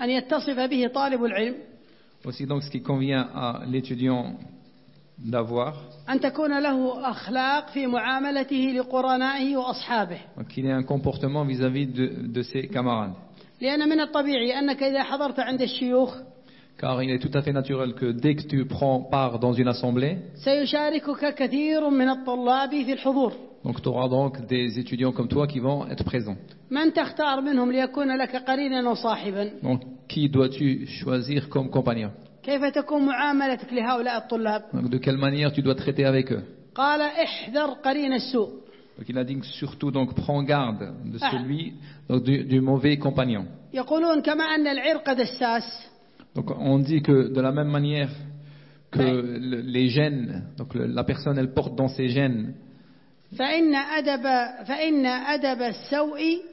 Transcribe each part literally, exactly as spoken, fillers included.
أن يتصف به طالب العلم. Aussi donc ce qui convient à l'étudiant d'avoir, أن تكون له أخلاق في معاملته لقرنائه وأصحابه. qu'il ait un comportement vis-à-vis de, de ses camarades. لأن من الطبيعي أنك إذا حضرت عند الشيوخ Car il est tout à fait naturel que dès que tu prends part dans une assemblée, سيشاركك كثير من الطلاب في الحضور. donc tu auras donc des étudiants comme toi qui vont être présents. من تختار منهم ليكون لك قرينا وصاحبا؟ Donc qui dois-tu choisir comme compagnon? كيف تكون معاملتك لهؤلاء الطلاب؟ Donc, de quelle manière tu dois traiter avec eux? قال احذر قرين السوء. Donc il a dit que surtout donc prends garde de celui donc, du, du mauvais compagnon. يقولون كما أن العرق دساس. Donc on dit que de la même manière que le, les gènes, donc le, la personne elle porte dans ses gènes. فإن أدب فإن أدب السوء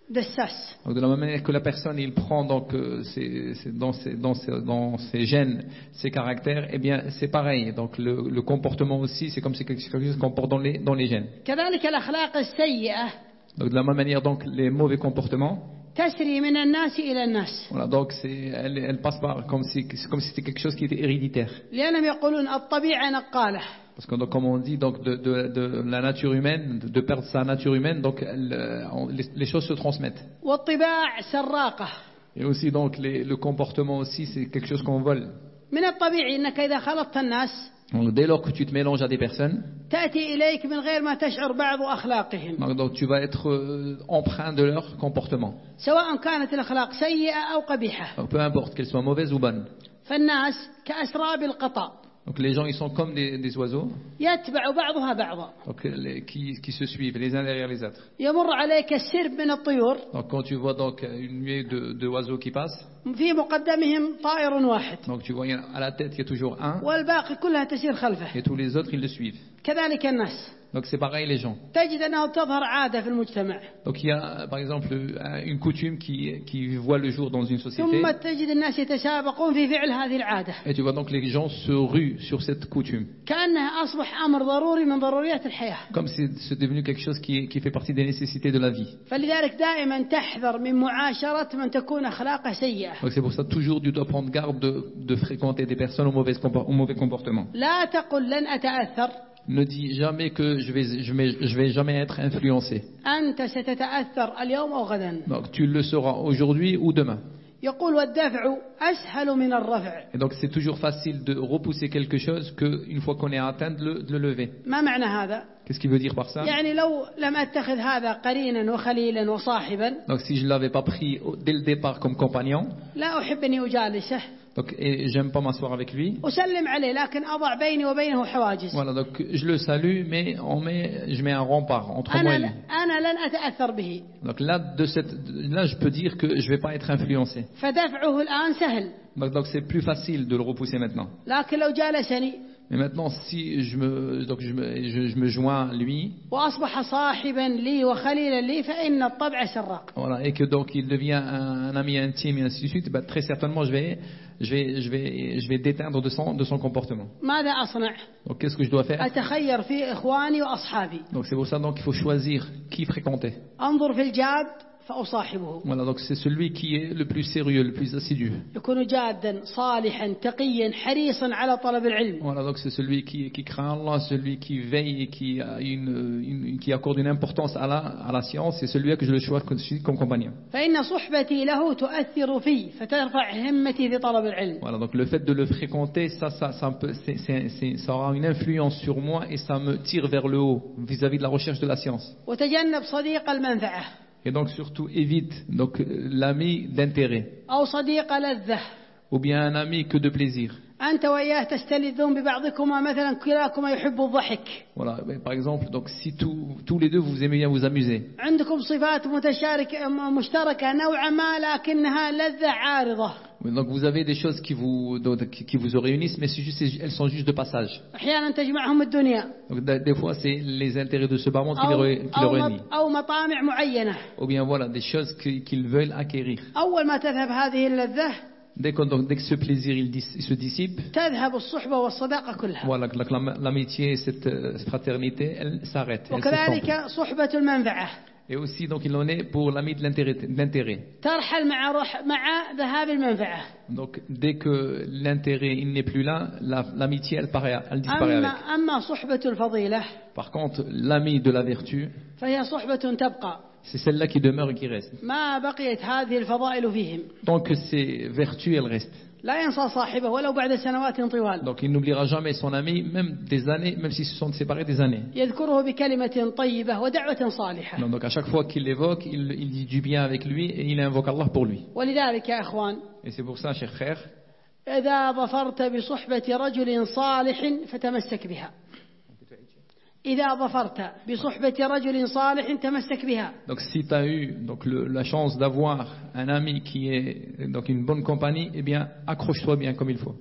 دساس. Donc de la même manière que la personne il prend donc euh, ses, ses, dans, ses, dans, ses, dans ses gènes, ses caractères, eh bien c'est pareil. Donc le, le comportement aussi c'est comme si quelque chose qu'on porte dans les dans les gènes. كذلك الأخلاق السيئة. Donc de la même manière donc les mauvais comportements. تسري من الناس إلى الناس. Voilà, donc c'est, elle, elle passe par comme si, comme si c'était quelque chose qui était héréditaire. لأنهم يقولون الطبيعة نقالة. Parce que donc, comme on dit donc de, de, de la nature humaine, de, de perdre sa nature humaine, donc elle, on, les, les choses se transmettent. والطباع سراقة. Et aussi donc les, le comportement aussi c'est quelque chose qu'on vole. من الطبيعي أنك إذا خلطت الناس. Donc, dès lors que tu te mélanges à des personnes, تأتي إليك من غير ما تشعر بعض أخلاقهم. donc tu vas être euh, empreint de leur comportement. سواء كانت الأخلاق سيئة أو قبيحة. Donc, peu importe qu'elles soient mauvaises ou bonnes. فالناس كأسراب القطا. Donc les gens ils sont comme des, des oiseaux. يتبع بعضها بعضا. Donc les, qui, qui se suivent les uns derrière les autres. يمر عليك السرب من الطيور. Donc quand tu vois donc une nuée de, de oiseaux qui passent. في مقدمهم طائر واحد. Donc tu vois à la tête il y a toujours un. والباقي كلها تسير خلفه. Et tous les autres ils le suivent. كذلك الناس. Donc c'est pareil les gens. تجد أنها تظهر عادة في المجتمع. Donc il y a par exemple une coutume qui qui voit le jour dans une société. ثم تجد الناس يتسابقون في فعل هذه العادة. Et tu vois donc les gens se ruent sur cette coutume. كأنها أصبح أمر ضروري من ضروريات الحياة. Comme si c'est devenu quelque chose qui qui fait partie des nécessités de la vie. فلذلك دائما تحذر من معاشرة من تكون أخلاقه سيئة. Donc c'est pour ça toujours tu dois prendre garde de de fréquenter des personnes au mauvais au mauvais comportement. لا تقل لن أتأثر. Ne dis jamais que je vais, je vais, je vais jamais être influencé. أنت ستتأثر اليوم أو غدا. Donc tu le seras aujourd'hui ou demain. يقول والدفع أسهل من الرفع. Et donc c'est toujours facile de repousser quelque chose que une fois qu'on est atteint de le, de le lever. ما معنى هذا؟ Qu'est-ce qu'il veut dire par ça? يعني لو لم أتخذ هذا قرينا وخليلا وصاحبا. Donc si je l'avais pas pris dès le départ comme compagnon. لا أحب أن أجالسه. Donc, et j'aime pas m'asseoir avec lui. أسلم عليه لكن أضع بيني وبينه حواجز. Voilà, donc je le salue, mais on met, je mets un rempart entre moi et lui. أنا لن أتأثر به. Donc là, de cette, là, je peux dire que je vais pas être influencé. فدفعه الآن سهل. Donc, donc c'est plus facile de le repousser maintenant. لكن لو جالسني. Mais maintenant, si je me, donc je me, je, je me joins à lui. وأصبح صاحبا لي وخليلا لي فإن الطبع سراق. Voilà, et que donc il devient un, un ami intime et ainsi de suite. Bah, très certainement, je vais, je vais, je vais, je vais déteindre de son, de son comportement. ماذا أصنع؟ Donc qu'est-ce que je dois faire? أتخير في إخواني وأصحابي. Donc c'est pour ça donc il faut choisir qui fréquenter. أنظر في الجاد فأصاحبه. Voilà, donc c'est celui qui est le plus sérieux, le plus assidu. يكون جادا صالحا تقيا حريصا على طلب العلم. Voilà, donc c'est celui qui, qui craint Allah, celui qui veille et qui, a une, une, qui accorde une importance à la, à la science. C'est celui que je le choisis comme compagnon. فإن صحبتي له تؤثر في فترفع همتي في طلب العلم. Voilà, donc le fait de le fréquenter, ça, ça, ça, peut, c'est, c'est, c'est, ça aura une influence sur moi et ça me tire vers le haut vis-à-vis de la recherche de la science. وتجنب صديق المنفعة. Et donc surtout évite donc l'ami d'intérêt. أو صديق لذة. Ou bien un ami que de plaisir. أنت وإياه تستلذون ببعضكما مثلا كلاكما يحب الضحك. Voilà, par exemple, donc si tous tous les deux vous aimez bien vous amuser. عندكم صفات متشاركة مشتركة نوعا ما لكنها لذة عارضة. Donc vous avez des choses qui vous donc, qui vous réunissent, mais c'est juste, elles sont juste de passage. أحيانا تجمعهم الدنيا. Donc des fois c'est les intérêts de ce bas monde qui les, qui les réunissent. أو مطامع معينة. Ou bien voilà des choses qu'ils veulent acquérir. أول ما تذهب هذه اللذة. Dès que, donc, dès que ce plaisir il, il se dissipe, voilà, l'amitié, cette fraternité, elle s'arrête. Elle Et aussi, donc, il en est pour l'ami de l'intérêt. de l'intérêt. ترحل مع روح مع ذهاب المنفعة. Donc, dès que l'intérêt il n'est plus là, la- l'amitié elle, paraît, elle disparaît أما avec. أما صحبة الفضيلة Par contre, l'ami de la vertu, فهي صحبة تبقى c'est celle-là qui demeure et qui reste. ما بقيت هذه الفضائل فيهم. Tant que ces vertus elles restent. لا ينسى صاحبه ولو بعد سنوات طوال. Donc, il n'oubliera jamais son ami, même des années, même s'ils se sont séparés des années. يذكره بكلمة طيبة ودعوة صالحة. Non, donc, à chaque fois qu'il l'évoque, il, il dit du bien avec lui et il invoque Allah pour lui. ولذلك يا إخوان Et c'est pour ça, chers frères, إذا ظفرت بصحبة رجل صالح فتمسك بها. إذا ظفرت بصحبة رجل صالح تمسك بها. donc si tu as eu donc, le, la chance d'avoir un ami qui est donc une bonne compagnie, eh bien, accroche-toi bien comme il faut.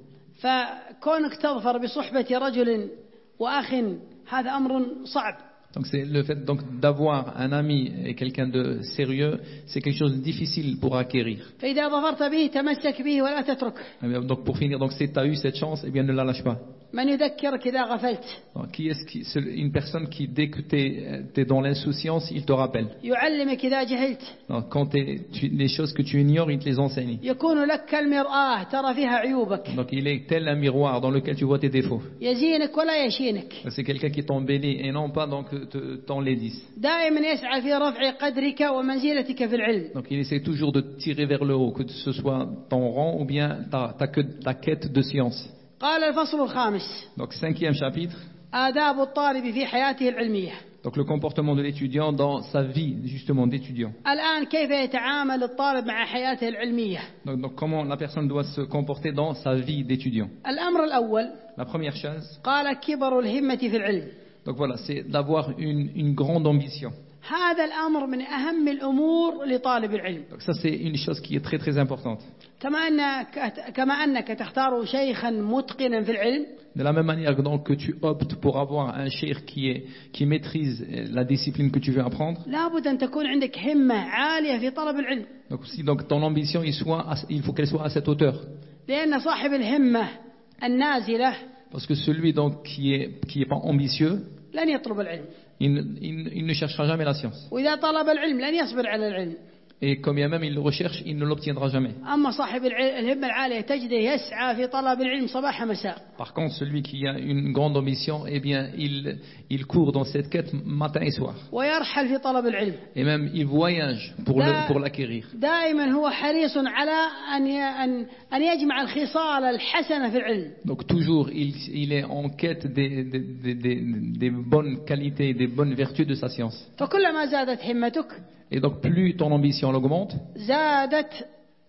فكونك تظفر بصحبة رجل وأخ هذا أمر صعب. Donc c'est le fait donc d'avoir un ami et quelqu'un de sérieux, c'est quelque chose de difficile pour acquérir. فإذا ظفرت به تمسك به ولا تتركه. Eh bien, donc pour finir, donc si tu as eu cette chance, eh bien ne la lâche pas. من يذكرك إذا غفلت. Donc, qui est-ce qui, c'est une personne qui dès que tu es dans l'insouciance, il te rappelle. يعلمك إذا جهلت. Donc, quand t'es, tu, les choses que tu ignores, il te les enseigne. يكون لك كالمرآة ترى فيها عيوبك. Donc il est tel un miroir dans lequel tu vois tes défauts. يزينك ولا يشينك. C'est quelqu'un qui t'embellit et non pas donc te, t'enlaidisse. دائما يسعى في رفع قدرك ومنزلتك في العلم. Donc il essaie toujours de tirer vers le haut, que ce soit ton rang ou bien ta, ta, ta quête de science. قال الفصل الخامس. Donc cinquième chapitre. آداب الطالب في حياته العلمية. Donc le comportement de l'étudiant dans sa vie justement d'étudiant. الآن كيف يتعامل الطالب مع حياته العلمية؟ Donc, donc comment la personne doit se comporter dans sa vie d'étudiant. الأمر الأول. La première chose. قال كبر الهمة في العلم. Donc voilà, c'est d'avoir une, une grande ambition. هذا الأمر من أهم الأمور لطالب العلم. Donc ça c'est une chose qui est très très importante. كما أنك كما أنك تختار شيخا متقنا في العلم. De la même manière donc, que tu optes pour avoir un cheikh qui, est, qui maîtrise la discipline que tu veux apprendre. لابد أن تكون عندك همة عالية في طلب العلم. Donc si donc ton ambition il, soit, il faut qu'elle soit à cette hauteur. لأن صاحب الهمة النازلة. Parce que celui donc qui est qui est pas ambitieux, لن يطلب العلم. il, il, il ne cherchera jamais la science. وإذا طلب العلم لن يصبر على العلم. Et comme même il le recherche, il ne l'obtiendra jamais. أما صاحب الهمة العالية تجده يسعى في طلب العلم صباح مساء. Par contre, celui qui a une grande ambition, eh bien, il, il court dans cette quête matin et soir. ويرحل في طلب العلم. Et même, il voyage pour, le, pour l'acquérir. دائما هو حريص على أن أن أن يجمع الخصال الحسنة في العلم. Donc toujours, il, il est en quête des, des, des, des, des bonnes qualités, des bonnes vertus de sa science. فكلما زادت همتك. Et donc, plus ton ambition augmente, زادت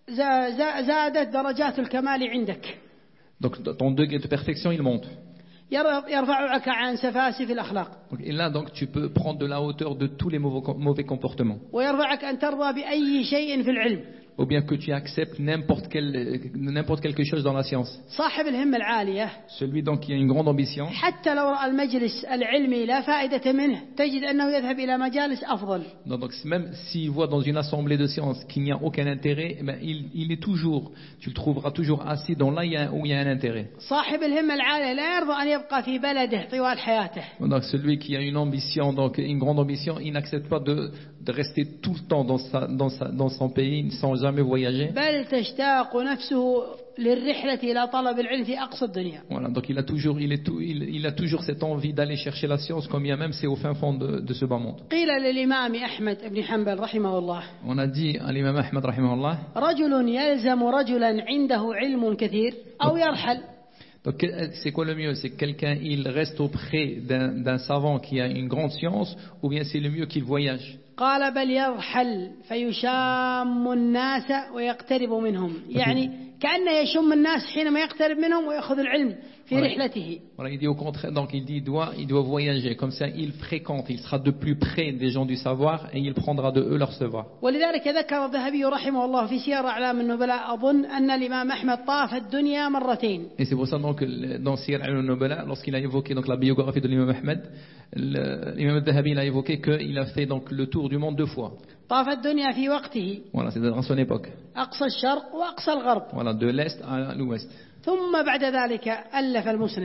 زادت درجات الكمال عندك. Donc ton degré de perfection il monte. يرفعك عن سفاسف الأخلاق. Et là donc tu peux prendre de la hauteur de tous les mauvais comportements. ويرفعك أن ترضى بأي شيء في العلم. Ou bien que tu acceptes n'importe quel, n'importe quelque chose dans la science. صاحب الهمة العالية. Celui donc qui a une grande ambition. حتى لو رأى المجلس العلمي لا فائدة منه تجد أنه يذهب إلى مجالس أفضل. Donc même s'il voit dans une assemblée de sciences qu'il n'y a aucun intérêt, eh ben, il, il est toujours, tu le trouveras toujours assis dans là où il y a un intérêt. صاحب الهمة العالية لا يرضى أن يبقى في بلده طوال حياته. Donc celui qui a une ambition, donc une grande ambition, il n'accepte pas de, de rester tout le temps dans, sa, dans, sa, dans son pays sans jamais voyager. بل تشتاق نفسه للرحلة إلى طلب العلم في أقصى الدنيا. Voilà, donc il a toujours, il est tout, il, il a toujours cette envie d'aller chercher la science, comme il y a même c'est au fin fond de, de ce bas monde. قيل للإمام أحمد بن حنبل رحمه الله. On a dit à l'imam Ahmed rahimahullah. رجل يلزم رجلا عنده علم كثير أو يرحل. Donc c'est quoi le mieux? C'est que quelqu'un il reste auprès d'un, d'un savant qui a une grande science, ou bien c'est le mieux qu'il voyage? قال بل يرحل فيشام الناس ويقترب منهم. يعني كأنه يشم الناس حينما يقترب منهم ويأخذ العلم في رحلته. Voilà, il dit au contraire, donc il dit il doit, il doit voyager, comme ça il fréquente, il sera de plus près des gens du savoir et il prendra de eux leur savoir. ولذلك ذكر الذهبي رحمه الله في سير أعلام النبلاء أظن أن الإمام أحمد طاف الدنيا مرتين. Et c'est pour ça donc dans Siyar al-Nubala, lorsqu'il a évoqué donc la biographie de l'imam Ahmed, l'imam al-Dhahabi a évoqué qu'il a fait donc le tour du monde deux fois. طاف الدنيا في وقته. Voilà, c'est dans son époque. أقصى الشرق وأقصى الغرب. Voilà, de l'est à l'ouest. ثم بعد ذلك ألف المسند.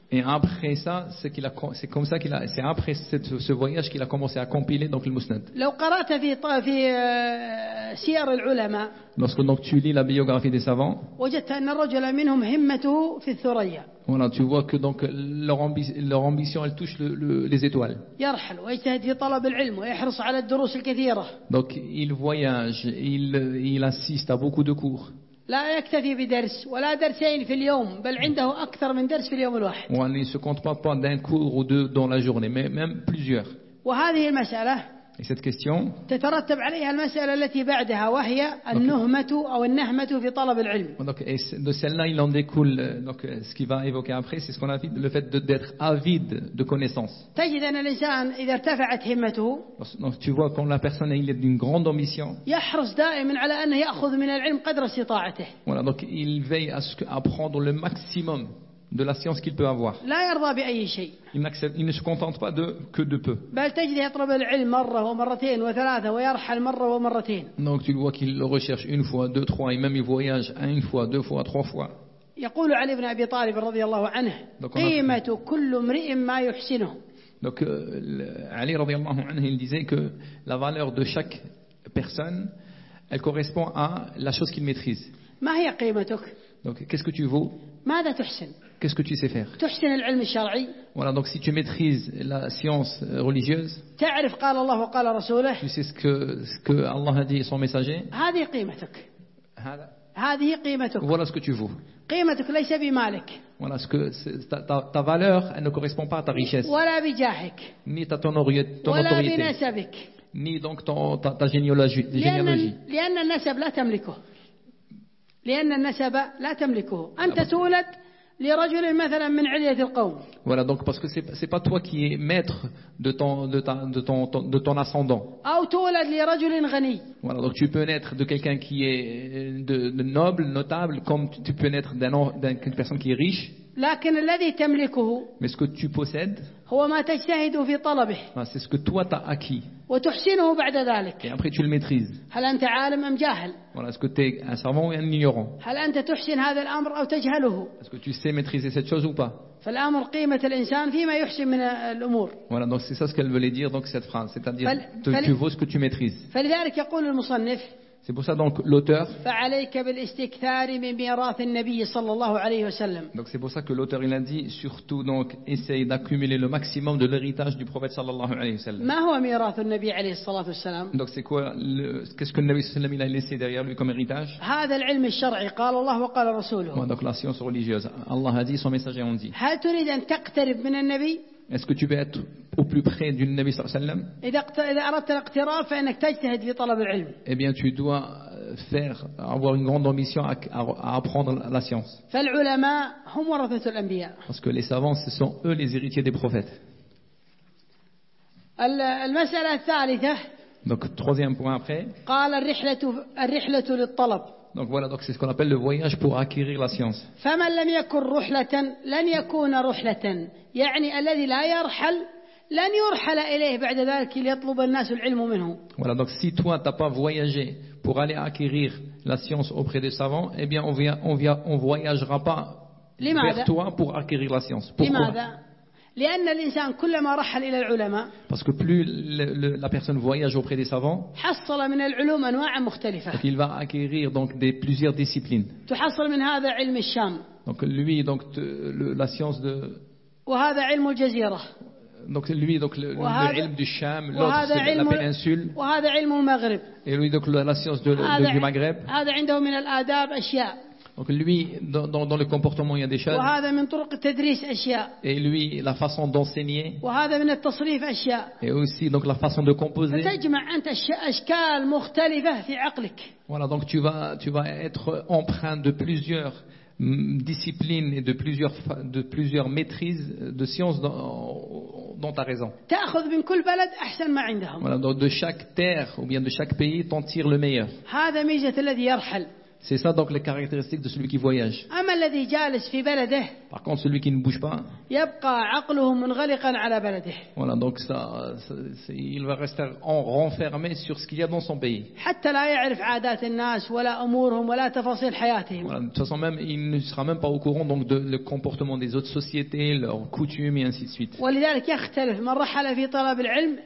Et après ça, c'est, qu'il a, c'est comme ça qu'il a, c'est après cette, ce voyage qu'il a commencé à compiler donc le Musnad. لو قرأت في في آه، سير العلماء Lorsque donc tu lis la biographie des savants, وجدت أن الرجل منهم همته في الثريا voilà, tu vois que donc leur, ambi- leur ambition, elle touche le, le, les étoiles. يرحل ويجتهد في طلب العلم ويحرص على الدروس الكثيرة. Donc il voyage, il, il assiste à beaucoup de cours. لا يكتفي بدرس ولا درسين في اليوم بل عنده أكثر من درس في اليوم الواحد. On ne se compte pas, pas d'un cours ou deux dans la journée, mais même plusieurs. وهذه المسألة Et cette question, تترتب عليها المسألة التي بعدها وهي النهمة أو النهمة في طلب العلم. donc, et de celle-là, il en découle, euh, donc, euh, ce qui va évoquer après, c'est ce qu'on a dit, le fait de- d'être avide de connaissances. تجد أن الإنسان إذا ارتفعت همته Donc tu vois, quand la personne il est d'une grande ambition, يحرص دائما على أنه يأخذ من العلم قدر استطاعته. voilà, donc il veille à, ce que- à prendre le maximum de la science qu'il peut avoir. لا يرضى بأي شيء Il, n'accepte- il ne se contente pas de, que de peu. بل تجد يطلب العلم مرة ومرتين وثلاثة ويرحل مرة ومرتين. Donc tu le vois qu'il le recherche une fois, deux, trois, et même il voyage une fois, deux fois, trois fois. يقول علي بن أبي طالب رضي الله عنه Donc, on a- قيمة كل امرئ ما يحسنه. Donc euh, le- Ali radiallahu anhu, il disait que la valeur de chaque personne, elle correspond à la chose qu'il maîtrise. ما هي قيمتك؟ Donc qu'est-ce que tu vaux? ماذا تحسن؟ Qu'est-ce que tu sais faire? تحسن العلم الشرعي، Voilà, donc si tu maîtrises la science euh, religieuse, تعرف قال الله وقال رسوله، tu sais ce que, ce que Allah a dit et son messager, هذه قيمتك. هذه قيمتك. voilà ce que tu vaux. قيمتك ليس بمالك Voilà ce que c'est- ta, ta- ta valeur, elle ne correspond pas à ta richesse, ولا بجاهك ni à ton, ori- ton ولا autorité, بنسبك، ni donc ton, ta, ta généalogie. لأن généalogie. لأن النسب لا تملكه. لأن النسب لا تملكه. أنت تولد لرجل مثلا من علية القوم. Voilà, donc parce que c'est c'est pas toi qui es maître de ton de ta de ton, ton- de ton ascendant. أو تولد لرجل غني. Voilà, donc tu peux naître de quelqu'un qui est de, de noble, notable, comme tu, tu peux naître d'un an- d'une personne qui est riche. لكن الذي تملكه Mais ce que tu possèdes, هو ما تجتهد في طلبه voilà, c'est ce que toi t'as acquis. وتحسنه بعد ذلك. Et après tu le maîtrises. هل أنت عالم أم جاهل؟ Voilà, est-ce que tu es un savant ou un ignorant? هل أنت تحسن هذا الأمر أو تجهله؟ Est-ce que tu sais maîtriser cette chose ou pas? فالأمر قيمة الإنسان فيما يحسن من الأمور. Voilà, donc c'est ça ce qu'elle voulait dire, donc cette phrase, c'est-à-dire Fal- tu, fal- tu vaux ce que tu maîtrises. فلذلك يقول المصنف: C'est pour ça donc l'auteur, فعليك بالاستكثار من ميراث النبي صلى الله عليه وسلم. donc c'est pour ça que l'auteur il a dit surtout donc essaye d'accumuler le maximum de l'héritage du prophète sallallahu alayhi wa sallam. ما هو ميراث النبي عليه الصلاة والسلام؟ Donc c'est quoi le- qu'est-ce que le Nabi sallallahu alayhi wa sallam il a laissé derrière lui comme héritage? هذا العلم الشرعي قال الله وقال رسوله. Voilà, donc la science religieuse. Allah a dit, son messager a dit. هل تريد أن تقترب من النبي؟ Est-ce que tu veux être au plus près du Nabi sallallahu alayhi wa sallam? إذا اقت- إذا أردت الاقتراب فإنك تجتهد في طلب العلم. Eh bien tu dois euh, faire, avoir une grande ambition à, à- à apprendre la science. فالعلماء هم ورثة الأنبياء. Parce que les savants, ce sont eux les héritiers des prophètes. ال- المسألة الثالثة Donc troisième point après. قال الرحلة الرحلة للطلب. Donc voilà, donc c'est ce qu'on appelle le voyage pour acquérir la science. فمن لم يكن رحلة لن يكون رحلة، يعني الذي لا يرحل لن يرحل إليه بعد ذلك ليطلب الناس العلم منه. Voilà, donc si toi t'as pas voyagé pour aller acquérir la science auprès des savants, eh bien on vient, on vient, on voyagera pas لماذا؟ vers toi pour acquérir la science. Pourquoi? لماذا؟ لأن الإنسان كلما رحل إلى العلماء Parce que plus le- le- la personne voyage auprès des savants, حصل من العلوم أنواع مختلفة. donc il va acquérir donc des plusieurs disciplines. تحصل من هذا علم الشام، Donc lui, donc te- le- la science de, وهذا علم الجزيرة، donc lui donc le, le, وهذا- le ilm du Sham, l'autre وهذا c'est la علم péninsule, وهذا علم المغرب. et lui donc la, la science de, de- هذا du Maghreb. هذا عنده من الآداب أشياء، Donc lui, dans, dans- dans le comportement, il y a des choses. وهذا من طرق التدريس أشياء، Et lui, la façon d'enseigner. وهذا من التصريف أشياء. Et aussi donc la façon de composer. فتجمع أنت أش- أشكال مختلفة في عقلك. Voilà, donc tu vas, tu vas être empreint de plusieurs mm, disciplines et de plusieurs, fa- de plusieurs maîtrises de sciences dans, dans ta raison. تأخذ من كل بلد أحسن ما عندهم. Voilà, donc de chaque terre ou bien de chaque pays, t'en tires le meilleur. هذا ميزة الذي يرحل. C'est ça donc les caractéristiques de celui qui voyage. أما الذي جالس في بلده Par contre, celui qui ne bouge pas, يبقى عقله منغلقا على بلده. voilà, donc ça, ça c'est, il va rester en, renfermé sur ce qu'il y a dans son pays. حتى لا يعرف عادات الناس ولا أمورهم ولا تفاصيل حياتهم. Voilà, de toute façon, même, il ne sera même pas au courant donc de le comportement des autres sociétés, leurs coutumes et ainsi de suite. ولذلك يختلف من رحل في طلب العلم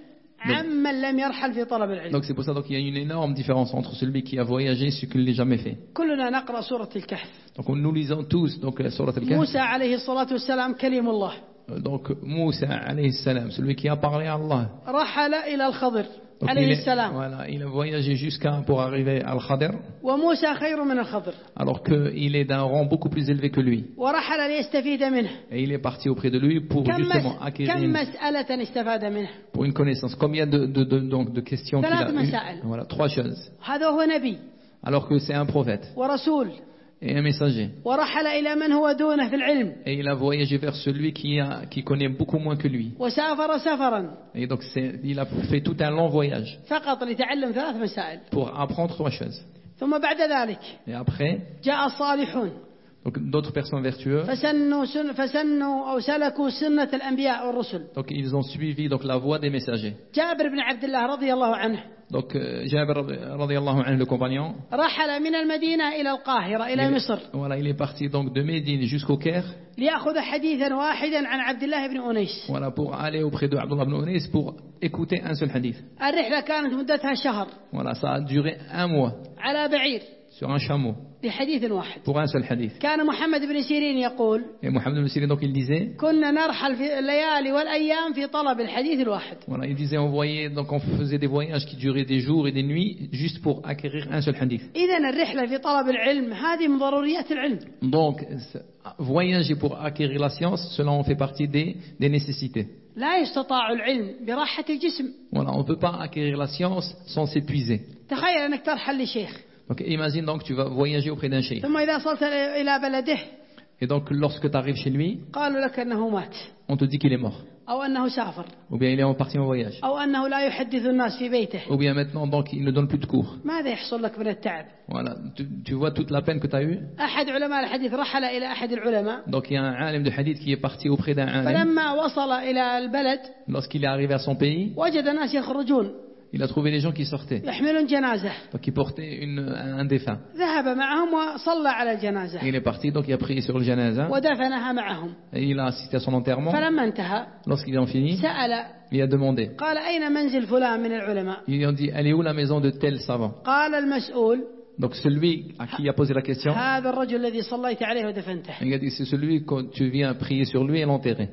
عمن لم يرحل في طلب العلم. Donc c'est pour ça donc il y a une énorme différence entre celui qui a voyagé et celui qui ne l'a jamais fait. كلنا نقرأ سورة الكهف. Donc nous lisons tous donc la sourate al-Kahf. موسى عليه الصلاة والسلام كليم الله. Donc Moussa alayhi salam, celui qui a parlé à Allah. رحل إلى الخضر Donc, عليه il, est, السلام. voilà, il a voyagé jusqu'à pour arriver à Al-Khadir. وموسى خير من الخضر. Alors qu'il est d'un rang beaucoup plus élevé que lui. ورحل ليستفيد منه. Et il est parti auprès de lui pour كم justement مس... acquérir كم une, مسألة استفاد منه. pour une connaissance. Combien de, de, de, donc, de questions qu'il ثلاث a مسائل. eues? Voilà, trois choses. هذا هو نبي. Alors que c'est un prophète ورسول. et un messager. ورحل إلى من هو دونه في العلم. Et il a voyagé vers celui qui, a, qui connaît beaucoup moins que lui. وسافر سفرا. Et donc c'est, il a fait tout un long voyage فقط ليتعلم ثلاث مسائل. pour apprendre trois choses. ثم بعد ذلك Et après, جاء الصالحون donc d'autres personnes vertueuses. فسنوا سن فسنوا أو سلكوا سنة الأنبياء والرسل. Donc ils ont suivi donc la voie des messagers. جابر بن عبد الله رضي الله عنه. Donc euh, Jabir radiyallahu anhu, le compagnon. رحل من المدينة إلى القاهرة إلى il, مصر. Voilà, il est parti donc de Médine jusqu'au Caire. ليأخذ حديثا واحدا عن عبد الله بن أنيس. Voilà, pour aller auprès de Abdullah ibn Unais pour écouter un seul hadith. الرحلة كانت مدتها شهر. Voilà, ça a duré un mois على بعير. sur un chameau. لحديث واحد. Pour un seul hadith. كان محمد بن سيرين يقول. Et Mohammed ibn Sirin donc il disait. كنا نرحل في الليالي والأيام في طلب الحديث الواحد. Voilà, il disait on voyait donc on faisait des voyages qui duraient des jours et des nuits juste pour acquérir un seul hadith. إذن الرحلة في طلب العلم هذه من ضروريات العلم. Donc voyager pour acquérir la science, cela en fait partie des des nécessités. لا يستطاع العلم براحة الجسم. Voilà, on ne peut pas acquérir la science sans s'épuiser. تخيل أنك ترحل لشيخ. Donc imagine donc tu vas voyager auprès d'un cheikh. ثم إذا وصلت إلى بلده. Et donc lorsque tu arrives chez lui, قالوا لك أنه مات. on te dit qu'il est mort. أو أنه سافر. Ou bien il est parti en voyage. أو أنه لا يحدث الناس في بيته. Ou bien maintenant donc il ne donne plus de cours. ماذا يحصل لك من التعب؟ Voilà, tu, tu vois toute la peine que tu as eue. أحد علماء الحديث رحل إلى أحد العلماء. Donc il y a un alim de hadith qui est parti auprès d'un alim. فلما وصل إلى البلد. Lorsqu'il est arrivé à son pays, وجد الناس يخرجون. il a trouvé les gens qui sortaient. يحملون جنازة. Donc ils portaient une, un défunt. ذهب معهم وصلى على الجنازة. Il est parti donc il a prié sur le janaza. ودفنها معهم. Et il a assisté à son enterrement. فلما انتهى. Lorsqu'il en finit, سأل. il a demandé. قال أين منزل فلان من العلماء؟ Ils lui ont dit elle est où la maison de tel savant? قال المسؤول. Donc celui à qui a posé la question, هذا الرجل الذي صليت عليه ودفنته. il a dit c'est celui que tu viens prier sur lui et l'enterrer.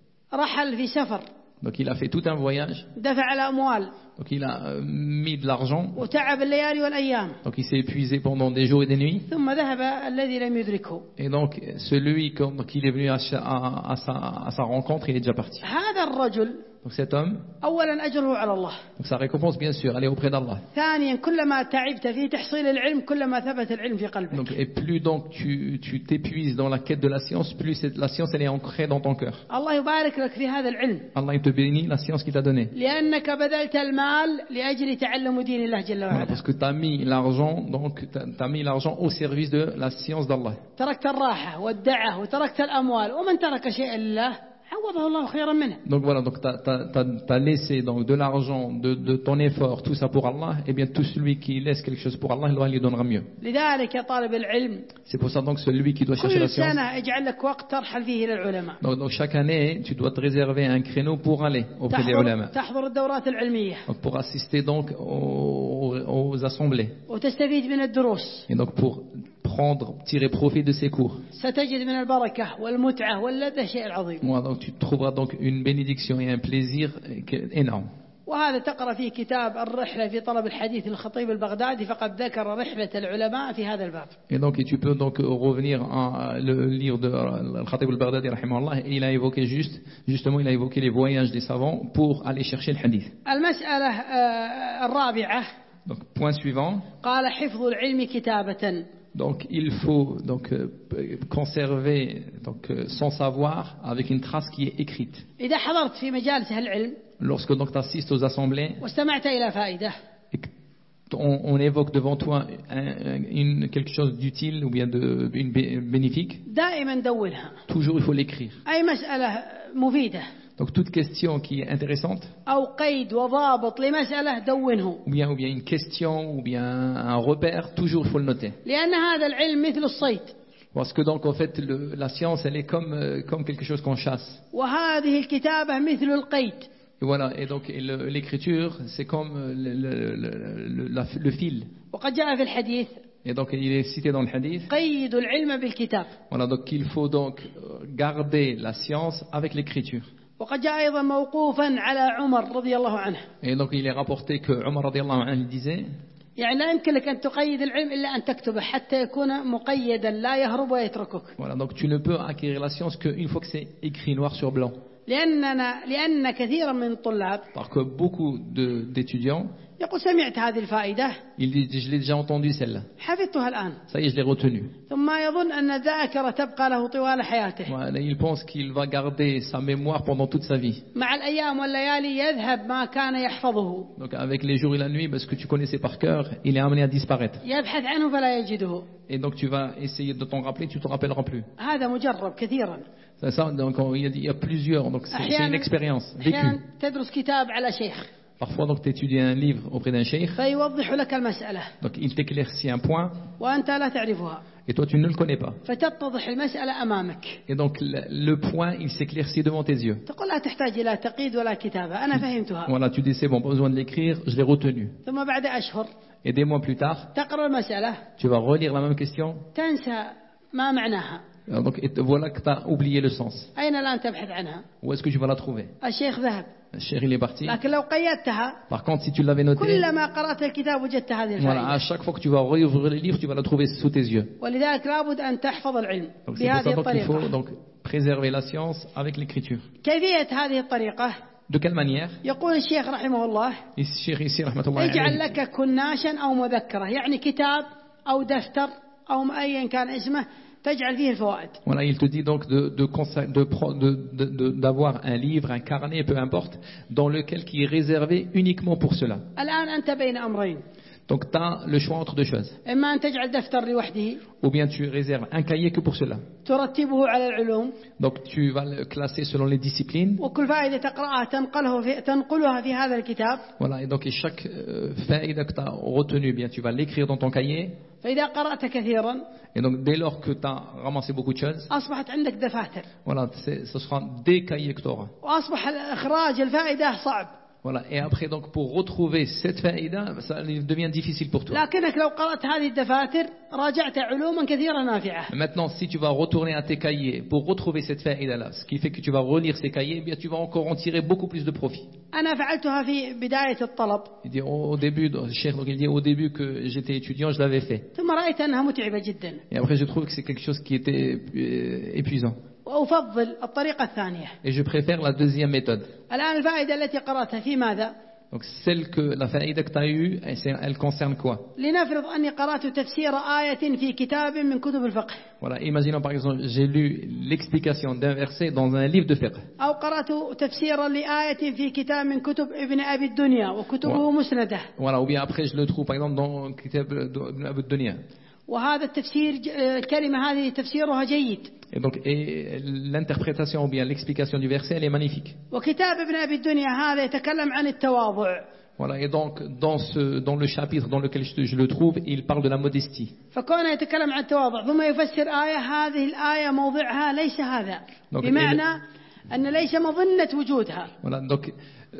رحل في سفر. Donc il a fait tout un voyage. دفع الأموال. Donc il a euh, mis de l'argent. وتعب الليالي والأيام. Donc il s'est épuisé pendant des jours et des nuits. ثم ذهب الذي لم يدركه. Et donc celui qui est venu à, à, à, sa, à sa rencontre, il est déjà parti. هذا الرجل. Donc cet homme, أولا أجره على الله. Donc sa récompense bien sûr, elle est auprès d'Allah. ثانيا كلما تعبت في تحصيل العلم كلما ثبت العلم في قلبك. Donc et plus donc tu tu t'épuises dans la quête de la science, plus cette, la science elle est ancrée dans ton cœur. الله يبارك لك في هذا العلم. Allah il te bénit la science qu'il t'a donnée. لأنك بذلت المال لأجل تعلم دين الله جل وعلا. Voilà, parce que tu as mis l'argent donc tu as mis l'argent au service de la science d'Allah. تركت الراحة والدعة وتركت الأموال ومن ترك شيئا لله عوضه الله خيرا منه. Donc voilà, donc tu as laissé donc de l'argent, de, de ton effort, tout ça pour Allah, et bien tout celui qui laisse quelque chose pour Allah, Allah lui donnera mieux. لذلك يا طالب العلم. C'est pour ça donc celui qui doit chercher la كل science. سنة اجعل لك وقت ترحل فيه إلى العلماء. Donc, donc chaque année, tu dois te réserver un créneau pour aller auprès des ulama. تحضر الدورات العلمية. Donc pour assister donc aux, aux assemblées. وتستفيد من الدروس. Et donc pour prendre, tirer profit de ces cours. ستجد من البركة والمتعة واللذة شيء عظيم. Moi, donc tu trouveras donc une bénédiction et un plaisir énorme. وهذا تقرأ فيه كتاب الرحلة في طلب الحديث للخطيب البغدادي فقد ذكر رحلة العلماء في هذا الباب. Et donc et tu peux donc revenir à le livre de Al-Khatib al-Baghdadi rahimahullah, et il a évoqué juste justement il a évoqué les voyages des savants pour aller chercher le hadith. المسألة الرابعة. Donc point suivant. قال حفظ العلم كتابة. Donc il faut donc euh, conserver donc euh, son savoir avec une trace qui est écrite. إذا حضرت في مجالس العلم. Lorsque donc tu assistes aux assemblées. واستمعت إلى فائدة. Et que on, on évoque devant toi un, une, quelque chose d'utile ou bien de une bé- bénéfique, دائما دونها. toujours il faut l'écrire. أي مسألة مفيدة Donc toute question qui est intéressante, أو قيد وضابط لمسألة دونه، ou bien ou bien une question ou bien un repère, toujours il faut le noter. لأن هذا العلم مثل الصيد، Parce que donc en fait le, la science elle est comme euh, comme quelque chose qu'on chasse. وهذه الكتابة مثل القيد. Et voilà, et donc et le- l'écriture c'est comme euh, le, le, le, le, la- le fil. وقد جاء في الحديث Et donc il est cité dans le hadith. قيد العلم بالكتاب. Voilà, donc il faut donc euh, garder la science avec l'écriture. وقد جاء أيضا موقوفا على عمر رضي الله عنه، Et donc il est rapporté que Omar radiallahu anhu disait, يعني لا يمكن لك أن تقيد العلم إلا أن تكتبه حتى يكون مقيدا لا يهرب ويتركك. voilà, donc tu ne peux acquérir la science qu'une fois que c'est écrit noir sur blanc. لأننا لأن كثيرا من الطلاب Parce que beaucoup de- d'étudiants, يقول سمعت هذه الفائدة ils disent, je l'ai déjà entendu celle-là. حفظتها الآن، Ça y est, je l'ai retenue. ثم يظن أن الذاكرة تبقى له طوال حياته. Voilà, il pense qu'il va garder sa mémoire pendant toute sa vie. مع الأيام والليالي يذهب ما كان يحفظه، Donc avec les jours et la nuit, parce que tu connaissais par cœur, il est amené à disparaître. يبحث عنه فلا يجده. Et donc tu vas essayer de t'en rappeler, tu ne te rappelleras plus. هذا مجرب كثيرا. C'est ça, donc on- il y a, il y a plusieurs, donc c'est c'est une أحيانا expérience أحيانا vécue. تدرس كتاب على شيخ Parfois donc tu étudies un livre auprès d'un cheikh, فيوضح لك المسألة donc il t'éclaircit un point, وأنت لا تعرفها، et toi tu ne le connais pas. فتتضح المسألة أمامك. Et donc le, le point, il s'éclaircit devant tes yeux. تقول لا تحتاج إلى تقييد ولا كتابة، أنا فهمتها. Voilà, tu dis c'est bon, pas besoin de l'écrire, je l'ai retenu. ثم بعد أشهر Et des mois plus tard, تقرأ المسألة tu vas relire la même question, تنسى ما معناها. alors, donc, et te- voilà que tu as oublié le sens. أين الآن تبحث عنها؟ Où est-ce que tu vas la trouver? الشيخ ذهب، Le cheikh, il est parti. لكن لو قيدتها Par contre, si tu l'avais noté, كلما قرأت الكتاب وجدت هذه voilà, à الفائدة. chaque fois que tu vas rouvrir le livre, tu vas la trouver sous tes yeux. ولذلك لابد أن تحفظ العلم Donc c'est pour بهذه ça donc, qu'il faut الطريقة. donc préserver la science avec l'écriture. كيفية هذه الطريقة؟ De quelle manière? يقول الشيخ رحمه الله Ici, cheikh, ici, rahmatullahi اجعل alayhi. لك كناشا أو مذكرة، يعني كتاب أو دفتر أو أيا كان اسمه تجعل فيه الفوائد. Voilà, il te dit donc de, de, consa- de pro- de- de- de- d'avoir un livre, un carnet, peu importe, dans lequel qui est réservé uniquement pour cela. الآن أنت بين أمرين، Donc tu as le choix entre deux choses. إما أن تجعل دفتر لوحده Ou bien tu réserves un cahier que pour cela. ترتبه على العلوم، Donc tu vas le classer selon les disciplines. وكل فائدة تقرأها تنقله في تنقلها في هذا الكتاب. Voilà, et donc et chaque euh, faïda que tu as retenu, bien tu vas l'écrire dans ton cahier. فإذا قرأت كثيرا Et donc dès lors que tu as ramassé beaucoup de choses, أصبحت عندك دفاتر، voilà, c'est- ce sera des cahiers que tu auras. وأصبح إخراج الفائدة صعب. Voilà, et après donc pour retrouver cette faïda, ça devient difficile pour toi. لكنك لو قرأت هذه الدفاتر راجعت علوما كثيرة نافعة. Maintenant, si tu vas retourner à tes cahiers pour retrouver cette faïda-là, ce qui fait que tu vas relire ces cahiers, eh bien tu vas encore en tirer beaucoup plus de profit. أنا فعلتها في بداية الطلب، Il dit au, au début, le cheikh, donc il dit au début que j'étais étudiant, je l'avais fait. ثم رأيت أنها متعبة جدا، Et après, je trouve que c'est quelque chose qui était euh, épuisant. وأفضل الطريقة الثانية. Et je préfère la deuxième méthode. الآن الفائدة التي قرأتها في ماذا؟ Donc celle que la faïda que tu as eue, elle, c'est- elle concerne quoi? لنفرض أني قرأت تفسير آية في كتاب من كتب الفقه، Voilà, imaginons par exemple, j'ai lu l'explication d'un verset dans un livre de fiqh. أو قرأت تفسيرا لآية في كتاب من كتب ابن أبي الدنيا وكتبه مسندة، Voilà, ou bien après je le trouve par exemple dans le Kitab d'Ibn Abi Dunya. وهذا التفسير ج- الكلمة هذه تفسيرها جيد، Et donc, et l'interprétation ou bien l'explication du verset, elle est magnifique. وكتاب ابن أبي الدنيا هذا يتكلم عن التواضع، Voilà, et donc dans ce dans le chapitre dans lequel je, je le trouve, il parle de la modestie. فكونه يتكلم عن التواضع ثم يفسر آية، هذه الآية موضعها ليس هذا، Donc, بمعنى أن ليس مظنة وجودها. Voilà, donc euh,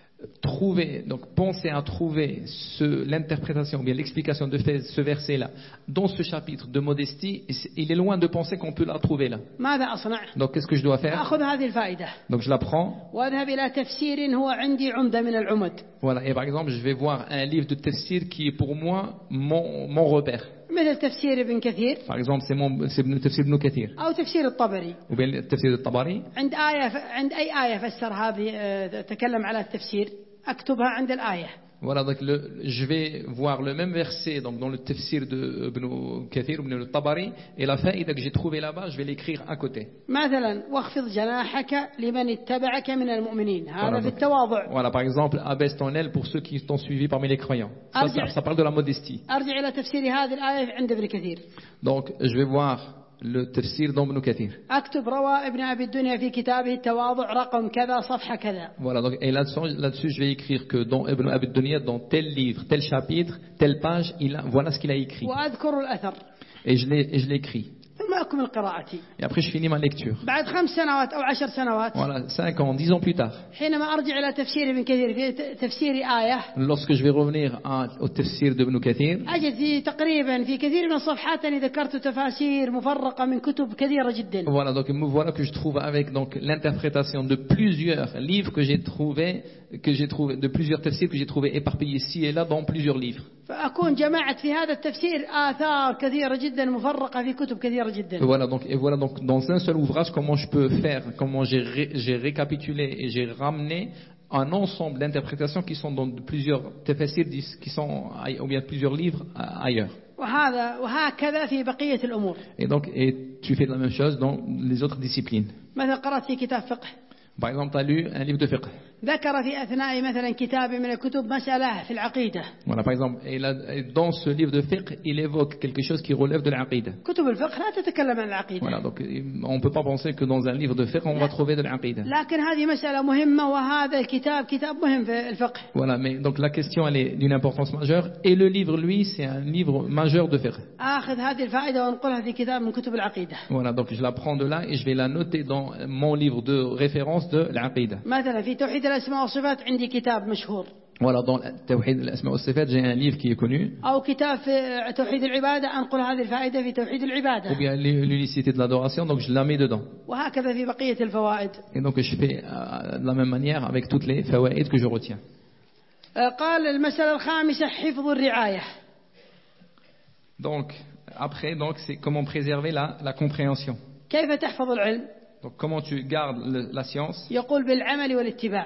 trouver, donc penser à trouver ce, l'interprétation ou bien l'explication de fait- ce verset-là dans ce chapitre de modestie, il est loin de penser qu'on peut la trouver là. ماذا أصنع؟ Donc qu'est-ce que je dois faire? أخذ هذه الفائدة Donc je la prends. وأذهب إلى تفسير هو عندي عمدة من العمد، Voilà, et par exemple, je vais voir un livre de tafsir qui est pour moi mon, mon repère. مثل تفسير ابن كثير Par exemple, c'est mon c'est le tafsir Ibn Kathir أو تفسير الطبري. ou bien le tafsir de Tabari. عند آية عند أي آية فسر هذه، آه، تكلم على التفسير، أكتبها عند الآية. Voilà, donc le, je vais voir le même verset donc dans le tafsir de Ibn Kathir, Ibn al-Tabari, et la faïda que j'ai trouvée là-bas, je vais l'écrire à côté. مثلا واخفض جناحك لمن اتبعك من المؤمنين هذا Voilà, في donc, التواضع. voilà, par exemple, abaisse ton aile pour ceux qui t'ont suivi parmi les croyants. Ça, ça, ça parle de la modestie. أرجع إلى تفسير هذه الآية عند ابن كثير. Donc, je vais voir le tafsir d'Ibn Kathir. أكتب روى ابن أبي الدنيا في كتابه التواضع رقم كذا صفحة كذا. Voilà, donc, et là-dessus, là-dessus, je vais écrire que dans Ibn Abi Dunya, dans tel livre, tel chapitre, telle page, il a, voilà ce qu'il a écrit. وأذكر الأثر. Et je l'ai, et je l'écris. ثم أكمل قراءتي. Et après, je finis ma lecture. بعد خمس سنوات أو عشر سنوات. Voilà, cinq ans, dix ans plus tard. حينما أرجع إلى تفسير ابن كثير في تفسير آية. Lorsque je vais revenir à, au tafsir d'Ibn Kathir. أجد في تقريبا في كثير من الصفحات أني ذكرت تفاسير مفرقة من كتب كثيرة جدا. Voilà, donc me voilà que je trouve avec donc l'interprétation de plusieurs livres que j'ai trouvé, que j'ai trouvé, de plusieurs tafsirs que j'ai trouvé éparpillés ici et là dans plusieurs livres. فأكون جمعت في هذا التفسير آثار كثيرة جدا مفرقة في كتب كثيرة جدا. Voilà donc et voilà donc dans un seul ouvrage comment je peux faire, comment j'ai ré, j'ai récapitulé et j'ai ramené un ensemble d'interprétations qui sont dans plusieurs tafsirs qui sont ou bien plusieurs livres ailleurs. وهذا وهكذا في بقية الأمور. Et donc et tu fais la même chose dans les autres disciplines. مثلا قرأت في كتاب فقه. Par exemple, tu as lu un livre de fiqh. ذكر في أثناء مثلا كتاب من الكتب مسألة في العقيدة. Voilà, par exemple, et là, et dans ce livre de fiqh, il évoque quelque chose qui relève de l'aqida. كتب الفقه لا تتكلم عن العقيدة. Voilà, donc on ne peut pas penser que dans un livre de fiqh on va trouver de l'aqida. لكن هذه مسألة مهمة وهذا الكتاب كتاب مهم في الفقه. Voilà, mais donc la question elle est d'une importance majeure et le livre lui c'est un livre majeur de fiqh. آخذ هذه الفائدة وانقلها في كتاب من كتب العقيدة. Voilà, donc je la prends de là et je vais la noter dans mon livre de référence de l'aqida. مثلا في توحيد الأسماء والصفات عندي كتاب مشهور. Voilà, dans توحيد الأسماء والصفات j'ai un livre qui est connu. أو كتاب في توحيد العبادة أنقل هذه الفائدة في توحيد العبادة. Ou bien l'unicité de l'adoration, donc je la mets dedans. وهكذا في بقية الفوائد. Et donc je fais de la même manière avec toutes les fawaïd que je retiens. قال المسألة الخامسة حفظ الرعاية. Donc après donc c'est comment préserver la la compréhension. كيف تحفظ العلم؟ Donc comment tu gardes le, la science? يقول بالعمل والاتباع.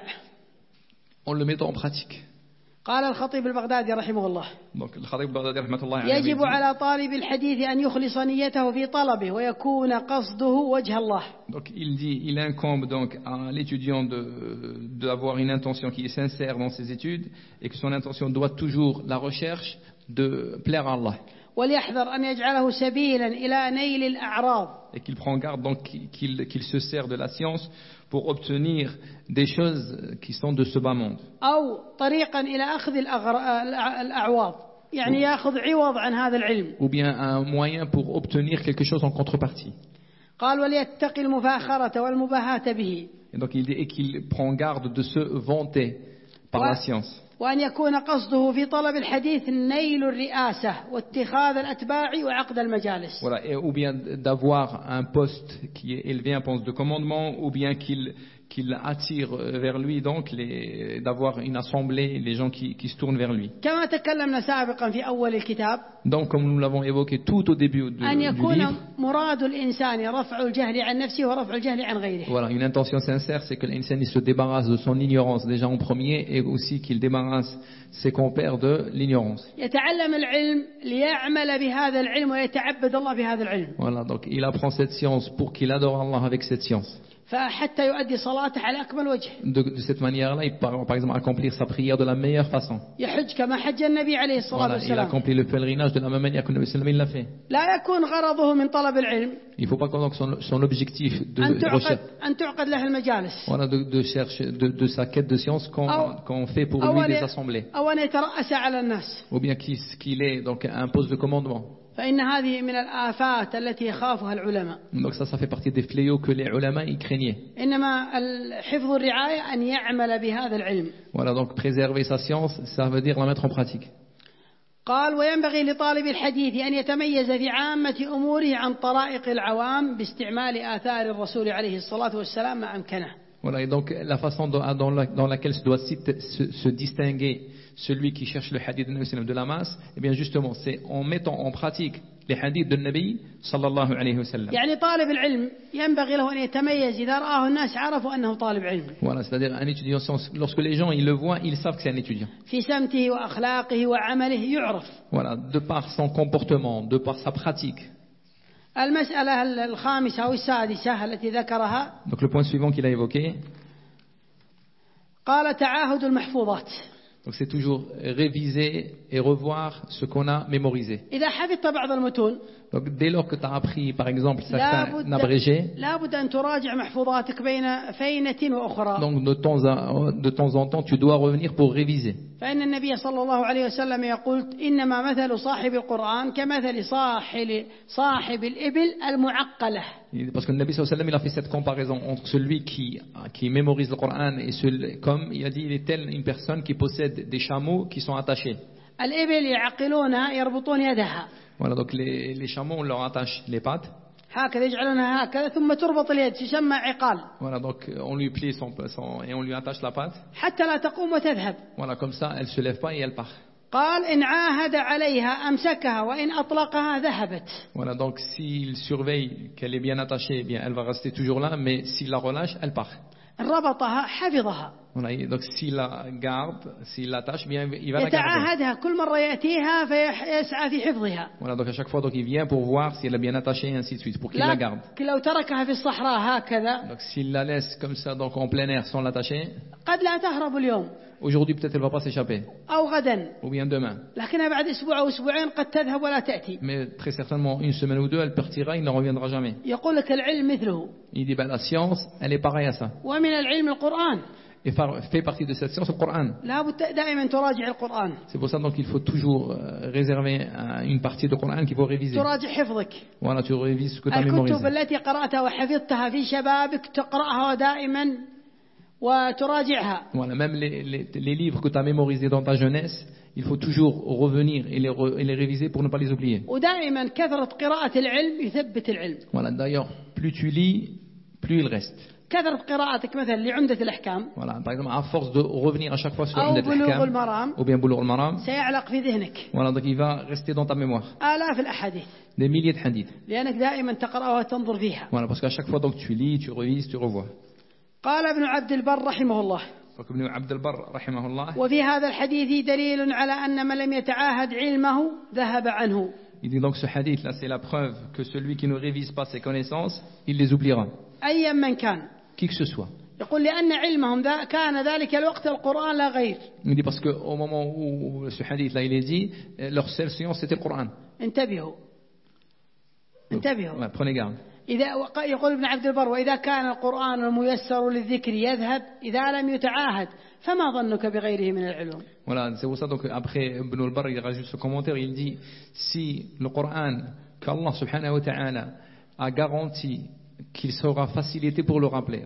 En le mettant en pratique. قال الخطيب البغدادي رحمه الله. Donc le Khatib al-Baghdadi rahmatullah alayhi. يجب على طالب الحديث أن يخلص نيته في طلبه ويكون قصده وجه الله. Donc il dit, il incombe donc à l'étudiant de d'avoir une intention qui est sincère dans ses études et que son intention doit toujours la recherche de plaire à Allah. وليحذر أن يجعله سبيلا إلى نيل الأعراض. Et qu'il prend garde donc qu'il qu'il se sert de la science pour obtenir des choses qui sont de ce bas monde. أو طريقا إلى أخذ الأعواض. يعني يأخذ عوض عن هذا العلم. Ou bien un moyen pour obtenir quelque chose en contrepartie. قال وليتقي المفاخرة والمباهاة به. Et donc il dit et qu'il prend garde de se vanter par la science. وأن يكون قصده في طلب الحديث نيل الرئاسة واتخاذ الأتباع وعقد المجالس. Voilà, et, ou bien d'avoir un poste qui est élevé, un poste de commandement, ou bien qu'il qu'il attire vers lui donc les, d'avoir une assemblée, les gens qui, qui se tournent vers lui. كما تكلمنا سابقا في أول الكتاب. Donc comme nous l'avons évoqué tout au début de, أن du يكون livre. مراد الإنسان رفع الجهل عن نفسه ورفع الجهل عن غيره. Voilà, une intention sincère, c'est que l'insan il se débarrasse de son ignorance déjà en premier, et aussi qu'il débarrasse ses compères de l'ignorance. يتعلم العلم ليعمل بهذا العلم ويتعبد الله بهذا العلم. Voilà, donc il apprend cette science pour qu'il adore Allah avec cette science. فحتى يؤدي صلاته على أكمل وجه. De, de cette manière-là, il peut par exemple accomplir sa prière de la meilleure façon. يحج كما حج النبي عليه الصلاة Voilà, il والسلام. accomplit le pèlerinage de la même manière que le Nabi sallallahu alayhi wa sallam l'a fait. لا يكون غرضه من طلب العلم. Il ne faut pas que son, son objectif de, أن de تعقد recherche, أن تعقد له المجالس. voilà, de, de, chercher, de, de sa quête de science qu'on أو- qu'on fait pour أو lui des أن- assemblées, أو أن يترأس على الناس. ou bien qu'il qu'il ait donc un poste de commandement. فإن هذه من الآفات التي يخافها العلماء. Donc ça, ça fait partie des fléaux que les ulama y craignaient. إنما ال- حفظ الرعاية أن يعمل بهذا العلم. Voilà, donc préserver sa science, ça veut dire la mettre en pratique. قال وينبغي لطالب الحديث أن يتميز في عامة أموره عن طرائق العوام باستعمال آثار الرسول عليه الصلاة والسلام ما أمكنه. Voilà, et donc la façon dans, dans, la, dans laquelle doit se, se, se distinguer celui qui cherche le hadith de la masse, eh bien justement, c'est en mettant en pratique les hadiths de Nabi sallallahu alayhi wa sallam. يعني طالب العلم ينبغي له أن يتميز إذا رآه الناس عرفوا أنه طالب علم. Voilà, c'est-à-dire un étudiant, lorsque les gens ils le voient, ils savent que c'est un étudiant. في سمته وأخلاقه وعمله يعرف. Voilà, de par son comportement, de par sa pratique. المسألة الخامسة أو السادسة التي ذكرها. Donc le point suivant qu'il a évoqué. قال تعاهد المحفوظات. Donc c'est toujours réviser et revoir ce qu'on a mémorisé. إذا حفظت بعض المتون. Donc dès lors que tu as appris par exemple certains abrégés, لابد أن تراجع محفوظاتك بين فينة وأخرى. Donc de temps, à, de temps en temps tu dois revenir pour réviser. فإن النبي صلى الله عليه وسلم يقول إنما مثل صاحب القرآن كمثل صاحب صاحب الإبل المعقلة. Parce que le Nabi sallallahu alayhi wa sallam il a fait cette comparaison entre celui qui, qui mémorise le Coran et celui, comme il a dit, il est tel une personne qui possède des chameaux qui sont attachés. الإبل يعقلونها يربطون يدها. Voilà, donc les, les chameaux on leur attache les pattes. هكذا يجعلونها هكذا ثم تربط اليد تسمى عقال. Voilà, donc on lui plie son, son et on lui attache la patte. حتى لا تقوم وتذهب. Voilà, comme ça elle se lève pas et elle part. قال إن عاهد عليها أمسكها وإن أطلقها ذهبت. Voilà, donc s'il surveille qu'elle est bien attachée, eh bien elle va rester toujours là, mais s'il la relâche, elle part. ربطها حفظها. Voilà, donc s'il la garde, s'il l'attache, bien il va la garder. يتعاهدها كل مرة يأتيها فيسعى في حفظها. Voilà, donc à chaque fois donc il vient pour voir si elle est bien attachée et ainsi de suite, pour qu'il la garde. لو تركها في الصحراء هكذا. Donc s'il la laisse comme ça donc en plein air sans l'attacher. قد لا تهرب اليوم. Aujourd'hui peut-être elle va pas s'échapper. أو غدا. Ou bien demain. لكنها بعد أسبوع أو أسبوعين قد تذهب ولا تأتي. Mais très certainement une semaine ou deux elle partira, il ne reviendra jamais. يقول لك العلم مثله. Il dit ben la science elle est pareille à ça. ومن العلم القرآن. Et fait partie de cette science le Coran. دائما تراجع القرآن. C'est pour ça donc il faut toujours euh, réserver une partie du Coran qu'il faut réviser. تراجع حفظك. Voilà, tu révises ce que tu as mémorisé. الكتب التي قرأتها وحفظتها في شبابك تقرأها دائما وتراجعها. Voilà, même les, les, les livres que tu as mémorisés dans ta jeunesse, il faut toujours revenir et les, re, et les réviser pour ne pas les oublier. ودائما كثرة قراءة العلم يثبت العلم. Voilà, d'ailleurs, plus tu lis, plus il reste. كثرة قراءتك مثلا لعمدة الأحكام. Voilà, par exemple, à force de revenir à chaque fois sur أو Umdat بلوغ al-Ahkam, المرام. ou bien Bulugh al-Maram. سيعلق في ذهنك. Voilà, donc il va rester dans ta mémoire. آلاف الأحاديث. Des milliers de hadiths. لأنك دائما تقرأها وتنظر فيها. Voilà, parce qu'à chaque fois donc tu lis, tu revises, tu revois. قال ابن عبد البر رحمه الله. Donc Ibn Abd al-Barr rahimahullah. وفي هذا الحديث دليل على أن من لم يتعاهد علمه ذهب عنه. Il dit donc ce hadith là c'est la preuve que celui qui ne révise pas ses connaissances, il les oubliera. أيا من كان. Qui que ce soit. يقول لأن علمهم ذا كان ذلك الوقت القرآن لا غير. Il dit parce que au moment où ce hadith là il est dit, leur seule science c'était le Coran. انتبهوا. انتبهوا. Ouais, prenez garde. إذا يقول ابن عبد البر وإذا كان القرآن الميسر للذكر يذهب إذا لم يتعاهد فما ظنك بغيره من العلوم. Voilà, c'est pour ça donc après Ibn al-Barr il rajoute ce commentaire, il dit si le Coran qu'Allah subhanahu wa ta'ala a garanti qu'il sera facilité pour le rappeler,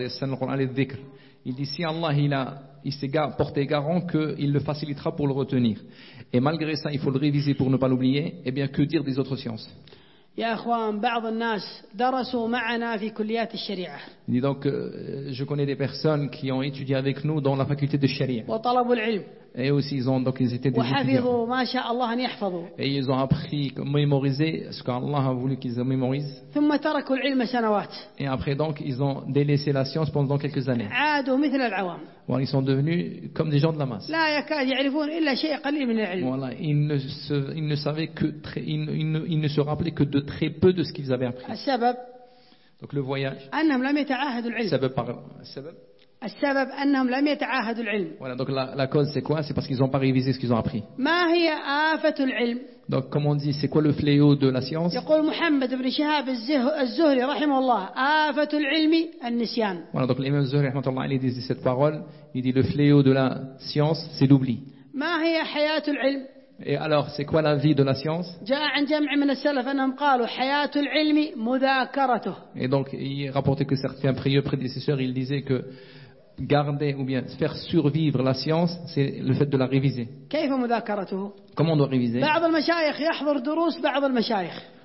il dit si Allah il a il s'est porté garant qu'il le facilitera pour le retenir, et malgré ça il faut le réviser pour ne pas l'oublier, et bien que dire des autres sciences. يا أخوان بعض الناس درسوا معنا في كليات الشريعة. Il dit donc euh, je connais des personnes qui ont étudié avec nous dans la faculté de Sharia. وطلبوا العلم. Et aussi ils ont donc ils étaient des étudiants. وحفظوا ما شاء الله أن يحفظوا. Et ils ont appris à mémoriser ce qu'Allah a voulu qu'ils mémorisent. ثم تركوا العلم سنوات. Et après donc ils ont délaissé la science pendant quelques années. عادوا مثل العوام. Voilà, ils sont devenus comme des gens de la masse. لا يكاد يعرفون إلا شيء قليل من العلم. Voilà, ils ne se, ils ne savaient que très, ils, ils, ne, ils ne se rappelaient que de très peu de ce qu'ils avaient appris. السبب Donc le voyage. أنهم لم يتعاهدوا العلم. السبب par السبب. السبب أنهم لم يتعاهدوا العلم. Voilà, donc la, la cause c'est quoi? C'est parce qu'ils n'ont pas révisé ce qu'ils ont appris. ما هي آفة العلم؟ Donc comme on dit, c'est quoi le fléau de la science? يقول محمد بن شهاب الزهري رحمه الله آفة العلم النسيان. Voilà, donc l'imam Zuhri rahmatullah il dit cette parole, il dit le fléau de la science c'est l'oubli. ما هي حياة العلم؟ Et alors, c'est quoi la vie de la science? جاء عن جمع من السلف أنهم قالوا حياة العلم مذاكرته. Et donc, il est rapporté que certains prédécesseurs, ils disaient que garder ou bien faire survivre la science, c'est le fait de la réviser. كيف مذاكرته؟ Comment on doit réviser? بعض المشايخ يحضر دروس بعض المشايخ.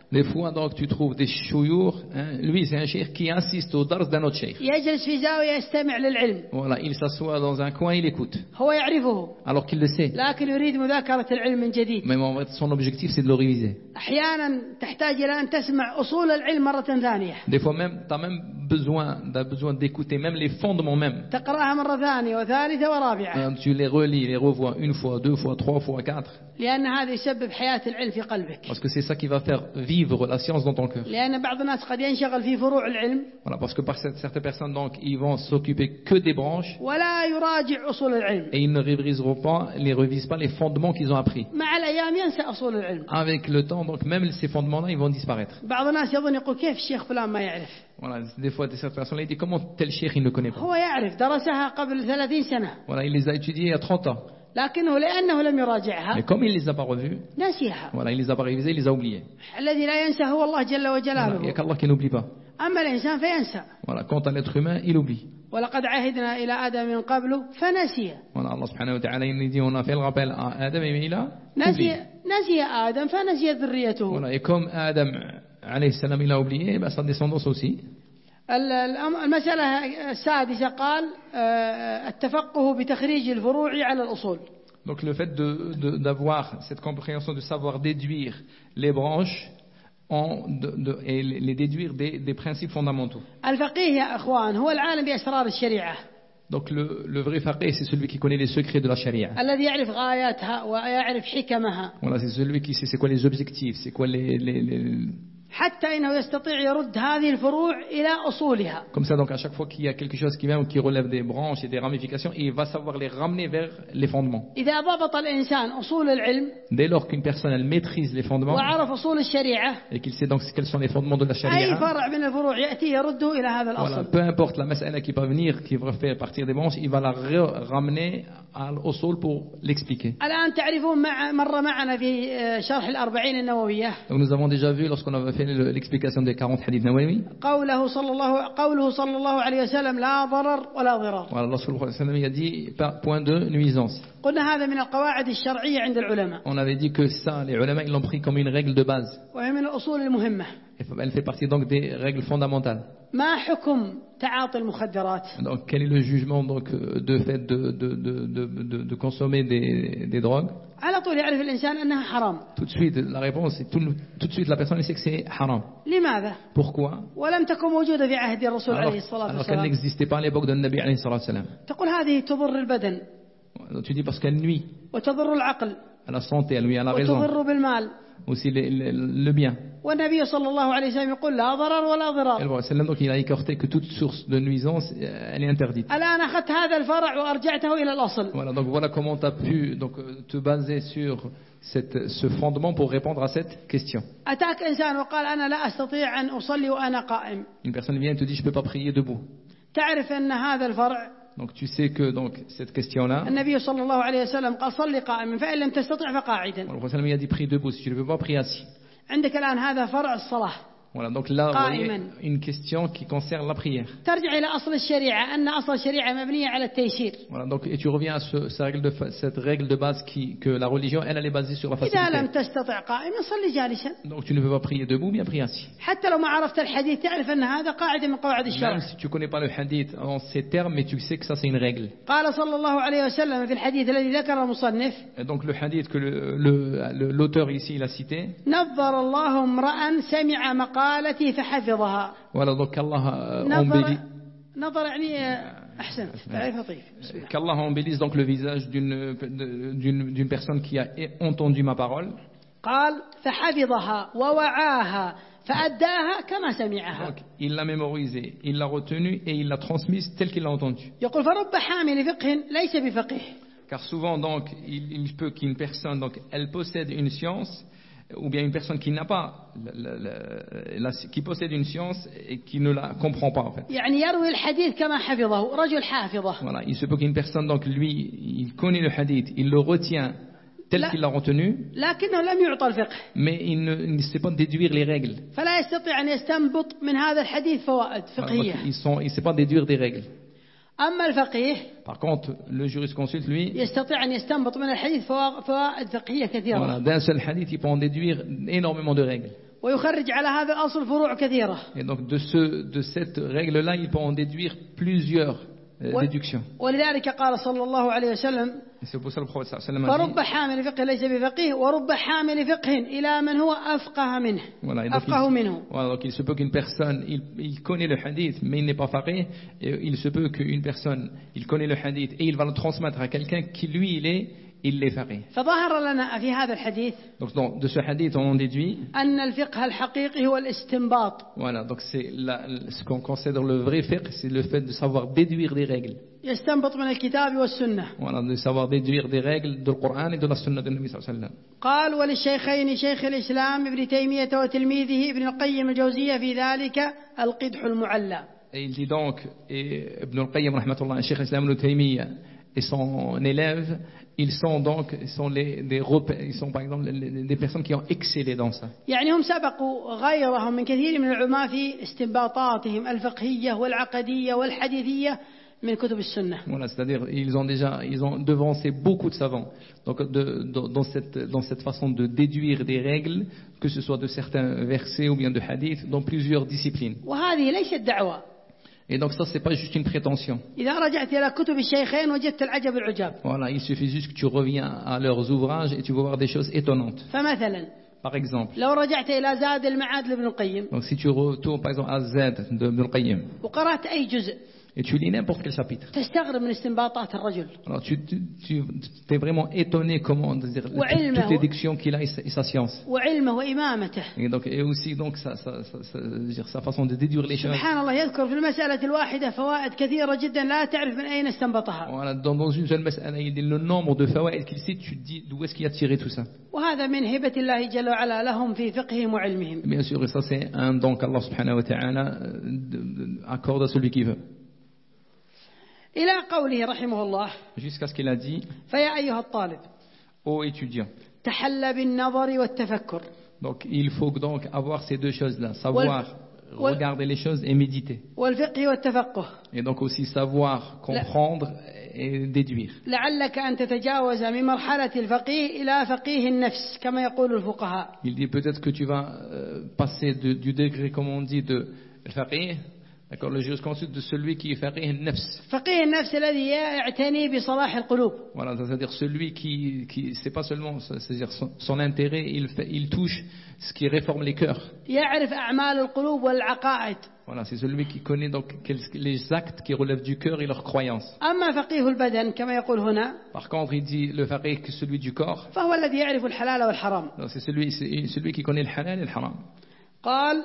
Des fois, donc, tu trouves des chouyours, hein, lui, c'est un cheikh qui insiste au dars d'un autre cheikh. يجلس في زاوية يستمع للعلم. Voilà, il s'assoit dans un coin, il écoute. هو يعرفه. Alors qu'il le sait. لكن يريد مذاكرة العلم من جديد. Mais en fait, son objectif, c'est de le réviser. أحيانا تحتاج إلى أن تسمع أصول العلم مرة ثانية. Des fois même, tu as même besoin, t'as besoin d'écouter même les fondements même. تقرأها مرة ثانية وثالثة ورابعة. Euh, tu les relis, les revois une fois, deux fois, trois fois, quatre. لأن هذا يسبب حياة العلم في قلبك. Parce que c'est ça qui va faire vivre la science dans ton cœur. لأن بعض الناس قد ينشغل في فروع العلم. Voilà, parce que par certaines personnes, donc, ils vont s'occuper que des branches. ولا يراجع أصول العلم. Et ils ne réviseront pas, les révisent pas les fondements qu'ils ont appris. مع الأيام ينسى أصول العلم. Avec le temps, donc, même ces fondements-là, ils vont disparaître. بعض الناس يظن يقول كيف الشيخ فلان ما يعرف. Voilà, des fois, certaines personnes, ils disent comment tel cheikh, il ne connaît pas. هو يعرف درسها قبل ثلاثين سنة. Voilà, il les a étudiés il y a trente ans. لكنه لأنه لم يراجعها. Mais comme il les a pas revus, نسيها. voilà, il les a pas révisés, il les a oubliés. الذي لا ينسى هو الله جل Voilà, il n'y a وجلاله. qu'Allah qui n'oublie pas. أما الإنسان فينسى. Voilà, quant à l'être humain, il oublie. ولقد عهدنا إلى آدم من قبل فنسي. Voilà, Allah subhanahu wa ta'ala, il nous dit, on a fait le rappel à Adam, mais il a نسي oublié. نسي آدم فنسي ذريته. Voilà, et comme Adam, alayhi salam, il a oublié, ben, sa descendance aussi. ال- الأم- المسألة السادسة قال آه، التفقه بتخريج الفروع على الأصول. Donc le fait de- de- d'avoir cette compréhension, de savoir déduire les branches en, de- de- et les déduire des, des principes fondamentaux. الفقيه يا أخوان هو العالم بأسرار الشريعة Donc le, le vrai faqih, c'est celui qui connaît les secrets de la charia. الذي يعرف غاياتها ويعرف حكمها Voilà, c'est celui qui sait c'est quoi les objectifs, c'est quoi les, les, les- حتى إنه يستطيع يرد هذه الفروع إلى أصولها. Comme ça, donc à chaque fois qu'il y a quelque chose qui vient ou qui relève des branches et des ramifications, il va savoir les ramener vers les fondements. إذا ضبط الإنسان أصول العلم Dès lors qu'une personne elle maîtrise les fondements وعرف أصول الشريعة et qu'il sait donc quels sont les fondements de la أي charia, فرع من الفروع يأتي يرده إلى هذا voilà, الأصل. peu importe la mas'ala qui va venir, qui va faire partir des branches, il va la re- ramener à- au sol pour l'expliquer. الآن تعرفون مع مر معنا في آه، شرح الأربعين النووية Donc nous avons déjà vu lorsqu'on avait fait le- l'explication des quarante hadiths Nawawi, قوله صلى الله قوله صلى الله عليه وسلم لا ضرر ولا ضرار. voilà, lorsque le prophète sallallahu alayhi wa sallam, il a dit pas- point de nuisance. قلنا هذا من القواعد الشرعية عند العلماء On avait dit que ça, les ulama, ils l'ont pris comme une règle de base. وهي من الأصول المهمة. Elle fait partie donc des règles fondamentales. ما حكم تعاطي المخدرات؟ Donc, quel est le jugement donc de fait de, de, de, de, de- de consommer des, des drogues? على طول يعرف الإنسان أنها حرام. Tout de suite, la réponse, c'est tout, tout de suite la personne elle sait que c'est haram. لماذا؟ Pourquoi? ولم تكن موجودة في عهد الرسول Alors, عليه الصلاة alors qu'elle والسلام. n'existait pas à l'époque de Nabi alayhi salatu wasalam. تقول هذه تضر البدن Donc, tu dis parce qu'elle nuit وتضر العقل à la santé, elle nuit à la raison, وتضر بالمال. aussi le, le, le bien. والنبي صلى الله عليه وسلم يقول لا ضرر ولا Et le ضرار. prophète sallam, donc il a écarté que toute source de nuisance, euh, elle est interdite. الآن أخذت هذا الفرع وأرجعته إلى الأصل. Voilà, donc voilà comment tu as pu donc, euh, te baser sur cette, ce fondement pour répondre à cette question. أتاك إنسان وقال أنا لا أستطيع أن أصلي وأنا قائم. Une personne vient et te dit je ne peux pas prier debout. تعرف أن هذا الفرع Donc tu sais que donc, cette question-là, النبي صلى الله عليه وسلم قال صلي قائما فإن لم تستطع فقاعدا. le prophète il a dit prie debout, si tu ne peux pas, prie assis. عندك الآن هذا فرع الصلاة. Voilà, donc là, vous voyez, قائما. une question qui concerne la prière. ترجع إلى أصل الشريعة أن أصل الشريعة مبنية على التيسير. Voilà, donc, et tu reviens à ce- cette, règle de, fa- cette règle de base qui, que la religion, elle, elle est basée sur la إذا لم facilité. تستطع قائما صلي جالسا. Donc tu ne peux pas prier debout, bien prie assis. حتى لو ما عرفت الحديث تعرف أن هذا قاعدة من قواعد الشرع. Même si tu ne connais pas le hadith en ces termes, mais tu sais que ça c'est une règle. قال صلى الله عليه وسلم في الحديث الذي ذكر المصنف Et donc le hadith que le- le- le- l'auteur ici il a cité, نظر الله امرأ سمع مقالتي فحفظها. voilà, donc Allah euh, نظر embellit, نظر يعني أحسنت تعريف لطيف. بسم الله. qu'Allah embellisse donc le visage d'une de- d'une d'une personne qui a entendu ma parole. قال فحفظها ووعاها فأداها كما سمعها. Donc, il l'a mémorisée, il l'a retenue et il l'a transmise telle qu'il l'a entendue. يقول فرب حامل فقه ليس بفقيه. Car souvent donc il, il peut qu'une personne donc elle possède une science ou bien une personne qui n'a pas la- la- la- qui possède une science et qui ne la comprend pas en fait. يعني يروي الحديث كما حفظه رجل حافظه. Voilà, il se peut qu'une personne donc lui il connaît le hadith, il le retient tel لا. qu'il l'a retenu, لكنه لم يعطى الفقه mais il ne, il ne sait pas déduire les règles. فلا يستطيع أن يستنبط من هذا الحديث فوائد Voilà, donc, فقهية. ils sont, il ne sait pas déduire des règles. أما الفقيه Par contre, le jurisconsulte lui, يستطيع أن يستنبط من الحديث فوا- فوائد فقهية كثيرة. voilà, d'un seul hadith, il peut en déduire énormément de règles. ويخرج على هذا الأصل فروع كثيرة. Et donc de, ce, de cette règle-là, il peut en déduire plusieurs euh, déductions. ولذلك قال صلى الله عليه وسلم Et c'est pour ça le prophète sallallahu alayhi wa sallam a dit, فرب حامل فقه ليس بفقيه ورب حامل فقه إلى من هو أفقه منه voilà, et donc أفقه il, منه. voilà, donc il se peut qu'une personne, il, il connaît le hadith, mais il n'est pas faqih, et il se peut qu'une personne, il connaît le hadith, et il va le transmettre à quelqu'un qui lui, il est, il est faqih. فظهر لنا في هذا الحديث Donc dans, de ce hadith, on en déduit, أن الفقه الحقيقي هو الاستنباط. voilà, donc c'est la, ce qu'on considère le vrai fiqh, c'est le fait de savoir déduire des règles. يستنبط من الكتاب والسنة. Voilà, de savoir déduire des règles du Coran et de la sunna de Nabi sallallahu alayhi wa sallam. قال وللشيخين شيخ الإسلام ابن تيمية وتلميذه ابن القيم الجوزية في ذلك القدح المعلى. Et il dit donc, et Ibn al-Qayyim rahmatullah, Cheikh Islam Ibn Taymiyyah et son élève, ils sont donc, ils sont les, des repères, ils sont par exemple les, des personnes qui ont excellé dans ça. يعني هم سبقوا غيرهم من كثير من العلماء في استنباطاتهم الفقهية والعقدية والحديثية من كتب السنة. Voilà, c'est-à-dire ils ont déjà, ils ont devancé beaucoup de savants. Donc de, de, dans cette dans cette façon de déduire des règles, que ce soit de certains versets ou bien de hadiths, dans plusieurs disciplines. وهذه ليست دعوة. Et donc ça, c'est pas juste une prétention. إذا رجعت إلى كتب الشيخين وجدت العجب العجاب. Voilà, il suffit juste que tu reviens à leurs ouvrages et tu vas voir des choses étonnantes. فمثلا Par exemple, لو رجعت إلى زاد المعاد لابن القيم donc si tu retournes par exemple à Z de Ibn al-Qayyim وقرأت أي جزء et tu lis n'importe quel chapitre, تستغرب من استنباطات الرجل. alors tu, tu, tu es vraiment étonné comment dire, وعلمه toutes les dictions qu'il a et sa, et sa science. وعلمه وإمامته. Et donc et aussi donc sa, sa, sa, sa, dire, sa façon de déduire les choses. سبحان الله يذكر في المسألة الواحدة فوائد كثيرة جدا لا تعرف من أين استنبطها. Voilà, dans, dans une seule mas'ala, il dit le nombre de fawaid qu'il cite, tu te dis d'où est-ce qu'il a tiré tout ça. وهذا من هبة الله جل وعلا لهم في فقههم وعلمهم. Bien sûr, et ça c'est un don qu'Allah subhanahu wa ta'ala accorde à celui qui veut. إلى قوله رحمه الله Jusqu'à ce qu'il a dit, فيا أيها الطالب ô étudiant. تحلى بالنظر والتفكر. Donc il faut donc avoir ces deux choses-là, savoir Wal- regarder les choses et méditer. والفقه والتفقه. Et donc aussi savoir comprendre et déduire. لعلك أن تتجاوز من مرحلة الفقيه إلى فقيه النفس كما يقول الفقهاء. Il dit peut-être que tu vas euh, passer de- du degré, comme on dit, de faqih, d'accord, le jurisconsulte de celui qui est faqih nafs. فقيه النفس الذي يعتني بصلاح القلوب. Voilà, c'est-à-dire celui qui, qui c'est pas seulement, c'est-à-dire son, son intérêt, il, fait, il touche ce qui réforme les cœurs. يعرف أعمال القلوب والعقائد. Voilà, c'est celui qui connaît donc quels- les actes qui relèvent du cœur et leurs croyances. أما فقيه البدن كما يقول هنا Par contre, il dit le faqih, que celui du corps, فهو الذي يعرف الحلال والحرام. donc c'est celui, c'est celui qui connaît le halal et le haram. قال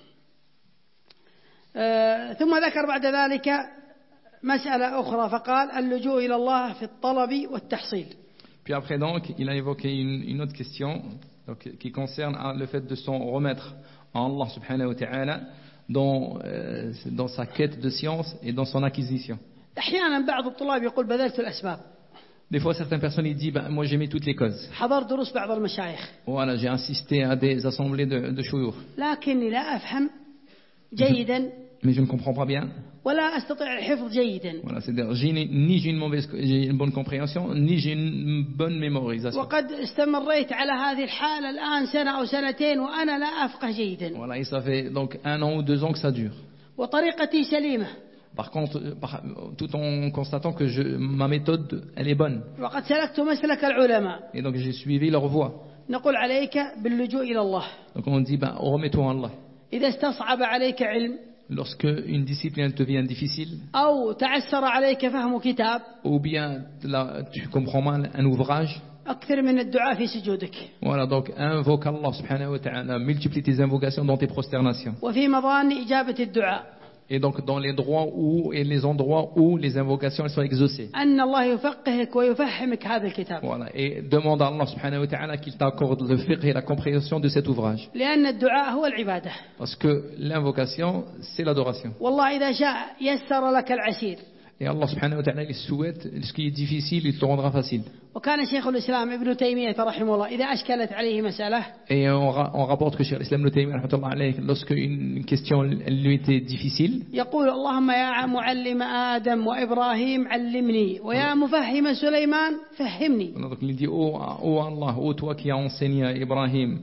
آه ثم ذكر بعد ذلك مسألة أخرى فقال اللجوء إلى الله في الطلب والتحصيل. Puis après donc, il a évoqué une, une autre question donc, qui concerne ah, le fait de s'en remettre à Allah subhanahu wa ta'ala dans, euh, dans sa quête de science et dans son acquisition. أحيانا بعض الطلاب يقول بذلت الأسباب. Des fois, certaines personnes ils disent, ben, moi j'ai mis toutes les causes. حضرت دروس بعض المشايخ Voilà, j'ai assisté à des assemblées de, de shuyukh, لكني لا أفهم جيدا mais je ne comprends pas bien. ولا أستطيع الحفظ جيدا. Voilà, c'est-à-dire, j'ai ni, ni j'ai une mauvaise, j'ai une bonne compréhension, ni j'ai une bonne mémorisation. وقد استمريت على هذه الحالة الآن سنة أو سنتين وأنا لا أفقه جيدا. Voilà, et ça fait donc un an ou deux ans que ça dure. وطريقتي سليمة. Par contre, euh, par- tout en constatant que je, ma méthode, elle est bonne. وقد سلكت مسلك العلماء. Et donc j'ai suivi leur voie. نقول عليك باللجوء إلى الله. Donc on dit, ben, remets-toi en Allah. إذا استصعب عليك علم Lorsque une discipline te devient difficile, أو تعسر عليك فهم كتاب ou bien là, tu comprends mal un ouvrage, أكثر من الدعاء في سجودك. voilà, donc invoque Allah subhanahu wa ta'ala, multiplie tes invocations dans tes prosternations. وفي مظان إجابة الدعاء Et donc dans les droits où et les endroits où les invocations elles sont exaucées. أن الله يفقهك ويفهمك هذا الكتاب. Voilà, et demande à Allah subhanahu wa ta'ala qu'il t'accorde le fiqh et la compréhension de cet ouvrage. لأن الدعاء هو العبادة. Parce que l'invocation, c'est l'adoration. والله إذا شاء يسر لك العسير. Et Allah subhanahu wa ta'ala, il souhaite ce qui est difficile, il te rendra facile. وكان شيخ الإسلام ابن تيمية رحمه الله إذا أشكلت عليه مسألة Et on, ra- on rapporte que Cheikh l'Islam Ibn Taymiyyah, rahmatullah alayhi, lorsque une question elle lui était difficile, يقول اللهم يا معلم آدم وإبراهيم علمني ويا مفهم سليمان فهمني. donc il dit, oh, oh Allah, oh toi qui as enseigné à Ibrahim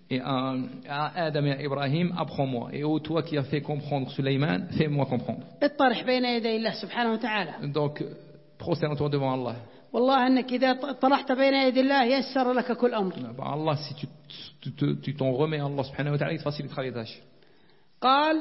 Et à, à Adam et à Ibrahim, apprends-moi. Et ô toi qui as fait comprendre Sulayman, fais-moi comprendre. اطرح بين يدي الله سبحانه وتعالى. Donc, prosterne-toi devant Allah. والله أنك إذا طرحت بين يدي الله يسر لك كل أمر. Bah, Allah, si tu, tu, tu, tu t'en remets à Allah subhanahu wa ta'ala, il te facilitera les tâches. قال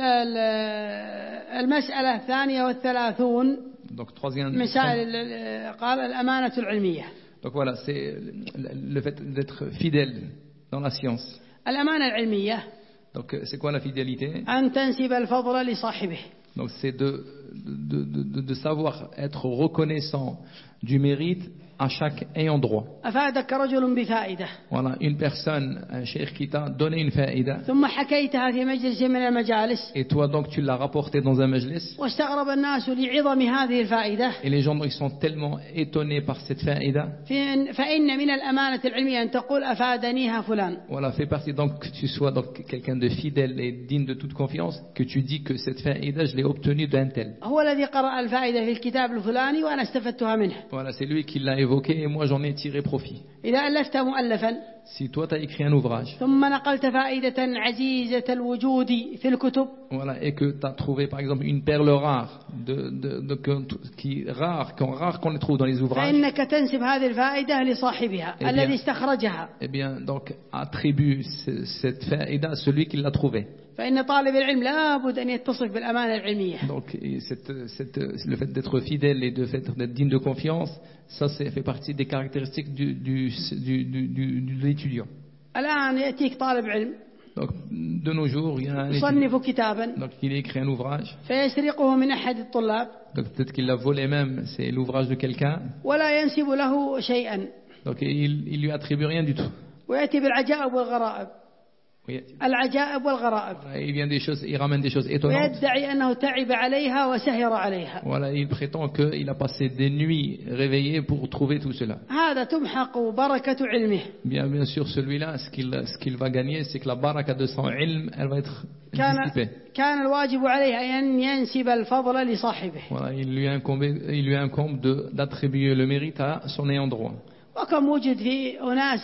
المسألة الثانية والثلاثون. Donc, troisième. مسائل قال الأمانة العلمية. Donc voilà, c'est le fait d'être fidèle dans la science. الأمانة العلمية. Donc, c'est quoi la fidélité? أن تنسب الفضل لصاحبه. Donc, c'est de, de, de, de, de savoir être reconnaissant du mérite à chaque ayant droit. أفادك رجل بفائدة. Voilà, une personne, un cheikh qui t'a donné une faïda. ثم حكيتها في مجلس من المجالس. Et toi donc tu l'as rapporté dans un majlis. واستغرب الناس لعظم هذه الفائدة. Et les gens ils sont tellement étonnés par cette faïda. فإن من الأمانة العلمية أن تقول أفادنيها فلان. Voilà, fait partie donc que tu sois donc quelqu'un de fidèle et digne de toute confiance, que tu dis que cette faïda je l'ai obtenue d'un tel. هو الذي قرأ الفائدة في الكتاب الفلاني وأنا استفدتها منه. Voilà, c'est lui qui l'a évoqué et moi j'en ai tiré profit. إذا ألفت مؤلفا. Si toi tu as écrit un ouvrage. ثم نقلت فائدة عزيزة الوجود في الكتب. Voilà, et que tu as trouvé par exemple une perle rare de, de, de, de qui rare qu'on rare qu'on les trouve dans les ouvrages. فإنك تنسب هذه الفائدة لصاحبها Eh bien, الذي استخرجها. Eh bien, donc attribue cette faïda à celui qui l'a trouvé. فإن طالب العلم لابد أن يتصف بالأمانة العلمية. Donc cette, cette, le fait d'être fidèle et de fait d'être digne de confiance, ça c'est fait partie des caractéristiques du, du, du, du, du, de l'étudiant. الآن يأتيك طالب علم. Donc de nos jours, il y a un يصنف كتابا. Donc il écrit un ouvrage. فيسرقه من أحد الطلاب. Donc peut-être qu'il l'a volé même, c'est l'ouvrage de quelqu'un. ولا ينسب له شيئا. Donc il, il lui attribue rien du tout. ويأتي بالعجائب والغرائب. العجائب والغرائب. Il vient des choses, il ramène des choses étonnantes. ويدعي أنه تعب عليها وسهر عليها. Voilà, il prétend qu'il a passé des nuits réveillées pour trouver tout cela. هذا تمحق بركة علمه. Bien, bien sûr, celui-là, ce qu'il, ce qu'il va gagner, c'est que la baraka de son ilm, elle va être dissipée. كان الواجب عليه أن ينسب الفضل لصاحبه. Voilà, il lui incombe, il lui incombe de, d'attribuer le mérite à son ayant droit. وكم وجد في أناس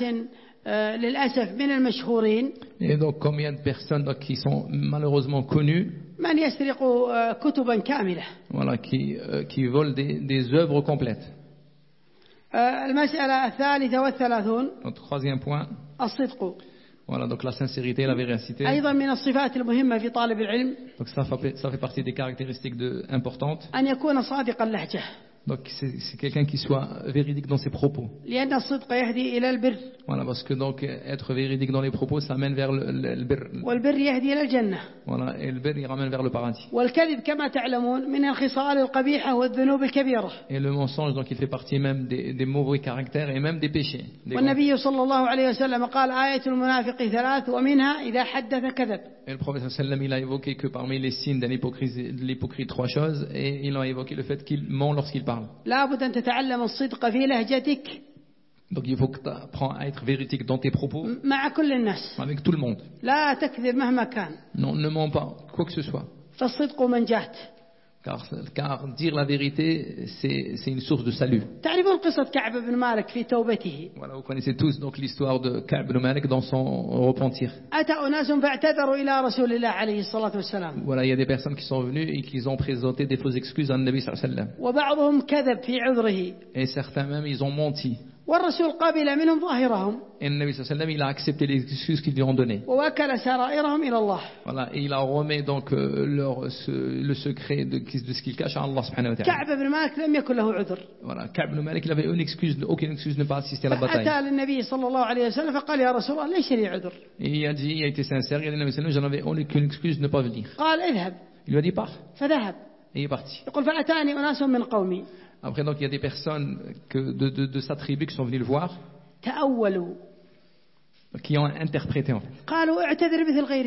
للأسف من المشهورين. Et donc, comme il y a de personnes donc, qui sont malheureusement connues, من يسرق كتبا كاملة. Voilà, qui, euh, qui volent des, des œuvres complètes. المسألة الثالثة والثلاثون. Notre troisième point. الصدق. Voilà, donc la sincérité, la véracité. أيضا من الصفات المهمة في طالب العلم. Donc ça fait, ça fait partie des caractéristiques de, importantes. أن يكون صادق اللهجة. Donc c'est, c'est quelqu'un qui soit véridique dans ses propos. لأن الصدق يهدي إلى البر. Voilà, parce que donc être véridique dans les propos, ça mène vers le, le, le bir. والبر يهدي إلى الجنة. Voilà, et le bir, il ramène vers le paradis. والكذب كما تعلمون من الخصال القبيحة والذنوب الكبيرة. Et le mensonge, donc il fait partie même des, des mauvais caractères et même des péchés. Des والنبي صلى الله عليه وسلم قال آية المنافق ثلاث ومنها إذا حدث كذب. Et le prophète sallam, il a évoqué que parmi les signes de l'hypocrite, de l'hypocrite trois choses, et il a évoqué le fait qu'il ment lorsqu'il parle. لابد أن تتعلم الصدق في لهجتك. Donc il faut que tu apprennes à être véridique dans tes propos. مع كل الناس. Avec tout le monde. لا تكذب مهما كان. Non, ne mens pas, quoi que ce soit. فالصدق منجاة. Car, car dire la vérité, c'est, c'est une source de salut. تعرفون قصة كعب بن مالك في توبته. Voilà, vous connaissez tous donc l'histoire de Ka'b ibn Malik dans son repentir. أتى أناس فاعتذروا إلى رسول الله عليه الصلاة والسلام. Voilà, il y a des personnes qui sont venues et qui ont présenté des fausses excuses à Nabi sallallahu alayhi wa sallam. وبعضهم كذب في عذره. Et certains même, ils ont menti. والرسول قبل منهم ظاهرهم. Et Nabi sallallahu alayhi wa sallam, il a accepté les excuses qu'ils lui ont données. ووكل سرائرهم إلى الله. Voilà, et il a remis donc euh, leur, ce, le secret de, de ce qu'il cache à Allah subhanahu wa ta'ala. كعب بن مالك لم يكن له عذر. Voilà, Ka'b ibn Malik, il avait une excuse, aucune excuse de ne pas assister à la bataille. فأتى للنبي صلى الله عليه وسلم فقال يا رسول الله ليس لي عذر. Et il a dit, il a été sincère, il a dit, Nabi sallallahu alayhi wa sallam, j'en avais aucune excuse de ne pas venir. قال اذهب. Il lui a dit, pars. فذهب. Et il est parti. يقول فأتاني أناس من قومي. Après, donc, il y a des personnes que, de, de, de sa tribu qui sont venues le voir, تأولوا. qui ont interprété en fait. قالوا اعتذر مثل غيرك.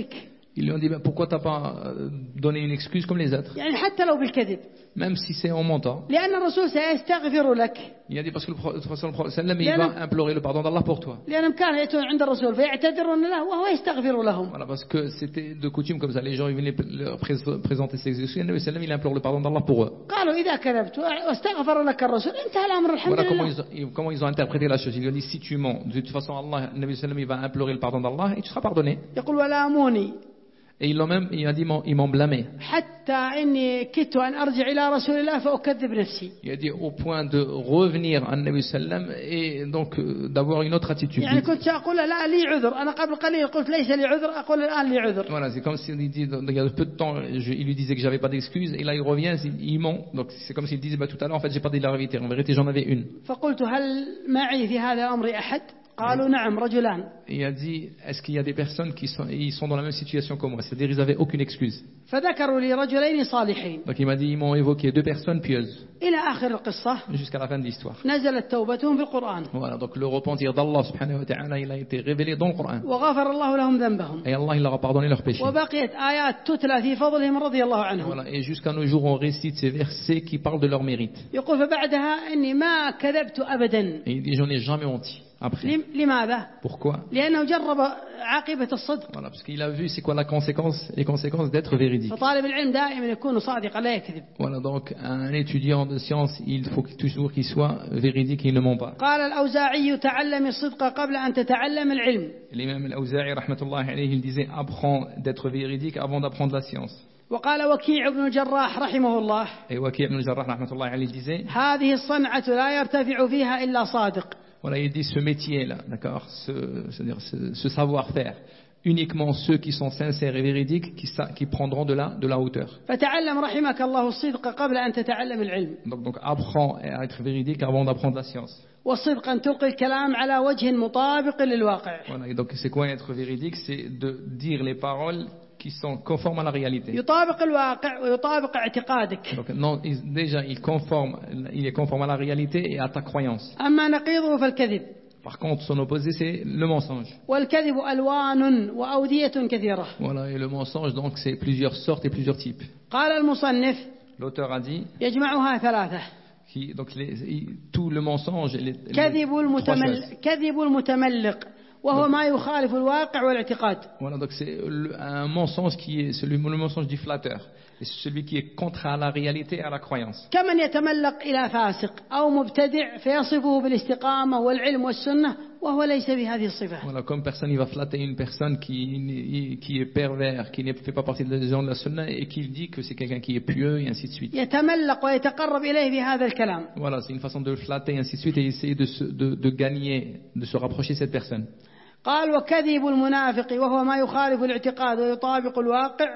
Ils lui ont dit ben, pourquoi t'as pas donné une excuse comme les autres, يعني حتى لو بالكذب même si c'est en mentant. لأن الرسول سيستغفر لك Il a dit parce que le prophète sallam il va implorer le pardon d'Allah pour toi. لأنهم كانوا يأتون عند الرسول فيعتذرون له وهو يستغفر لهم. Voilà, parce que c'était de coutume comme ça, les gens ils venaient leur présenter ses excuses, le prophète sallam il implore le pardon d'Allah pour eux. قالوا إذا كذبت واستغفر لك الرسول انتهى الأمر الحمد Voilà comment لله. ils, ont, comment ils ont interprété la chose. Ils lui ont dit si tu mens, de toute façon Allah, le prophète sallam il va implorer le pardon d'Allah et tu seras pardonné. يقول ولاموني Et ils l'ont même, il a dit ils m'ont blâmé. حتى إني كدت أن أرجع إلى رسول الله فأكذب نفسي. Il a dit au point de revenir à Nabi sallam et donc euh, d'avoir une autre attitude. يعني كنت أقول لا لي عذر أنا قبل قليل قلت ليس لي عذر أقول الآن لي عذر. Voilà, c'est comme s'il dit il y a peu de temps je, il lui disait que j'avais pas d'excuse et là il revient il, il ment. Donc c'est comme s'il disait bah, tout à l'heure en fait j'ai pas dit la vérité. En vérité j'en avais une. فقلت هل معي في هذا الأمر أحد؟ قالوا نعم رجلان. Et il a dit est-ce qu'il y a des personnes qui sont ils sont dans la même situation que moi, c'est-à-dire ils avaient aucune excuse. فذكروا لي رجلين صالحين. Donc il m'a dit ils m'ont évoqué deux personnes pieuses. إلى آخر القصة. Jusqu'à la fin de l'histoire. نزلت توبتهم في القرآن. Voilà, donc le repentir d'Allah subhanahu wa ta'ala il a été révélé dans le Coran. وغفر الله لهم ذنبهم. Et Allah il leur a pardonné leurs péchés. وبقيت آيات تتلى في فضلهم رضي الله عنهم. Voilà, et jusqu'à nos jours on récite ces versets qui parlent de leur mérite. يقول فبعدها إني ما كذبت أبدا. Et il dit j'en ai jamais menti. Après. لماذا؟ Pourquoi? لأنه جرب عاقبة الصدق. Voilà, parce qu'il a vu c'est quoi la conséquence, les conséquences d'être véridique. فطالب العلم دائما يكون صادقا لا يكذب. Voilà, donc un étudiant de science, il faut toujours qu'il soit véridique et il ne ment pas. قال الأوزاعي تعلم الصدق قبل أن تتعلم العلم. L'imam al-Awza'i rahmatullah alayhi, il disait apprends d'être véridique avant d'apprendre la science. وقال وكيع بن الجراح رحمه الله. Et Waki' ibn al-Jarrah rahmatullah alayhi disait هذه الصنعة لا يرتفع فيها إلا صادق. Voilà, il dit ce métier-là, d'accord, ce, c'est-à-dire ce, ce savoir-faire, uniquement ceux qui sont sincères et véridiques qui, qui prendront de la, de la hauteur. فتعلم رحمك الله الصدق قبل أن تتعلم العلم. Donc, donc apprends à être véridique avant d'apprendre la science. والصدق أن تلقي الكلام على وجه مطابق للواقع. Voilà, et donc c'est quoi être véridique? C'est de dire les paroles qui sont conformes à la réalité. يطابق الواقع ويطابق اعتقادك. Donc non, il, déjà il conforme, il est conforme à la réalité et à ta croyance. أما نقيضه فالكذب. Par contre, son opposé c'est le mensonge. والكذب ألوان وأودية كثيرة. Voilà, et le mensonge donc c'est plusieurs sortes et plusieurs types. قال المصنف. L'auteur a dit. يجمعها ثلاثة. Qui, donc les, tout le mensonge. Les, كذب المتمل كذب المتملق. وهو ما يخالف الواقع والاعتقاد. Voilà, donc c'est un mensonge qui est celui, le mensonge du flatteur, et celui qui est contraire à la réalité et à la croyance. كمن يتملق إلى فاسق أو مبتدع فيصفه بالاستقامة والعلم والسنة وهو ليس بهذه الصفة. Voilà, comme personne il va flatter une personne qui qui est pervers, qui ne fait pas partie des gens de la sunna et qui dit que c'est quelqu'un qui est pieux et ainsi de suite. يتملق ويتقرب إليه بهذا الكلام. Voilà, c'est une façon de le flatter et ainsi de suite et essayer de se, de, de gagner, de se rapprocher de cette personne. قال وكذب المنافق وهو ما يخالف الاعتقاد ويطابق الواقع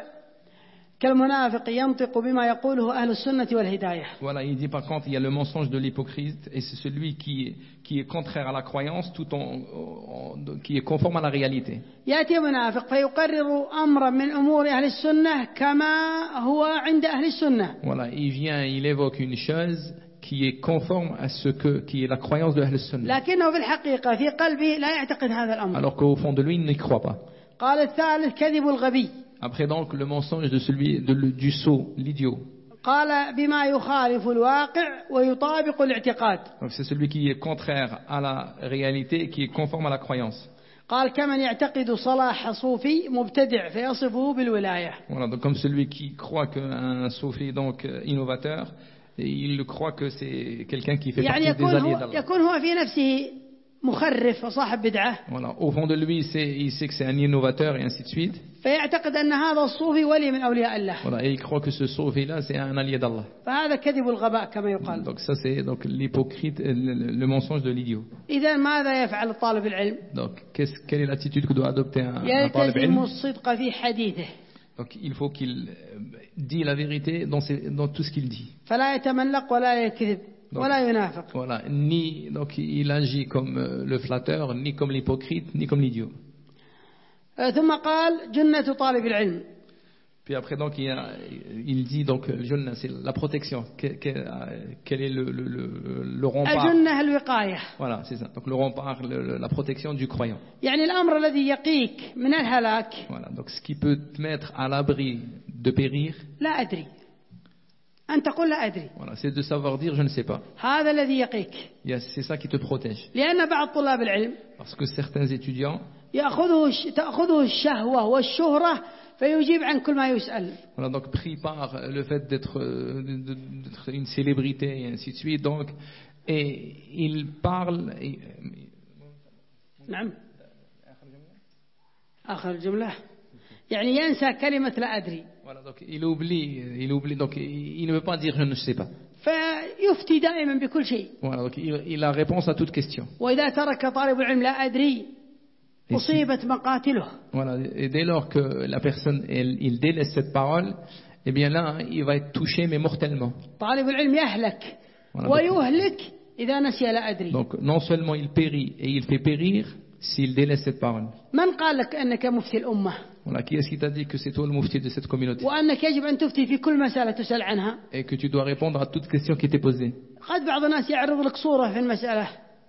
كالمنافق ينطق بما يقوله أهل السنة والهداية. Voilà, il dit par contre il y a le mensonge de l'hypocrite et c'est celui qui qui est contraire à la croyance tout en, en qui est conforme à la réalité. يأتي منافق فيقرر أمرا من أمور أهل السنة كما هو عند أهل السنة. Voilà, il vient, il évoque une chose qui est conforme à ce que qui est la croyance de Ahl Sunnah. لكنه في الحقيقة في قلبه لا يعتقد هذا الأمر. Alors qu'au fond de lui, il n'y croit pas. قال الثالث كذب الغبي. Après donc le mensonge de celui de, du sot, l'idiot. قال بما يخالف الواقع ويطابق الاعتقاد. Donc c'est celui qui est contraire à la réalité et qui est conforme à la croyance. قال كمن يعتقد صلاح صوفي مبتدع فيصفه بالولاية. Voilà, donc comme celui qui croit qu'un soufi donc innovateur, et il croit que c'est quelqu'un qui fait يعني partie des alliés هو d'Allah. يكون هو في نفسه مخرف وصاحب بدعة. Voilà, au fond de lui, c'est, il sait que c'est un innovateur et ainsi de suite. فيعتقد أن هذا الصوفي ولي من أولياء الله. Voilà, et il croit que ce soufi-là, c'est un allié d'Allah. فهذا كذب الغباء كما يقال. Donc ça, c'est donc l'hypocrite, le, le mensonge de l'idiot. إذا ماذا يفعل طالب العلم؟ Donc, qu'est-ce, quelle est l'attitude que doit adopter un, un talib يلتزم ilm? الصدق في حديثه. Donc, il faut qu'il dise la vérité dans, ses, dans tout ce qu'il dit. فلا يتملق ولا يكذب ولا ينافق. Voilà, ni donc il agit comme le flatteur, ni comme l'hypocrite, ni comme l'idiot. ثم قال جنة طالب العلم. Puis après, donc, il, y a, il dit, donc, Junna, c'est la protection. Quel, quel, quel est le, le, le, le rempart? الجنة الوقاية. Voilà, c'est ça. Donc, le rempart, le, le, la protection du croyant. يعني الأمر الذي يقيك من الهلاك. Voilà, donc, ce qui peut te mettre à l'abri de périr. لا أدري. أن تقول لا أدري. Voilà, c'est de savoir dire, je ne sais pas. هذا الذي يقيك. C'est ça qui te protège. لأن بعض طلاب العلم. Parce que certains étudiants. يأخذه تأخذه الشهوة والشهرة. فيجيب عن كل ما يسأل. Voilà, donc pris par le fait d'être, d'être une célébrité et ainsi de suite, donc, et il parle. Et... نعم. آخر الجملة. يعني ينسى كلمة لا أدري. Voilà, donc il oublie, il oublie, donc il ne veut pas dire je ne sais pas. فيفتي دائما بكل شيء. Voilà, donc il, il a réponse à toute question. وإذا ترك طالب العلم لا أدري. أصيبت مقاتله. Voilà, et dès lors que la personne, elle, il délaisse cette parole, eh bien là, il va être touché, mais mortellement. طالب العلم يهلك. Voilà, ويهلك إذا نسي لا أدري. Donc non seulement il périt, et il fait périr s'il délaisse cette parole. من قال لك أنك مفتي الأمة؟ Voilà, qui est-ce qui t'a dit que c'est toi le mufti de cette communauté? وأنك يجب أن تفتي في كل مسألة تسأل عنها. Et que tu dois répondre à toute question qui t'est posée. قد بعض الناس يعرض لك صورة في المسألة.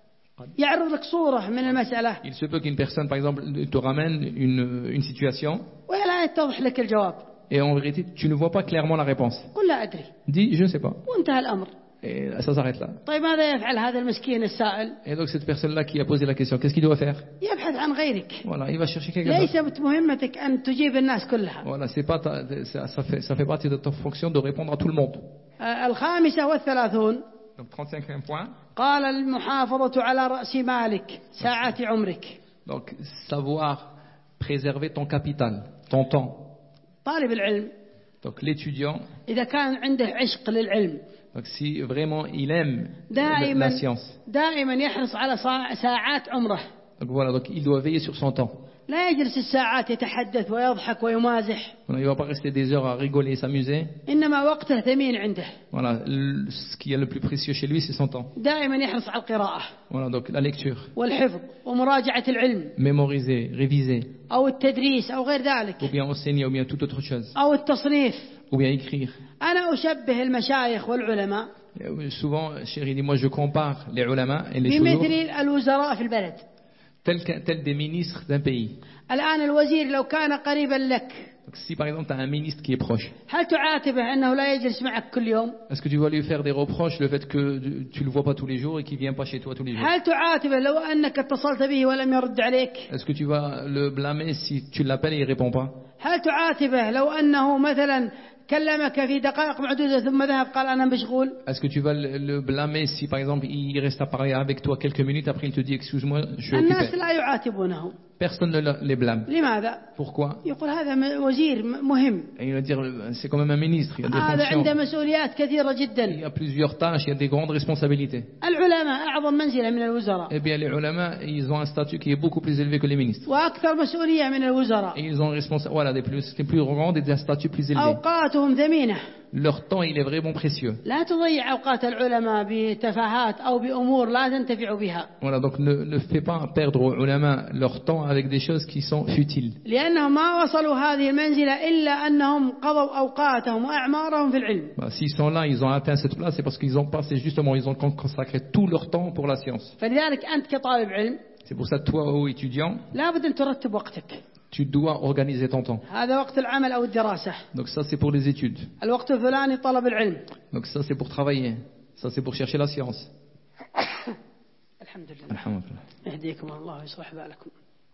يعرض لك صورة من المسألة. Il se peut qu'une personne, par exemple, te ramène une, une situation. ولا يتضح لك الجواب. Et en vérité, tu ne vois pas clairement la réponse. قل لا أدري. Dis, je ne sais pas. وانتهى الأمر. Et ça s'arrête là. طيب ماذا يفعل هذا المسكين السائل؟ Et donc cette personne-là qui a posé la question, qu'est-ce qu'il doit faire? يبحث عن غيرك. Voilà, il va chercher quelqu'un. ليست مهمتك أن تجيب الناس كلها. Voilà, c'est pas ta, ça, ça fait ça fait partie de ta fonction de répondre à tout le monde. الخامسة والثلاثون. Donc trente-cinquième point. قال المحافظة على رأس مالك ساعات عمرك. Donc savoir préserver ton capital, ton temps. طالب العلم. Donc l'étudiant. إذا كان عنده عشق للعلم. Donc si vraiment il aime دائما la science. دائما يحرص على ساعات عمره. Donc voilà, donc il doit veiller sur son temps. لا يجلس الساعات يتحدث ويضحك ويمازح. Voilà, il ne va pas rester des heures à rigoler et s'amuser. إنما وقته ثمين عنده. Voilà, le, ce qui est le plus précieux chez lui, c'est son temps. دائما يحرص على القراءة. Voilà, donc la lecture. والحفظ ومراجعة العلم. Mémoriser, réviser. أو التدريس أو غير ذلك. Ou bien enseigner, ou bien toute autre chose. أو التصنيف. Ou bien écrire. أنا أشبه المشايخ والعلماء. Souvent, chérie, dit moi je compare les ulama et les بمثل الوزراء في البلد. Tels, tels des ministres d'un pays. الآن الوزير لو كان قريبا لك. Donc, si par exemple tu as un ministre qui est proche. هل تعاتبه أنه لا يجلس معك كل يوم؟ Est-ce que tu vas lui faire des reproches le fait que tu le vois pas tous les jours et qu'il vient pas chez toi tous les jours? هل تعاتبه لو أنك اتصلت به ولم يرد عليك؟ Est-ce que tu vas le blâmer si tu l'appelles et il répond pas? هل تعاتبه لو أنه مثلا كلمك في دقائق معدودة ثم ذهب قال أنا مشغول؟ Est-ce que tu vas le, le blâmer si par exemple il reste à parler avec toi quelques minutes après il te dit excuse-moi je suis الناس occupé? لا يعاتبونه. Personne ne les blâme. لماذا؟ Pourquoi? يقول هذا وزير مهم. Et il va dire c'est quand même un ministre, il y a des هذا fonctions. عنده مسؤوليات كثيرة Il جدا. y a plusieurs tâches, il y a des grandes responsabilités. العلماء أعظم منزلة من الوزراء. Eh bien les ulama, ils ont un statut qui est beaucoup plus élevé que les ministres. وأكثر مسؤولية من الوزراء. Et ils ont responsa- voilà, des plus, des plus grandes et des statuts plus élevés. أوقاتهم ثمينة. Leur temps, il est vraiment précieux. لا تضيع أوقات العلماء بتفاهات أو بأمور لا تنتفع بها. Voilà, donc ne, ne fais pas perdre aux ulama leur temps avec des choses qui sont futiles. لأنهم ما وصلوا هذه المنزلة إلا أنهم قضوا أوقاتهم وأعمارهم في العلم. Bah, s'ils sont là, ils ont atteint cette place, c'est parce qu'ils ont passé justement, ils ont consacré tout leur temps pour la science. فلذلك أنت كطالب علم. C'est pour ça, toi, ô étudiant, لابد أن ترتب وقتك. tu dois organiser ton temps. هذا وقت العمل أو الدراسة. Donc ça, c'est pour les études. الوقت الفلاني طلب العلم. Donc ça, c'est pour travailler. Ça, c'est pour chercher la science. الحمد لله. الحمد لله. يهديكم الله ويصلح بالكم.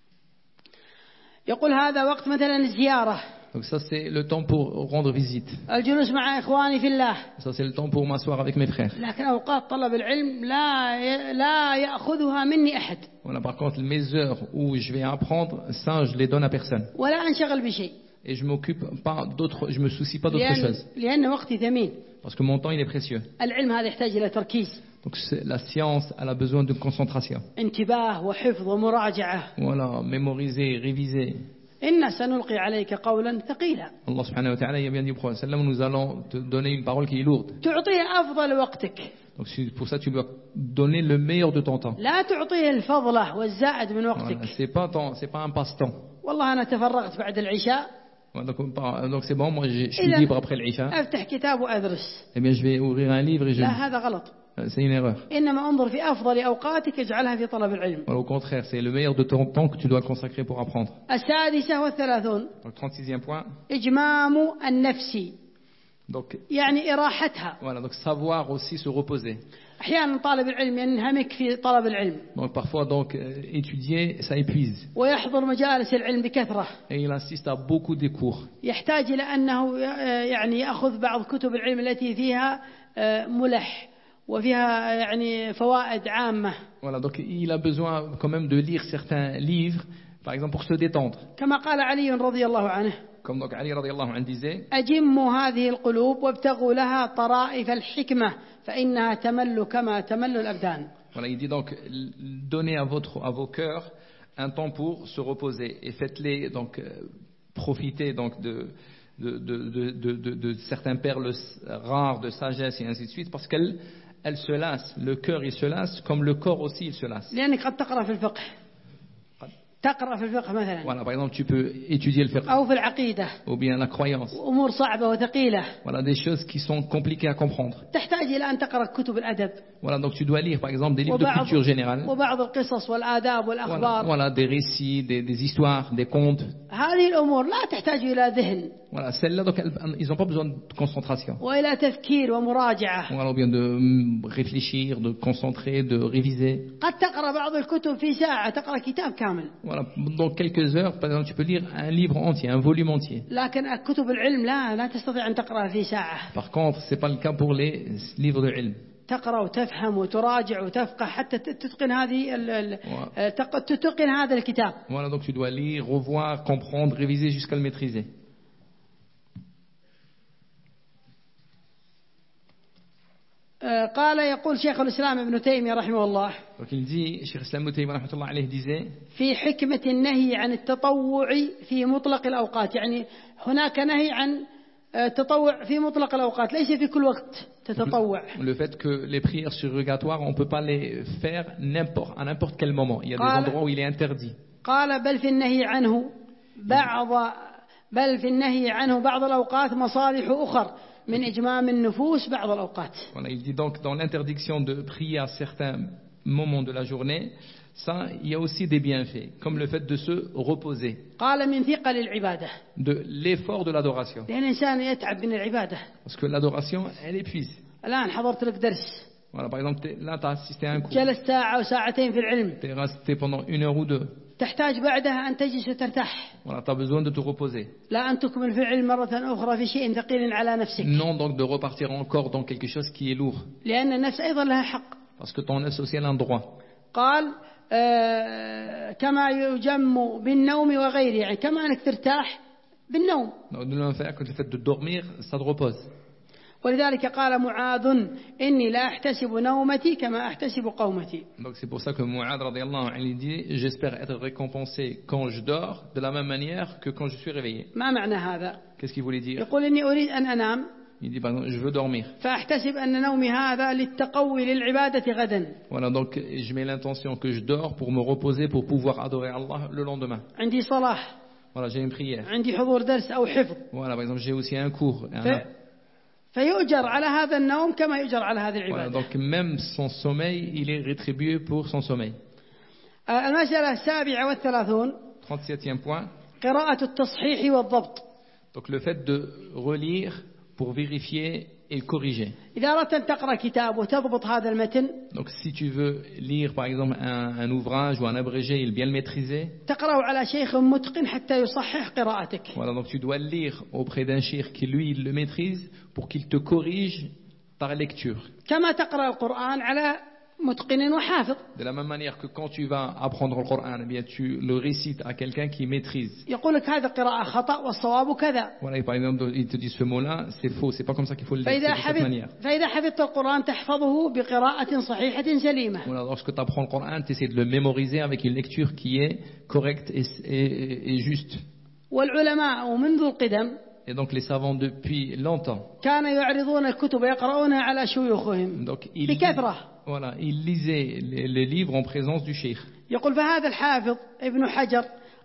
يقول هذا وقت مثلا الزيارة. Donc ça, c'est le temps pour rendre visite. الجلوس مع إخواني في الله. Ça, c'est le temps pour m'asseoir avec mes frères. لكن أوقات طلب العلم لا لا يأخذها مني أحد. Voilà, par contre, mes heures où je vais apprendre, ça, je les donne à personne. ولا أنشغل بشيء. Et je m'occupe pas d'autres, je me soucie pas d'autre لأن, chose. لأن وقتي ثمين. Parce que mon temps, il est précieux. العلم هذا يحتاج إلى تركيز. Donc c'est- la science, elle a besoin de concentration. انتباه وحفظ ومراجعة. Voilà, mémoriser, réviser. إن سنلقي عليك قولا ثقيلا. Allah subhanahu wa ta'ala, il a bien dit au prophète sallam, nous allons te donner une parole qui est lourde. تعطيه أفضل وقتك. Donc c'est- pour ça, tu dois donner le meilleur de ton temps. لا تعطيه الفضلة والزائد من Voilà, وقتك. c'est pas ton, c'est pas un passe-temps. والله أنا تفرغت بعد العشاء. Donc, donc c'est bon, moi je suis إذن libre après l'Isha. أفتح كتاب وأدرس. Eh bien, je vais ouvrir un livre et je. لا هذا غلط. C'est une erreur. إنما انظر في أفضل أوقاتك اجعلها في طلب العلم. Voilà, au contraire, c'est le meilleur de ton temps que tu dois consacrer pour apprendre. السادسة والثلاثون. Donc, trente-sixième point. إجمام النفس. Donc, يعني إراحتها. voilà, donc savoir aussi se reposer. أحيانا طالب العلم ينهمك في طلب العلم. Donc parfois donc euh, étudier ça épuise. ويحضر مجالس العلم بكثرة. Et il assiste à beaucoup de cours. يحتاج إلى أنه يعني يأخذ بعض كتب العلم التي فيها ملح وفيها يعني فوائد عامة. Voilà, donc il a besoin quand même de lire certains livres, par exemple pour se détendre. كما قال علي رضي الله عنه. Comme donc Ali radiyallahu anhu disait. أجموا هذه القلوب وابتغوا لها طرائف الحكمة فإنها تمل كما تمل الأبدان. Voilà, il dit donc donnez à votre à vos cœurs un temps pour se reposer et faites-les donc euh, profiter donc de de, de, de, de, de, de certaines perles rares de sagesse et ainsi de suite parce qu'elles elles se lassent, le cœur il se lasse comme le corps aussi il se lasse. لأنك قد تقرأ في الفقه. تقرأ في الفقه مثلا. Voilà, par exemple, tu peux étudier le fiqh. أو في العقيدة. Ou bien la croyance. أمور صعبة وثقيلة. Voilà, des choses qui sont compliquées à comprendre. تحتاج إلى أن تقرأ كتب الأدب. Voilà, donc tu dois lire, par exemple, des livres de culture générale. وبعض القصص والآداب والأخبار. Voilà, voilà des récits, des, des histoires, des contes. هذه الأمور لا تحتاج إلى ذهن. Voilà, celles-là, donc, elles, ils n'ont pas besoin de concentration. وإلى تفكير ومراجعة. Voilà, ou bien de réfléchir, de concentrer, de réviser. قد تقرأ بعض الكتب في ساعة تقرأ كتاب كامل. Voilà, dans quelques heures, par exemple, tu peux lire un livre entier, un volume entier. لكن كتب العلم لا لا تستطيع أن تقرأ في ساعة. Par contre, c'est pas le cas pour les livres de ilm. تقرأ وتفهم وتراجع وتفقه حتى تتقن هذه ال تتقن هذا الكتاب. Voilà, donc tu dois lire, revoir, comprendre, réviser jusqu'à le maîtriser. قال يقول شيخ الإسلام ابن تيمية رحمه الله. Donc il dit, Cheikh Islam Ibn Taymiyyah rahmatullah alayhi disait. في حكمة النهي عن التطوع في مطلق الأوقات يعني هناك نهي عن التطوع في مطلق الأوقات ليس في كل وقت تتطوع. Le fait que les prières surrogatoires on peut pas les faire n'importe à n'importe quel moment. Il y a des endroits où il est interdit. قال بل في النهي عنه بعض بل في النهي عنه بعض الأوقات مصالح أخر من إجمام النفوس بعض الأوقات. Voilà, il dit donc dans l'interdiction de prier à certains moments de la journée, ça il y a aussi des bienfaits, comme le fait de se reposer. قال من ثقل العبادة. De l'effort de l'adoration. لأن الإنسان يتعب من العبادة. Parce que l'adoration, elle épuise. الآن حضرت لك درس. Voilà, par exemple, là tu as assisté à un cours. جلست ساعة أو ساعتين في العلم. Tu es resté pendant une heure ou deux. تحتاج بعدها أن تجلس وترتاح. Voilà, tu as besoin de te reposer. لا أن تكمل في العلم مرة أخرى في شيء ثقيل على نفسك. Non, donc de repartir encore dans quelque chose qui est lourd. لأن النفس أيضا لها حق. Parce que ton nefs aussi a un droit. قال آه كما يجم بالنوم وغيره يعني كما أنك ترتاح بالنوم. Donc de le faire que le fait de dormir, ça te repose. ولذلك قال معاذ إني لا أحتسب نومتي كما أحتسب قومتي. Donc c'est pour ça que Mu'adh radiyallahu anhu dit j'espère être récompensé quand je dors de la même manière que quand je suis réveillé. ما معنى هذا؟ Qu'est-ce qu'il voulait dire? يقول إني أريد أن أنام. Il dit par exemple, je veux dormir. فأحتسب أن نومي هذا للتقوي للعبادة غدا. Voilà, donc je mets l'intention que je dors pour me reposer pour pouvoir adorer Allah le lendemain. عندي صلاة. Voilà, j'ai une prière. عندي حضور درس أو حفظ. Voilà, par exemple, j'ai aussi un cours. Un... ف... فيؤجر على هذا النوم كما يؤجر على هذه العبادة. Voilà, donc même son sommeil, il est rétribué pour son sommeil. المسألة السابعة والثلاثون. trente-septième point. قراءة التصحيح والضبط. Donc le fait de relire pour vérifier et corriger. إذا أردت أن تقرأ كتاب وتضبط هذا المتن. Donc si tu veux lire par exemple un, un ouvrage ou un abrégé et bien le maîtriser. تقرأ على شيخ متقن حتى يصحح قراءتك. Voilà, donc tu dois le lire auprès d'un cheikh qui lui il le maîtrise pour qu'il te corrige ta lecture. كما تقرأ القرآن على متقن وحافظ. De la même manière que quand tu vas apprendre le Coran, eh bien tu le récites à quelqu'un qui maîtrise. يقول لك هذا قراءة خطأ والصواب كذا. Voilà, et par exemple, il te dit ce mot-là, c'est faux, c'est pas comme ça qu'il faut le dire, c'est de cette manière. فإذا حفظت القرآن تحفظه بقراءة صحيحة سليمة. Voilà, lorsque tu apprends le Coran, tu essaies de le mémoriser avec une lecture qui est correcte et, et, et juste. والعلماء منذ القدم. Et donc les savants depuis longtemps. كانوا يعرضون الكتب يقرؤونها على شيوخهم. Donc ils بكثرة. Voilà, il lisait les, les livres en présence du cheikh. يقول فهذا الحافظ ابن حجر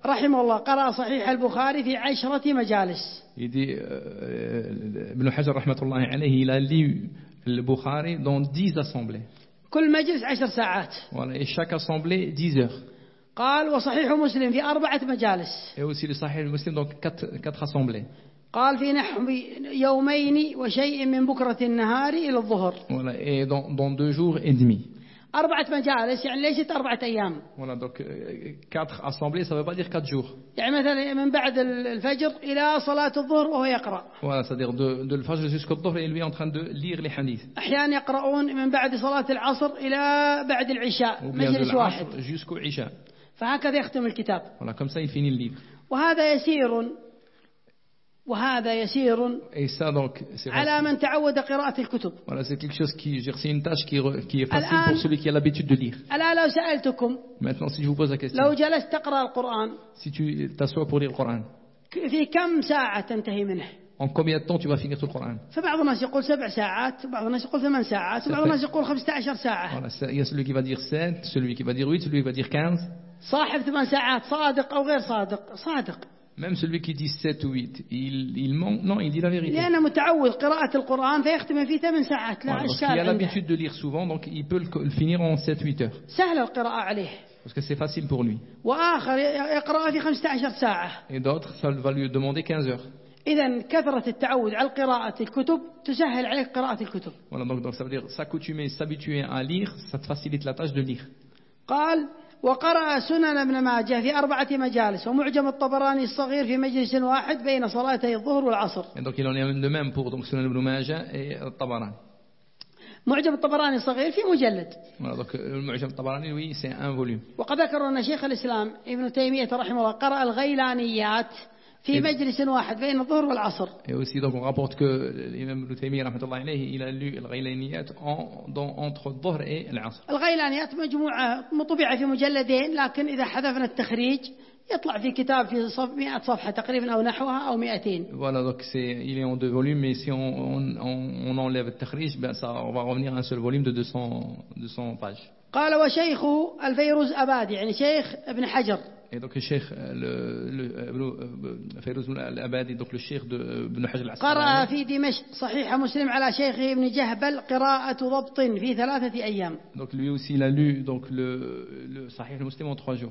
رحمه الله قرأ صحيح البخاري في عشرة مجالس. Il dit, euh, Ibn Hajar rahmatullahi alayhi, il a lu le Bukhari dans dix assemblées. كل مجلس عشر ساعات. Voilà, et chaque assemblée dix heures. قال وصحيح مسلم في أربعة مجالس. Et aussi le Sahih Muslim dans quatre, quatre assemblées. قال في نحو يومين وشيء من بكرة النهار إلى الظهر. Voilà, et dans, dans deux jours et demi. أربعة مجالس يعني ليست أربعة أيام. Voilà, donc quatre assemblées, ça ne veut pas dire quatre jours. يعني مثلا من بعد الفجر إلى صلاة الظهر وهو يقرأ. Voilà, c'est-à-dire de, de le Fajr jusqu'au Dhuhr et lui est en train de lire les hadiths. أحيانا يقرؤون من بعد صلاة العصر إلى بعد العشاء مجلس واحد. Jusqu'au Isha. فهكذا يختم الكتاب. Voilà, comme ça il finit le livre. وهذا يسير وهذا يسير Et ça donc c'est على من تعود قراءة الكتب. Voilà, c'est quelque chose qui c'est une tâche qui, qui est facile pour celui qui a l'habitude de lire. ألا لو سألتكم Maintenant si je vous pose la question. لو جلست تقرأ القرآن Si tu t'assois pour lire le Coran. في كم ساعة تنتهي منه؟ En combien de temps tu vas finir tout le Coran? فبعض الناس يقول سبع ساعات وبعض الناس يقول ثمان ساعات وبعض الناس يقول خمسة عشر ساعة. Voilà, il y a celui qui va dire sept, celui qui va dire huit, celui qui va dire quinze. صاحب ثمان ساعات صادق أو غير صادق؟ صادق. Même celui qui dit sept ou huit, il, il ment, non, il dit la vérité. لأنه متعود قراءة القرآن فيختم في ثمان ساعات لا Voilà, إشكال il a عنده. l'habitude de lire souvent, donc il peut le, le finir en sept huit heures. سهل القراءة عليه. Parce que c'est facile pour lui. وآخر يقرأ في خمسة عشر ساعة. Et d'autres, ça va lui demander quinze heures. إذا كثرة التعود على قراءة الكتب تسهل عليك قراءة الكتب. Voilà, donc, donc ça veut dire s'accoutumer, s'habituer à lire, ça te facilite la tâche de lire. قال وقرأ سنن ابن ماجه في أربعة مجالس ومعجم الطبراني الصغير في مجلس واحد بين صلاتي الظهر والعصر. Et donc il en est de même pour donc Sunan Ibn Majah et Tabarani. معجم الطبراني الصغير في مجلد. Voilà, donc le Mu'jam Tabarani, oui, c'est un volume. وقد ذكر أن شيخ الإسلام ابن تيمية رحمه الله قرأ الغيلانيات في مجلس واحد بين الظهر والعصر. Et aussi donc on rapporte que l'imam Ibn Taymiyyah rahmatullahi alayhi, il a lu al-Ghaylaniyat en dans entre الظهر et العصر. الغيلانيات مجموعة مطبوعة في مجلدين لكن إذا حذفنا التخريج يطلع في كتاب في مئة صفحة تقريبا أو نحوها أو مئتين. Voilà, donc c'est il est en deux volumes, mais si on on, on, on enlève le takhrij, ben ça on va revenir à un seul volume de deux cents pages. قال وشيخ الفيروز أبادي يعني شيخ ابن حجر. Et donc le cheikh le le Fayrouz al-Abadi, donc le cheikh de Ibn Hajar al-Asqalani. قرأ في دمشق صحيح مسلم على شيخه ابن جهبل قراءة ضبط في ثلاثة أيام. Donc lui aussi il a lu donc le le Sahih al-Muslim en trois jours.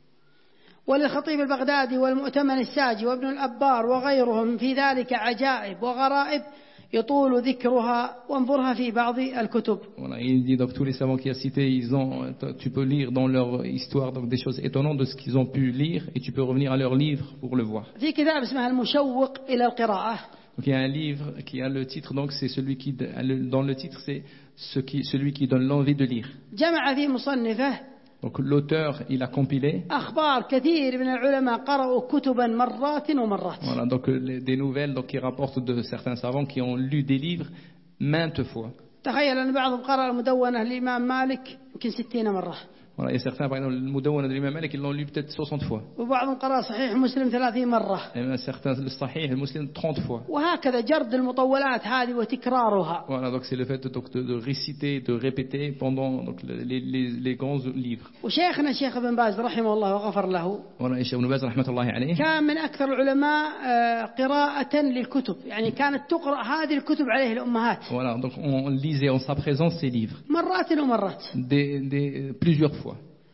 وللخطيب البغدادي والمؤتمن الساجي وابن الأبار وغيرهم في ذلك عجائب وغرائب يطول ذكرها وانظرها في بعض الكتب. Voilà, il dit donc tous les savants qui a cités, ils ont, tu peux lire dans leur histoire donc des choses étonnantes de ce qu'ils ont pu lire et tu peux revenir à leurs livres pour le voir. في كتاب اسمه المشوق إلى القراءة. Donc il y a un livre qui a le titre, donc c'est celui qui dans le titre c'est ce qui celui qui donne l'envie de lire. جمع في مصنفه. Donc l'auteur, il a compilé. أخبار كثير من العلماء قرأوا كتبا مرات ومرات. Voilà, donc les, des nouvelles donc qui rapportent de certains savants qui ont lu des livres maintes fois. تخيل أن بعضهم قرأ المدونة للإمام مالك يمكن ستين مرة. Voilà, et certains, par exemple, le Mudawwana de l'imam Malik, ils l'ont lu peut-être soixante fois. وبعضهم قرأ صحيح مسلم ثلاثين مرة. Et même certains, le Sahih, le Muslim, trente fois. وهكذا جرد المطولات هذه وتكرارها. Voilà, donc c'est le fait donc, de, de réciter, de répéter pendant donc, les, les, les grands livres. وشيخنا الشيخ ابن باز رحمه الله وغفر له. Voilà, et Cheikh Ibn Baz rahmatullahi alayhi. كان من أكثر العلماء قراءة للكتب، يعني كانت تقرأ هذه الكتب عليه الأمهات. Voilà, donc on lisait en sa présence ces livres. مرات ومرات. Des, des, plusieurs fois.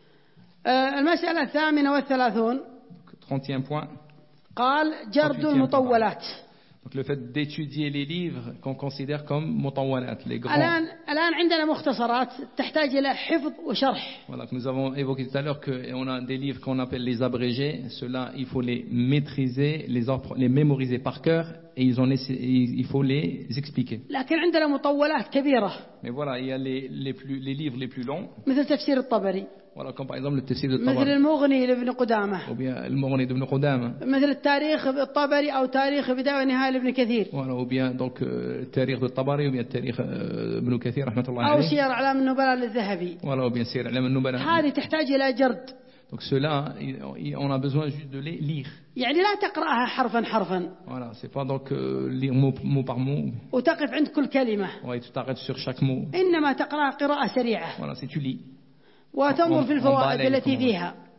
المسألة الثامنة والثلاثون. trentième point. قال جرد المطولات. Donc le fait d'étudier les livres qu'on considère comme mutawwalat, les grands. الآن الآن عندنا مختصرات تحتاج إلى حفظ وشرح. Voilà, que nous avons évoqué tout à l'heure qu'on a des livres qu'on appelle les abrégés. Ceux-là, il faut les maîtriser, les, les mémoriser par cœur et ils ont les, il faut les expliquer. لكن عندنا مطولات كبيرة. Mais voilà, il y a les, les, plus, les livres les plus longs. مثل تفسير الطبري. Voilà, comme par exemple le tafsir de مثل Tabari. المغني لابن قدامة. Ou bien le Mughni d'Ibn Qudama. مثل التاريخ الطبري أو تاريخ بداية ونهاية لابن كثير. Voilà, ou bien donc le Tarikh de Tabari ou bien le Tarikh Ibn Kathir rahmatullah أو alayhi. سير أعلام النبلاء للذهبي. Voilà, ou bien Sir A'lam al-Nubala. هذه تحتاج إلى جرد. Donc ceux-là, on a besoin juste de les lire. يعني لا تقرأها حرفا حرفا. Voilà, c'est pas donc euh, lire mot, mot par mot. وتقف عند كل كلمة. Ouais, tu t'arrêtes sur chaque mot. إنما تقرأ قراءة سريعة. Voilà, si tu lis. وتنظر في الفوائد التي فيها.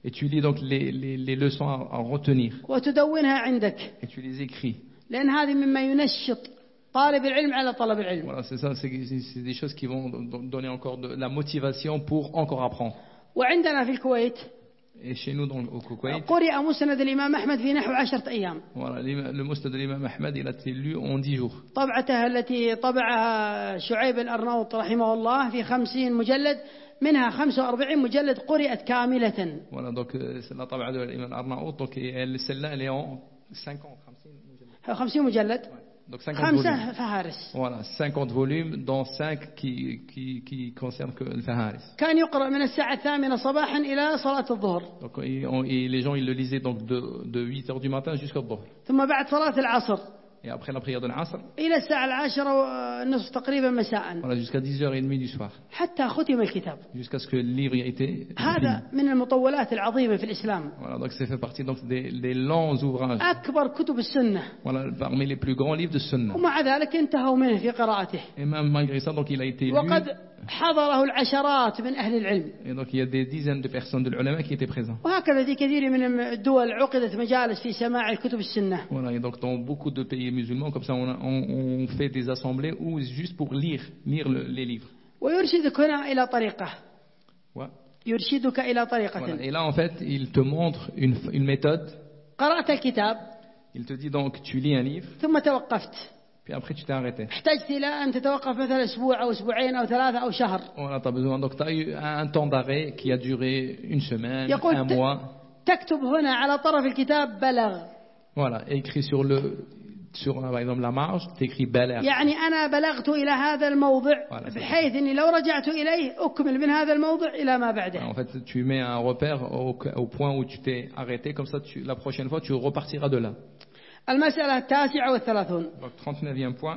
Et tu lis donc les, les, les leçons à, à retenir. وتدونها عندك. Et tu les écris. لأن هذه مما ينشط طالب العلم على طلب العلم. Voilà, c'est ça, c'est, c'est, c'est des choses qui vont donner encore de la motivation pour encore apprendre. وعندنا في الكويت Et chez nous, dans, au Koweït, قرئ مسند الإمام أحمد في نحو عشرة أيام. Voilà, le musnad de l'imam Ahmad, il a été lu en dix jours. طبعته التي طبعها شعيب الأرناؤوط رحمه الله في خمسين مجلد منها خمسة وأربعين مجلد قرئت كاملة. Voilà, donc c'est la taba'a de l'imam Arnaout, donc elle, celle-là, elle est en cinquante, خمسين مجلد. Donc cinquante خمسة volumes. فهارس. Voilà, cinquante volumes, dont cinq qui, qui, qui concernent que le faharis. كان يقرأ من الساعة الثامنة صباحا إلى صلاة الظهر. Donc et, on, et les gens, ils le lisaient donc de, de huit heures du matin jusqu'au dhuhr. ثم بعد صلاة العصر. Et après la prière de l'Asr, إلى الساعة العاشرة والنصف تقريبا مساء. voilà, jusqu'à dix heures trente du soir. حتى ختم الكتاب. Jusqu'à ce que le livre ait été هذا fini. من المطولات العظيمة في الإسلام. Voilà, donc ça fait partie donc des, des longs ouvrages. أكبر كتب السنة. Voilà, parmi les plus grands livres de Sunna. ومع ذلك انتهوا منه في قراءته. Et même malgré ça, donc il a été lu. وقد حضره العشرات من أهل العلم. Et donc il y a des dizaines de personnes de l'ulama qui étaient présents. وهكذا في كثير من الدول عقدت مجالس في سماع الكتب السنة. Voilà, et donc dans beaucoup de pays musulmans, comme ça, on, a, on, on fait des assemblées où juste pour lire, lire le, les livres. ويرشدك هنا إلى طريقة. Ouais. يرشدك إلى طريقة. Voilà. Et là, en fait, il te montre une, une méthode. قرأت الكتاب. Il te dit donc, tu lis un livre. ثم توقفت. Puis après, tu t'es arrêté. احتجت إلى أن تتوقف مثلا أسبوع أو أسبوعين أو ثلاثة أو شهر. Voilà, tu as besoin. Donc, tu as eu un temps d'arrêt qui a duré une semaine, يقول un mois. تكتب هنا على طرف الكتاب بلغ. Voilà, écrit sur le, sur par exemple la marge, tu écris balagh. يعني أنا بلغت إلى هذا الموضع Voilà, بحيث إني لو رجعت إليه أكمل من هذا الموضع إلى ما بعده. En fait, tu mets un repère au, au point où tu t'es arrêté, comme ça, tu, la prochaine fois, tu repartiras de là. المسألة التاسعة والثلاثون. Donc, trente-neuvième point.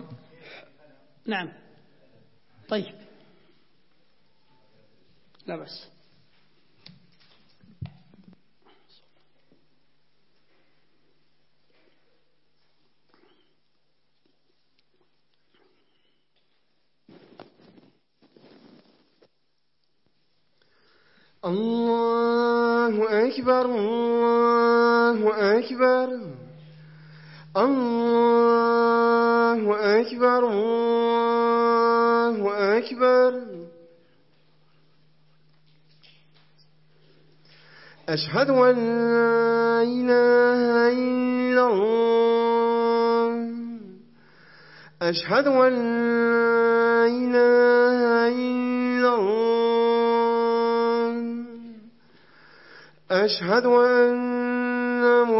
نعم. طيب. لا بس. الله أكبر الله أكبر الله أكبر الله أكبر أشهد أن لا إله إلا الله أشهد أن لا إله إلا الله أشهد أن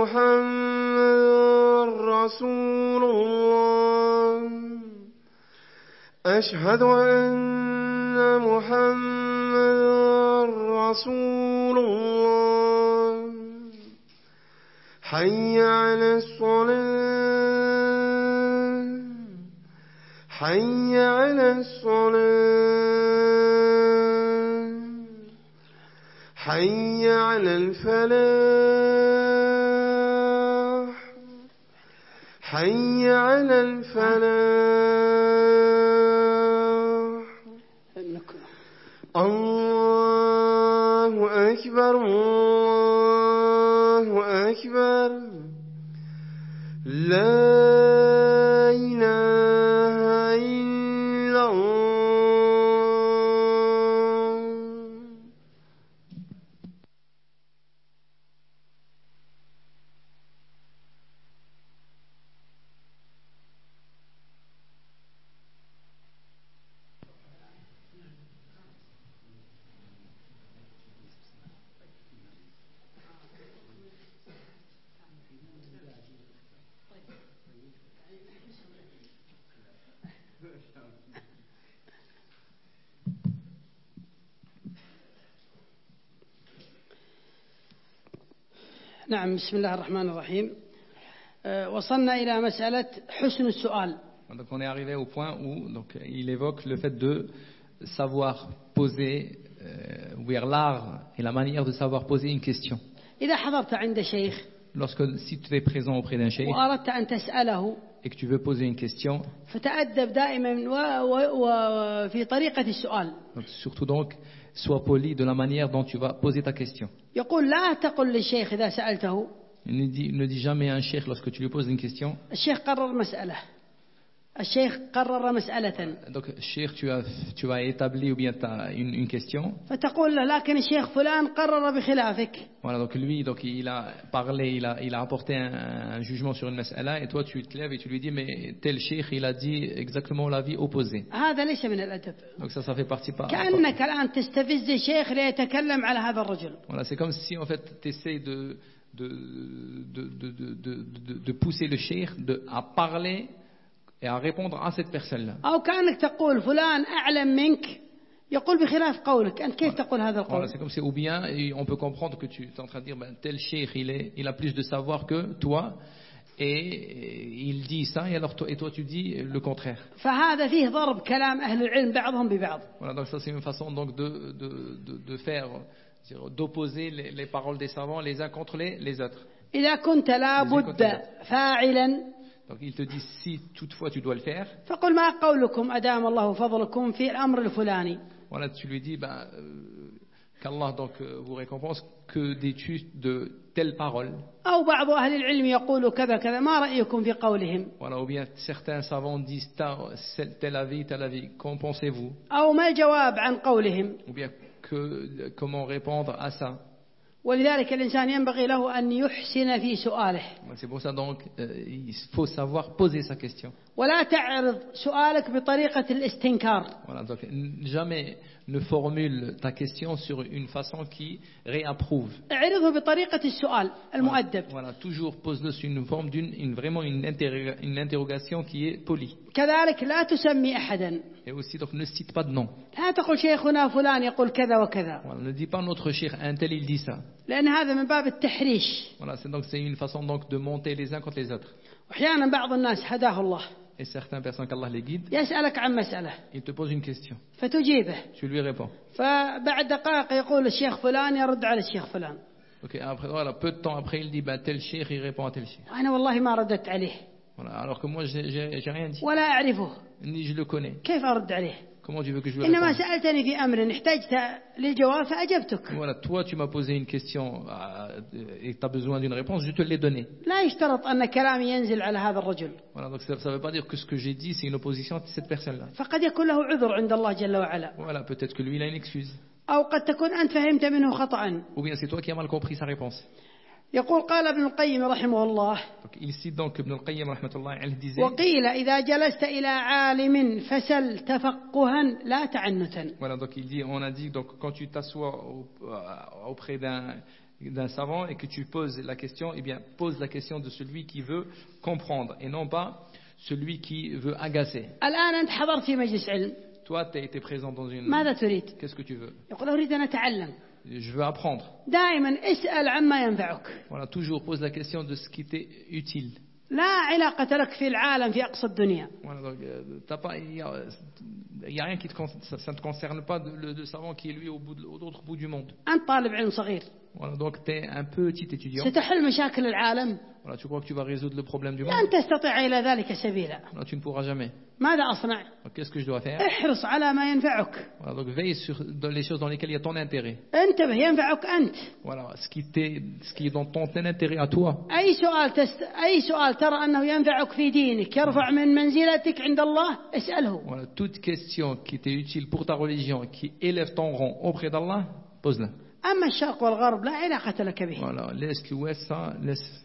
محمدا رسول الله أشهد أن محمدا رسول الله حي على الصلاة حي على الصلاة حي على الفلاح حي على الفلاح الله أكبر الله أكبر لا إله إلا الله. نعم بسم الله الرحمن الرحيم. وصلنا إلى مسألة حسن السؤال. Donc on est arrivé au point où donc, il évoque le fait de savoir poser, euh, ou l'art et la manière de savoir poser une question. إذا حضرت عند شيخ lorsque si tu es présent auprès d'un cheikh وأردت أن تسأله et que tu veux poser une question, فتأدب دائما وفي طريقة السؤال. donc surtout donc, sois poli de la manière dont tu vas poser ta question. يقول لا تقل للشيخ إذا سألته Ne dis, ne dis jamais à un cheikh lorsque tu lui poses une question. الشيخ قرر مسألة الشيخ قرر مسألة Donc, cheikh, tu as, tu as établi ou bien tu as une, une question. فتقول له لكن الشيخ فلان قرر بخلافك. Voilà, donc lui, donc il a parlé, il a, il a apporté un, un jugement sur une mas'ala et toi tu te lèves et tu lui dis mais tel cheikh il a dit exactement l'avis opposé. هذا ليس من الأدب. Donc ça, ça fait partie pas. كأنك الآن تستفز الشيخ ليتكلم على هذا الرجل. Voilà, c'est comme si en fait tu essaies de de, de, de, de, de, de, de pousser le cheikh de, à parler et à répondre à cette personne-là. أو كأنك تقول فلان أعلم منك يقول بخلاف قولك. أنت كيف تقول هذا Voilà, القول؟ c'est comme si, ou bien on peut comprendre que tu es en train de dire ben, tel cheikh il, est, il a plus de savoir que toi et il dit ça et, alors toi, et toi tu dis le contraire. فهذا فيه ضرب كلام أهل العلم بعضهم ببعض. Voilà, donc ça c'est une façon donc de, de, de, de faire, d'opposer les, les paroles des savants les uns contre les, les autres. إذا كنت لا بد فاعلا Donc il te dit si toutefois tu dois le faire. فقل ما قولكم أدام الله فضلكم في الأمر الفلاني. Voilà, tu lui dis ben, euh, qu'Allah donc euh, vous récompense, que dis-tu de telles paroles. أو بعض أهل العلم يقول كذا كذا ما رأيكم في قولهم. Voilà, ou bien certains savants disent tel avis, tel avis, qu'en pensez-vous? أو ما الجواب عن قولهم. Ou bien que, comment répondre à ça. ولذلك الإنسان ينبغي له أن يحسن في سؤاله. C'est pour ça donc euh, il faut savoir poser sa question. ولا تعرض سؤالك بطريقة الاستنكار. Voilà, donc jamais ne formule ta question sur une façon qui réapprouve. اعرضه بطريقة السؤال المؤدب. Voilà, toujours pose-le sur une forme d'une une, vraiment une, interro- une interrogation qui est polie. كذلك لا تسمي أحدا. Et aussi donc ne cite pas de nom. لا تقل شيخنا فلان يقول كذا وكذا. Voilà, ne dis pas notre cheikh un tel il dit ça. لأن هذا من باب التحريش. Voilà, c'est donc c'est une façon donc de monter les uns contre les autres. وأحيانا بعض الناس هداه الله Et certaines personnes qu'Allah les guide, يسألك عن مسألة il te pose une question, فتجيبه tu lui réponds. فبعد دقائق يقول الشيخ فلان يرد على الشيخ فلان. Ok, après voilà, peu de temps après il dit ben tel cheikh il répond à tel cheikh. وأنا والله ما ردت عليه Voilà, alors que moi j'ai j'ai j'ai rien dit, ولا أعرفه ni je le connais. كيف أرد عليه؟ Comment tu veux que je lui إنما réponde? سألتني في أمر احتجت للجواب فأجبتك. Voilà, toi tu m'as posé une question euh, et tu as besoin d'une réponse, je te l'ai donnée. لا يشترط أن كلامي ينزل على هذا الرجل. Voilà, donc ça ne veut pas dire que ce que j'ai dit c'est une opposition à cette personne-là. فقد يكون له عذر عند الله جل وعلا. Voilà, peut-être que lui il a une excuse. أو قد تكون أنت فهمت منه خطأ. Ou bien c'est toi qui as mal compris sa réponse. يقول قال ابن القيم رحمه الله Donc, il cite donc Ibn al-Qayyim rahmatullah alayhi disait. وقيل إذا جلست إلى عالم فسل تفقها لا تعنتا. Voilà, donc il dit, on a dit donc quand tu t'assois au- euh, auprès d'un d'un savant et que tu poses la question, eh bien pose la question de celui qui veut comprendre et non pas celui qui veut agacer. الآن أنت حضرت في مجلس علم Toi, tu as été présent dans une. ماذا تريد؟ Qu'est-ce que tu veux? يقول أريد أن أتعلم. Je veux apprendre. دائما اسأل عما ينفعك. Voilà, toujours pose la question de ce qui t'est utile. لا علاقة لك في العالم في أقصى الدنيا. Voilà, donc, euh, t'as pas, il y a, il y a rien qui te con- ça, ça ne te concerne pas de, le, de savant qui est lui au bout de, au autre bout du monde. أنت طالب علم صغير Voilà, donc tu es un petit étudiant. ستحل مشاكل العالم. Voilà, tu crois que tu vas résoudre le problème du monde? لن تستطيع إلى ذلك سبيلا. Voilà, tu ne pourras jamais. ماذا أصنع؟ Donc, qu'est-ce que je dois faire? احرص على ما ينفعك. Voilà, donc veille sur dans les choses dans lesquelles il y a ton intérêt. انتبه ينفعك أنت. Voilà, ce qui, t'est, ce qui est dans ton intérêt à toi. أي سؤال تست... أي سؤال ترى أنه ينفعك في دينك يرفع من منزلتك عند الله اسأله. Voilà, toute question qui t'est utile pour ta religion, qui élève ton rang auprès d'Allah, pose-la. أما الشرق والغرب لا علاقة لك به. Voilà, laisse l'ouest ça, laisse.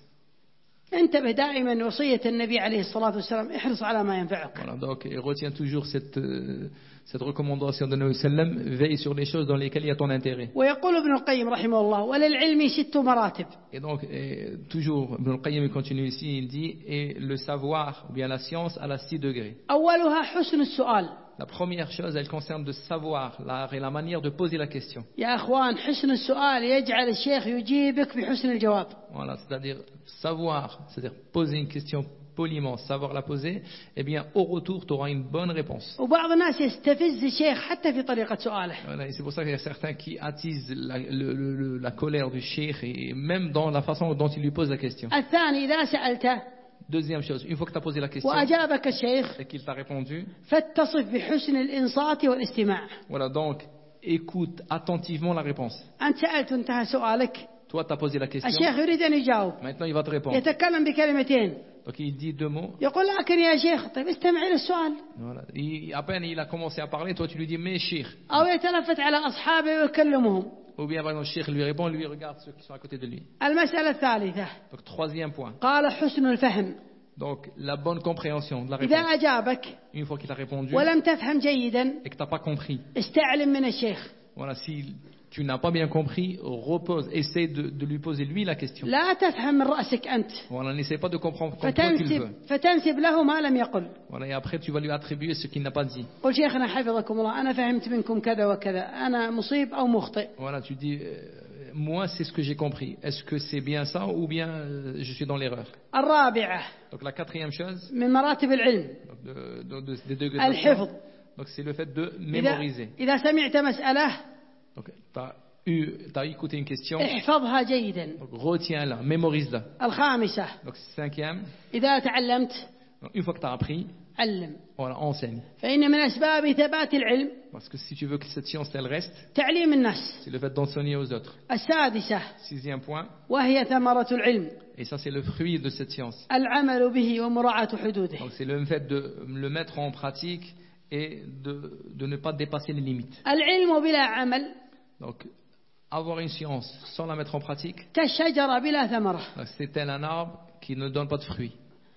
انتبه دائما وصية النبي عليه الصلاة والسلام احرص على ما ينفعك. Voilà, donc et retiens toujours cette, euh, cette recommandation de Nabi sallam, veille sur les choses dans lesquelles il y a ton intérêt. ويقول ابن القيم رحمه الله وللعلم ست مراتب. Et donc, et, toujours, Ibn al-Qayyim continue ici, il dit, et le savoir, ou bien la science, à la six degrés. أولها حسن السؤال. La première chose, elle concerne de savoir l'art et la manière de poser la question. يا أخوان حسن السؤال يجعل الشيخ يجيبك بحسن الجواب. Voilà, c'est-à-dire savoir, c'est-à-dire poser une question poliment, savoir la poser, eh bien, au retour, tu auras une bonne réponse. وبعض الناس يستفز الشيخ حتى في طريقة سؤاله. Voilà, et c'est pour ça qu'il y a certains qui attisent la, le, le, le, la colère du cheikh, et même dans la façon dont il lui pose la question. الثاني إذا سألته Deuxième chose, une fois que tu as posé la question وأجابك الشيخ et qu'il t'a répondu, فاتصف بحسن الإنصات والاستماع. voilà, donc écoute attentivement la réponse. أنت سألت انتهى سؤالك. Toi, tu as posé la question, الشيخ يريد أن يجاوب. maintenant il va te répondre. يتكلم بكلمتين. Donc il dit deux mots. يقول لكن يا شيخ طيب استمع إلى السؤال. Voilà. Il, à peine il a commencé à parler, toi tu lui dis mais cheikh. أو يتلفت على أصحابه ويكلمهم. Ou bien par exemple, cheikh lui répond, lui regarde ceux qui sont à côté de lui. المسألة الثالثة Donc troisième point. قال حسن الفهم. Donc la bonne compréhension de la إذا réponse. أجابك Une fois qu'il a répondu ولم تفهم جيدا et que tu n'as pas compris, استعلم من الشيخ. voilà, si tu n'as pas bien compris, repose, essaie de, de lui poser lui la question. لا تفهم من رأسك أنت. Voilà, n'essaie pas de comprendre comme toi tu le فتنسب, veux. فتنسب له ما لم يقل. Voilà, et après tu vas lui attribuer ce qu'il n'a pas dit. قل شيخنا حفظكم الله أنا فهمت منكم كذا وكذا أنا مصيب أو مخطئ. Voilà, tu dis, euh, moi c'est ce que j'ai compris. Est-ce que c'est bien ça ou bien euh, je suis dans l'erreur? الرابعة Donc la quatrième chose, من مراتب العلم donc de, de, de, des degrés de الحفظ. donc c'est le fait de إذا, mémoriser. إذا سمعت مسألة Donc tu as eu, t'as écouté une question, احفظها جيدا. donc retiens-la, mémorise-la. الخامسة Donc cinquième, إذا تعلمت donc, une fois que tu as appris, علم. voilà, enseigne. فإن من أسباب ثبات العلم Parce que si tu veux que cette science elle reste, تعليم الناس. c'est le fait d'enseigner aux autres. السادسة Sixième point, وهي ثمرة العلم et ça c'est le fruit de cette science. العمل به ومراعاة حدوده. Donc c'est le fait de le mettre en pratique et de, de ne pas dépasser les limites. العلم بلا عمل Donc avoir une science sans la mettre en pratique, كالشجرة بلا ثمرة. c'est tel un arbre qui ne donne pas de fruits.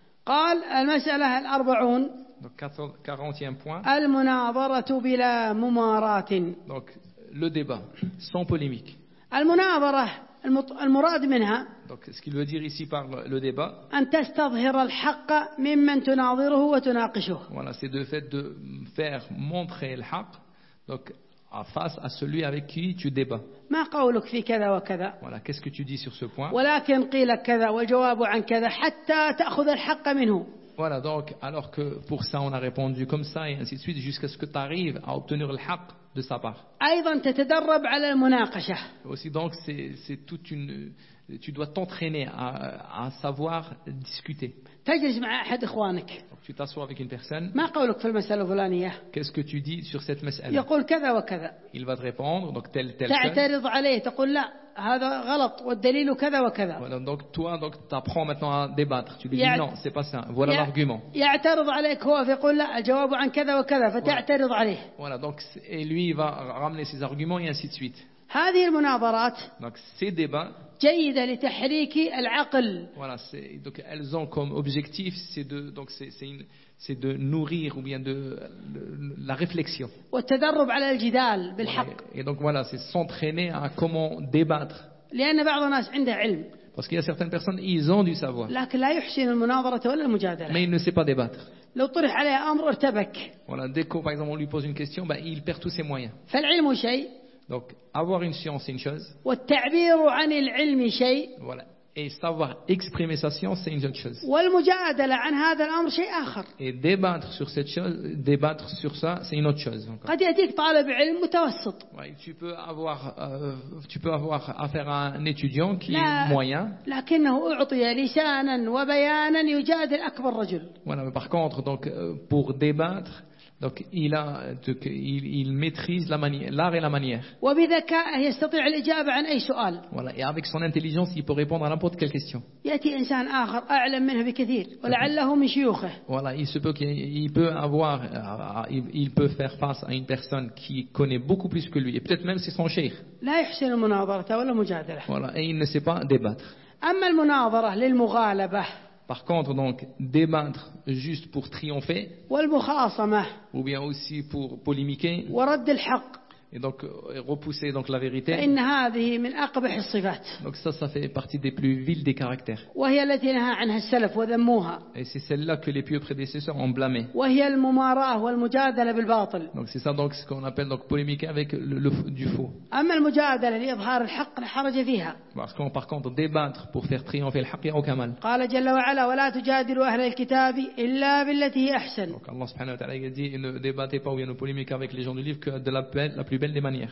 قال المسألة الأربعون Donc quarantième point, المناظرة بلا مماراة. donc le débat sans polémique. المناظرة المط- المراد منها Donc ce qu'il veut dire ici par le débat, أن تستظهر الحق ممن تناظره وتناقشه. voilà, c'est le fait de faire montrer le haq, donc à face à celui avec qui tu débats. ما قولك في كذا وكذا Voilà, qu'est-ce que tu dis sur ce point? ولكن قيل كذا والجواب عن كذا حتى تأخذ الحق منه. Voilà, donc alors que pour ça on a répondu comme ça et ainsi de suite jusqu'à ce que tu arrives à obtenir le haq de sa part. أيضا تتدرب على المناقشة. Aussi donc c'est c'est toute une, tu dois t'entraîner à, à savoir discuter. تجلس مع أحد إخوانك Donc tu t'assois avec une personne, ما قولك في المسألة الفلانية qu'est-ce que tu dis sur cette mas'ala? يقول كذا وكذا Il va te répondre, donc tel tel chose. تعترض عليه تقول لا هذا غلط والدليل كذا وكذا. Voilà, donc toi donc tu apprends maintenant à débattre. Tu lui dis يع- non, c'est pas ça. Voilà يع- l'argument. يعترض عليك هو فيقول لا الجواب عن كذا وكذا فتعترض عليه. Voilà, donc et lui il va ramener ses arguments et ainsi de suite. هذه المناظرات Donc ces débats, جيدة لتحريك العقل voilà, c'est donc elles ont comme objectif c'est de donc c'est c'est une c'est de nourrir ou bien de le- la réflexion. والتدرب على الجدال Voilà, بالحق. et donc voilà, c'est s'entraîner à comment débattre. لأن بعض الناس عنده علم Parce qu'il y a certaines personnes, ils ont du savoir, لكن لا يحسن المناظرة ولا المجادلة. mais il ne sait pas débattre. لو طرح عليه أمر ارتبك. Voilà, dès que par exemple on lui pose une question, ben, il perd tous ses moyens. فالعلم شيء Donc avoir une science c'est une chose, والتعبير عن العلم شيء voilà, et savoir exprimer sa science c'est une autre chose. والمجادلة عن هذا الأمر شيء آخر. Et débattre sur cette chose, débattre sur ça, c'est une autre chose encore. قد يأتيك طالب علم متوسط Ouais, tu peux avoir, euh, tu peux avoir affaire à un étudiant qui لا est moyen. لكنه أعطي لسانا وبيانا يجادل أكبر رجل. Voilà, mais par contre, donc euh, pour débattre, donc il a, donc, il, il maîtrise la manière, l'art et la manière. وبذكائه يستطيع الإجابة عن أي سؤال. Voilà, et avec son intelligence, il peut répondre à n'importe quelle question. يأتي إنسان آخر أعلم منه بكثير ولعله من شيوخه. Voilà, il se peut qu'il il peut avoir, euh, il, il peut faire face à une personne qui connaît beaucoup plus que lui, et peut-être même c'est son cheikh. لا يحسن المناظرة ولا المجادلة. Voilà, et il ne sait pas débattre. أما المناظرة للمغالبة Par contre, donc débattre juste pour triompher, والمخاصمة ou bien aussi pour polémiquer ورد الحق Et donc euh, repousser donc la vérité. فإن هذه من أقبح الصفات Donc ça, ça fait partie des plus vils des caractères. وهي التي نهى عنها السلف وذموها Et c'est celle-là que les pieux prédécesseurs ont blâmé. وهي المماراة والمجادلة بالباطل. Donc c'est ça donc ce qu'on appelle donc polémiquer avec le, le- du faux. أما المجادلة لإظهار الحق لا حرج فيها. Parce qu'on par contre débattre pour faire triompher le haqq, il n'y a aucun mal. قال جل وعلا ولا تجادلوا أهل الكتاب إلا بالتي هي أحسن. Donc Allah subhanahu wa ta'ala il a dit ne débattez pas ou bien ne polémiquez avec les gens du livre que de la, belle- la plus belle des manières.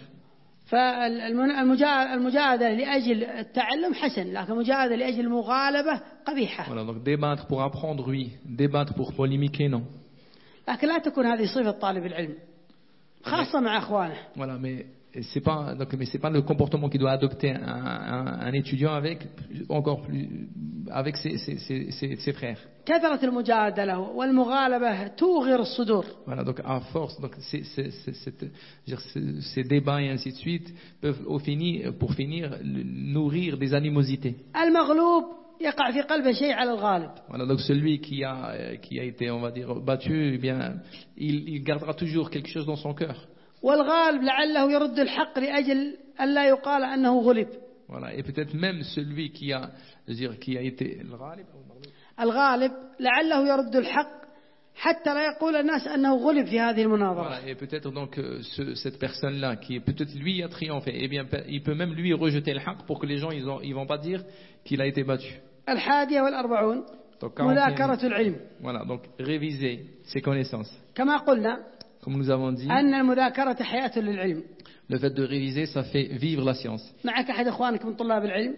فالمجادلة لأجل التعلم حسن لكن المجادلة لأجل المغالبة قبيحة. Voilà, donc débattre pour apprendre, oui. Débattre pour polémiquer, non. لكن لا تكون هذه صفة طالب العلم خاصة مع أخوانه. Voilà, mais c'est pas donc mais c'est pas le comportement qu'il doit adopter un, un, un étudiant avec encore plus avec ses, ses, ses, ses, ses frères. كثرة المجادلة والمغالبة توغر الصدور. Voilà, donc à force, donc c'est, c'est, c'est, c'est, dire, ces, ces débats et ainsi de suite peuvent au finir, pour finir nourrir des animosités. المغلوب يقع في قلبه شيء على الغالب. Voilà, donc celui qui a qui a été, on va dire, battu, eh bien, il, il gardera toujours quelque chose dans son cœur. والغالب لعله يرد الحق لأجل ألا يقال أنه غلب. Voilà, et peut-être même celui qui a, je veux dire, qui a été le ghalib, الغالب لعله يرد الحق حتى لا يقول الناس أنه غلب في هذه المناظرة. Voilà, et peut-être donc euh, ce, cette personne-là qui peut-être lui a triomphé, eh bien il peut même lui rejeter le haqq pour que les gens ils ont, ils vont pas dire qu'il a été battu. الحادية والأربعون مذاكرة العلم. Voilà, donc réviser ses connaissances. كما قلنا Comme nous avons dit, أن المذاكرة حياة للعلم. le fait de réviser, ça fait vivre la science. معك أحد إخوانك من طلاب العلم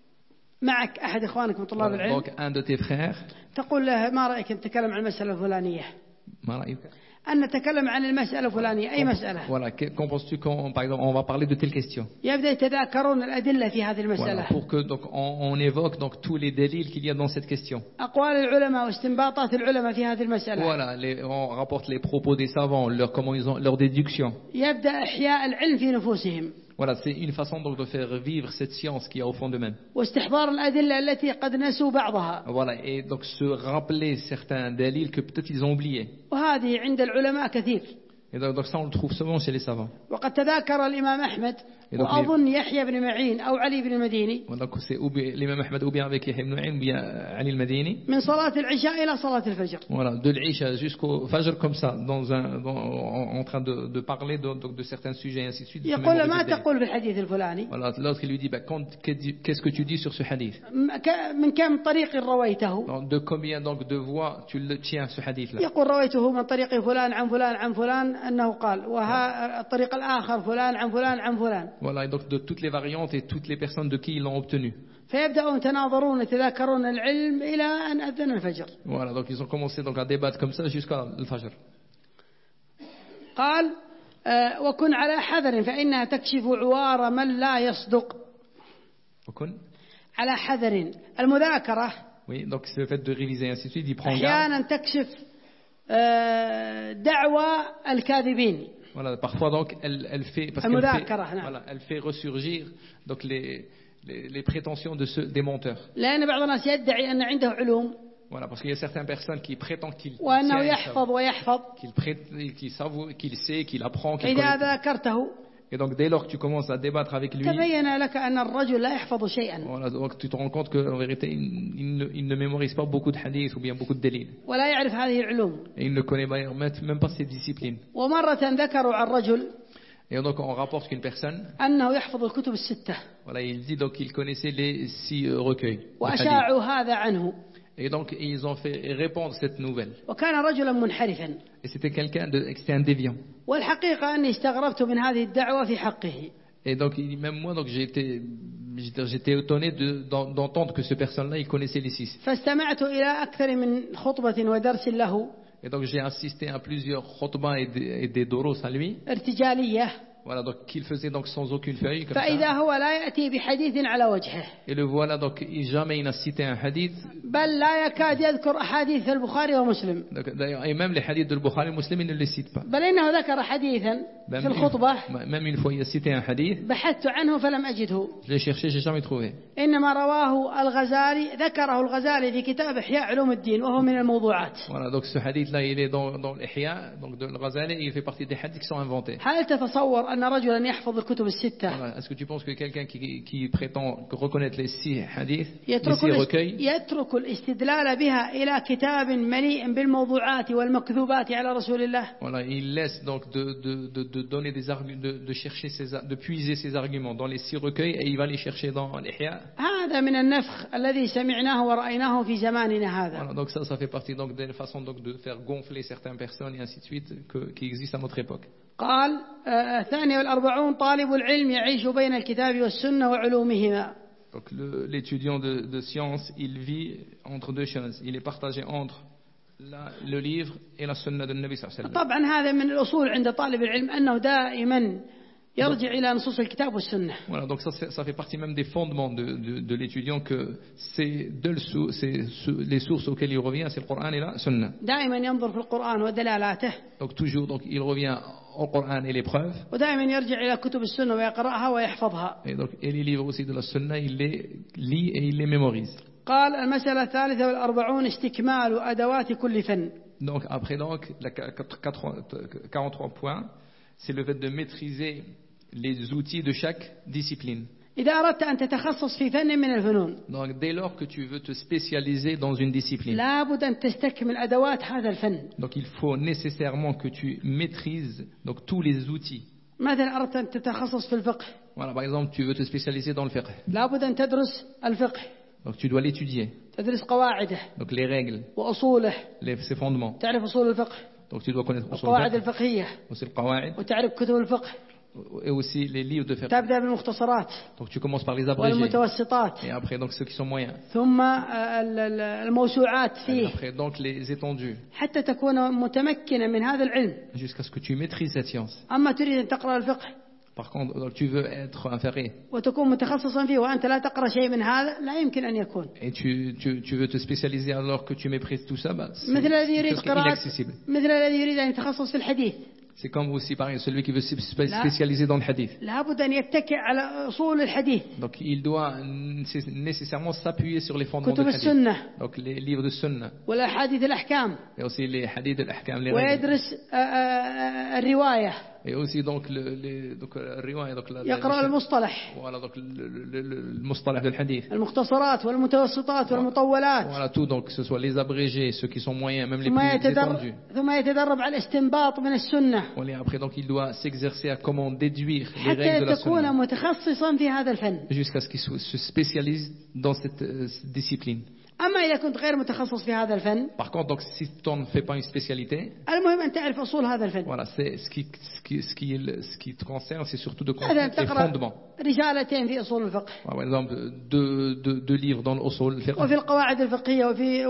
معك أحد إخوانك من طلاب Voilà, العلم donc un de tes frères, تقول له ما رأيك نتكلم عن المسألة الفلانية ما رأيك؟ أن نتكلم عن المسألة الفلانية أي مسألة. Voilà, que- qu'en penses-tu quand, par exemple, on va parler de telle question? يبدأ يتذاكرون الأدلة في هذه المسألة. Voilà, pour que donc on, on évoque donc tous les délits qu'il y a dans cette question. أقوال العلماء واستنباطات العلماء في هذه المسألة. Voilà, les- on rapporte les propos des savants, leur, comment ils ont, leur déduction. يبدأ إحياء العلم في نفوسهم Voilà, c'est une façon donc de faire vivre cette science qui est au fond d'eux-mêmes. واستحضار الأدلة التي قد نسوا بعضها. Voilà, et donc se rappeler certains délits que peut-être ils ont oubliés. وهذه عند العلماء كثير. Et donc, donc ça, on le trouve souvent chez les savants. وقد تذاكر الإمام أحمد Et donc, وأظن يحيى بن معين أو علي بن المديني Donc c'est ou bien l'imam Ahmed ou bien avec Yahya ibn Ma'in ou bien Ali al-Madini. من صلاة العشاء إلى صلاة الفجر. Voilà, de l'Isha jusqu'au Fajr comme ça, dans un, dans, en, en train de, de parler de, donc de certains sujets et ainsi de suite. يقول له ما تقول في الحديث الفلاني. Voilà, l'autre il lui dit, bah, quand- qu'est-ce que tu dis sur ce hadith? م- ك- من كم طريق رويته. Donc, de combien donc de voix tu le tiens ce hadith là? يقول رويته من طريق فلان عن فلان عن فلان أنه قال وها الطريق الآخر فلان عن فلان عن فلان. Voilà, et donc de toutes les variantes et toutes les personnes de qui ils l'ont obtenu. فيبدأون يتناظرون يتذاكرون العلم إلى أن أذن الفجر. Voilà, donc ils ont commencé donc à débattre comme ça jusqu'à le Fajr. قال آه، وكن على حذر فإنها تكشف عوار من لا يصدق. وكن على حذر المذاكرة Oui, donc c'est le fait de réviser ainsi de suite, il prend garde. أحيانا تكشف آه، دعوى الكاذبين. Voilà, parfois donc elle, elle fait parce Elle qu'elle fait, مذاكرة، نعم. voilà, elle fait ressurgir donc les, les, les prétentions de ceux des menteurs. لأن بعض الناس يدعي أن عنده علوم Voilà, parce qu'il y a certaines personnes qui prétendent qu'ils وأنه tiennent, يحفظ ويحفظ. qu'il prête- qu'il savent, qu'il sait, qu'il apprend, qu'il إذا connaît. ذاكرته Et donc dès lors que tu commences à débattre avec lui, تبين لك أن الرجل لا يحفظ شيئا voilà, donc tu te rends compte qu'en vérité il, il ne, il ne mémorise pas beaucoup de hadiths ou bien beaucoup de délits. ولا يعرف هذه العلوم. Et il ne connaît pas- même pas ses disciplines. ومرة ذكروا عن رجل Et donc on rapporte qu'une personne, أنه يحفظ الكتب الستة voilà, il dit donc qu'il connaissait les six euh, recueils de hadiths. وأشاعوا هذا عنه. Et donc ils ont fait répandre cette nouvelle. وكان رجلا منحرفا. Et c'était quelqu'un de, c'était un déviant. والحقيقة أني استغربت من هذه الدعوة في حقه. Et donc il dit, même moi donc j'ai été j'étais j'étais étonné de- d'en- d'entendre que ce personne-là il connaissait les six. فاستمعت إلى أكثر من خطبة ودرس له Et donc j'ai assisté à plusieurs khutbahs et des, et des doros à lui. ارتجالية. Voilà, donc qu'il faisait donc sans aucune feuille comme فإذا ça. هو لا يأتي بحديث على وجهه Et le voilà donc il- jamais il n'a cité un hadith. بل لا يكاد يذكر أحاديث البخاري ومسلم. Donc, d'ailleurs, et même les hadiths de Bukhari Muslim il ne les cite pas. بل إنه ذكر حديثا Même في الخطبة une, même une fois il a cité un hadith, بحثت عنه فلم أجده. je l'ai cherché, j'ai jamais trouvé. إنما رواه الغزالي ذكره الغزالي في كتاب إحياء علوم الدين وهو من الموضوعات. Voilà, donc ce hadith là il est dans, dans l'Ihya, donc de Al-Ghazali, et il fait partie des hadiths qui sont inventés. هل تتصور أن رجلا يحفظ الكتب الستة Voilà. Est-ce que tu penses que quelqu'un qui, qui prétend reconnaître les six hadiths, les يترك, six recueils, الاست... يترك الاستدلال بها إلى كتاب مليء بالموضوعات والمكذوبات على رسول الله؟ voilà, il laisse donc de, de, de, de donner des arguments, de, de chercher ses, de puiser ses arguments dans les six recueils et il va les chercher dans l'Ihya. هذا من النفخ الذي سمعناه ورأيناه في زماننا هذا. Voilà, donc ça, ça fait partie donc d'une façon donc de faire gonfler certaines personnes et ainsi de suite que, qui existent à notre époque. قال الثانية والأربعون طالب العلم يعيش بين الكتاب والسنة وعلومهما. Donc le, l'étudiant de, de science, il vit entre deux choses. Il est partagé entre la, le livre et la sunna de Nabi sallallahu alayhi wa sallam. طبعا هذا من الأصول عند طالب العلم أنه دائما يرجع إلى نصوص الكتاب والسنة. Voilà, donc ça, ça fait partie même des fondements de, de, de l'étudiant que c'est, de, c'est les sources auxquelles il revient, c'est le Coran et la sunna. دائما ينظر في القرآن ودلالاته. Donc toujours, donc il revient au Coran et les preuves. ودائما يرجع إلى كتب السنة ويقرأها ويحفظها. Et donc et les livres aussi de la sunna, il les lit et il les mémorise. قال المسألة الثالثة والأربعون استكمال أدوات كل فن. Donc après donc la quarante-trois points, c'est le fait de maîtriser les outils de chaque discipline. إذا أردت أن تتخصص في فن من الفنون. Donc dès lors que tu veux te spécialiser dans une discipline. لابد أن تستكمل أدوات هذا الفن. Donc il faut nécessairement que tu maîtrises donc tous les outils. مثلا أردت أن تتخصص في الفقه. Voilà, par exemple, tu veux te spécialiser dans le fiqh. لابد أن تدرس الفقه. Donc tu dois l'étudier. تدرس قواعده. Donc les règles. وأصوله. Les, ses fondements. تعرف أصول الفقه. Donc tu dois connaître القواعد الفقهية. Aussi le qawaid. وتعرف كتب الفقه. Et aussi les livres de fiqh. تبدأ بالمختصرات. Donc tu commences par les abrégés. والمتوسطات. Et après donc ceux qui sont moyens. ثم الموسوعات فيه. Et après donc les étendus. حتى تكون متمكنا من هذا العلم. Jusqu'à ce que tu maîtrises cette science. أما تريد أن تقرأ الفقه. Par contre, donc, tu veux être un ferré. وتكون متخصصا فيه وأنت لا تقرأ شيء من هذا لا يمكن أن يكون. Et tu, tu, tu veux te spécialiser alors que tu méprises tout ça, bah, c'est, مثل الذي يريد c'est قراءة inaccessible. مثل الذي يريد أن يتخصص في الحديث. C'est comme aussi pareil, celui qui veut se spécialiser dans le hadith. لابد أن يتكئ على أصول الحديث. Donc il doit nécessairement s'appuyer sur les fondements كتب du hadith. السنة. Donc les livres de sunna. والأحاديث الأحكام. Et aussi les hadiths de l'ahkam, les règles. ويدرس الرواية. Et aussi donc le, les, donc, الرواية, donc la, يقرأ المصطلح. Voilà, donc le, le, le, le mustalah du hadith. المختصرات والمتوسطات والمطولات. Voilà tout, donc que ce soit les abrégés, ceux qui sont moyens, même les ثم plus يتدرب étendus. ثم يتدرب على الاستنباط من السنة. Voilà, après donc il doit s'exercer à comment déduire les حتى règles de la تكون sunna. متخصصا في هذا الفن. Jusqu'à ce qu'il se spécialise dans cette, euh, cette discipline. أما إذا كنت غير متخصص في هذا الفن. Par contre, donc, si tu ne fais pas une spécialité, المهم أن تعرف أصول هذا الفن. voilà, c'est ce qui, ce qui, ce qui, ce qui te concerne, c'est surtout de comprendre les fondements. رسالتين في أصول الفقه. Par exemple, deux, deux, deux livres dans l'usul al-fiqh. وفي القواعد الفقهية وفي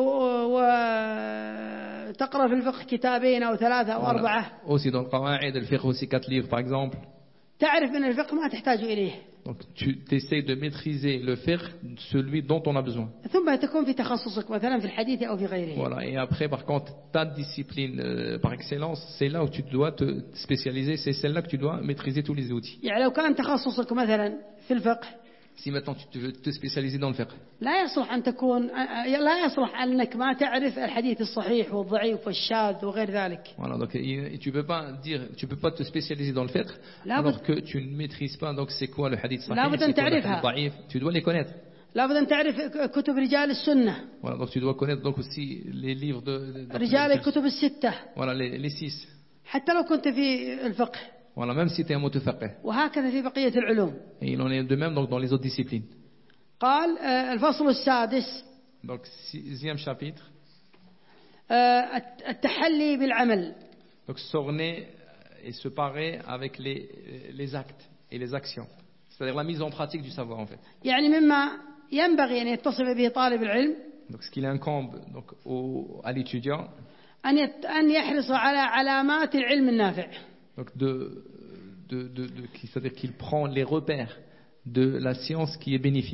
وتقرأ في الفقه كتابين أو ثلاثة أو أربعة. Aussi dans le qawaid al-fiqh aussi quatre livres par exemple. تعرف من الفقه ما تحتاج إليه. Donc tu essaies de maîtriser le fiqh, celui dont on a besoin. ثم تكون في تخصصك مثلا في الحديث أو في غيره. Voilà, et après par contre ta discipline euh, par excellence, c'est là où tu dois te spécialiser, c'est celle-là que tu dois maîtriser tous les outils. يعني لو كان تخصصك مثلا في الفقه. Si maintenant tu veux te spécialiser dans le fiqh. لا يصلح أن تكون لا يصلح أنك ما تعرف الحديث الصحيح والضعيف والشاذ وغير ذلك. Voilà, donc tu peux pas dire, tu peux pas te spécialiser dans le fiqh alors que tu ne maîtrises pas donc c'est quoi le hadith sahih, c'est quoi le hadith daif, tu dois les connaître. لابد أن تعرف كتب رجال السنة. Voilà, donc tu dois connaître donc aussi les livres de, de رجال الكتب الستة. Voilà les, les six. حتى لو كنت في الفقه. Voilà, même si tu es un mutafaqih. وهكذا في بقية العلوم. Et il en est de même donc dans les autres disciplines. قال الفصل السادس. Donc sixième chapitre. التحلي بالعمل. Donc s'orner et se parer avec les les actes et les actions. C'est-à-dire la mise en pratique du savoir en fait. يعني مما ينبغي أن يتصف به طالب العلم. Donc ce qu'il incombe donc au à l'étudiant. أن أن يحرص على علامات العلم النافع. Donc de de de, de c'est-à-dire qu'il prend les repères de la science qui est bénéfique.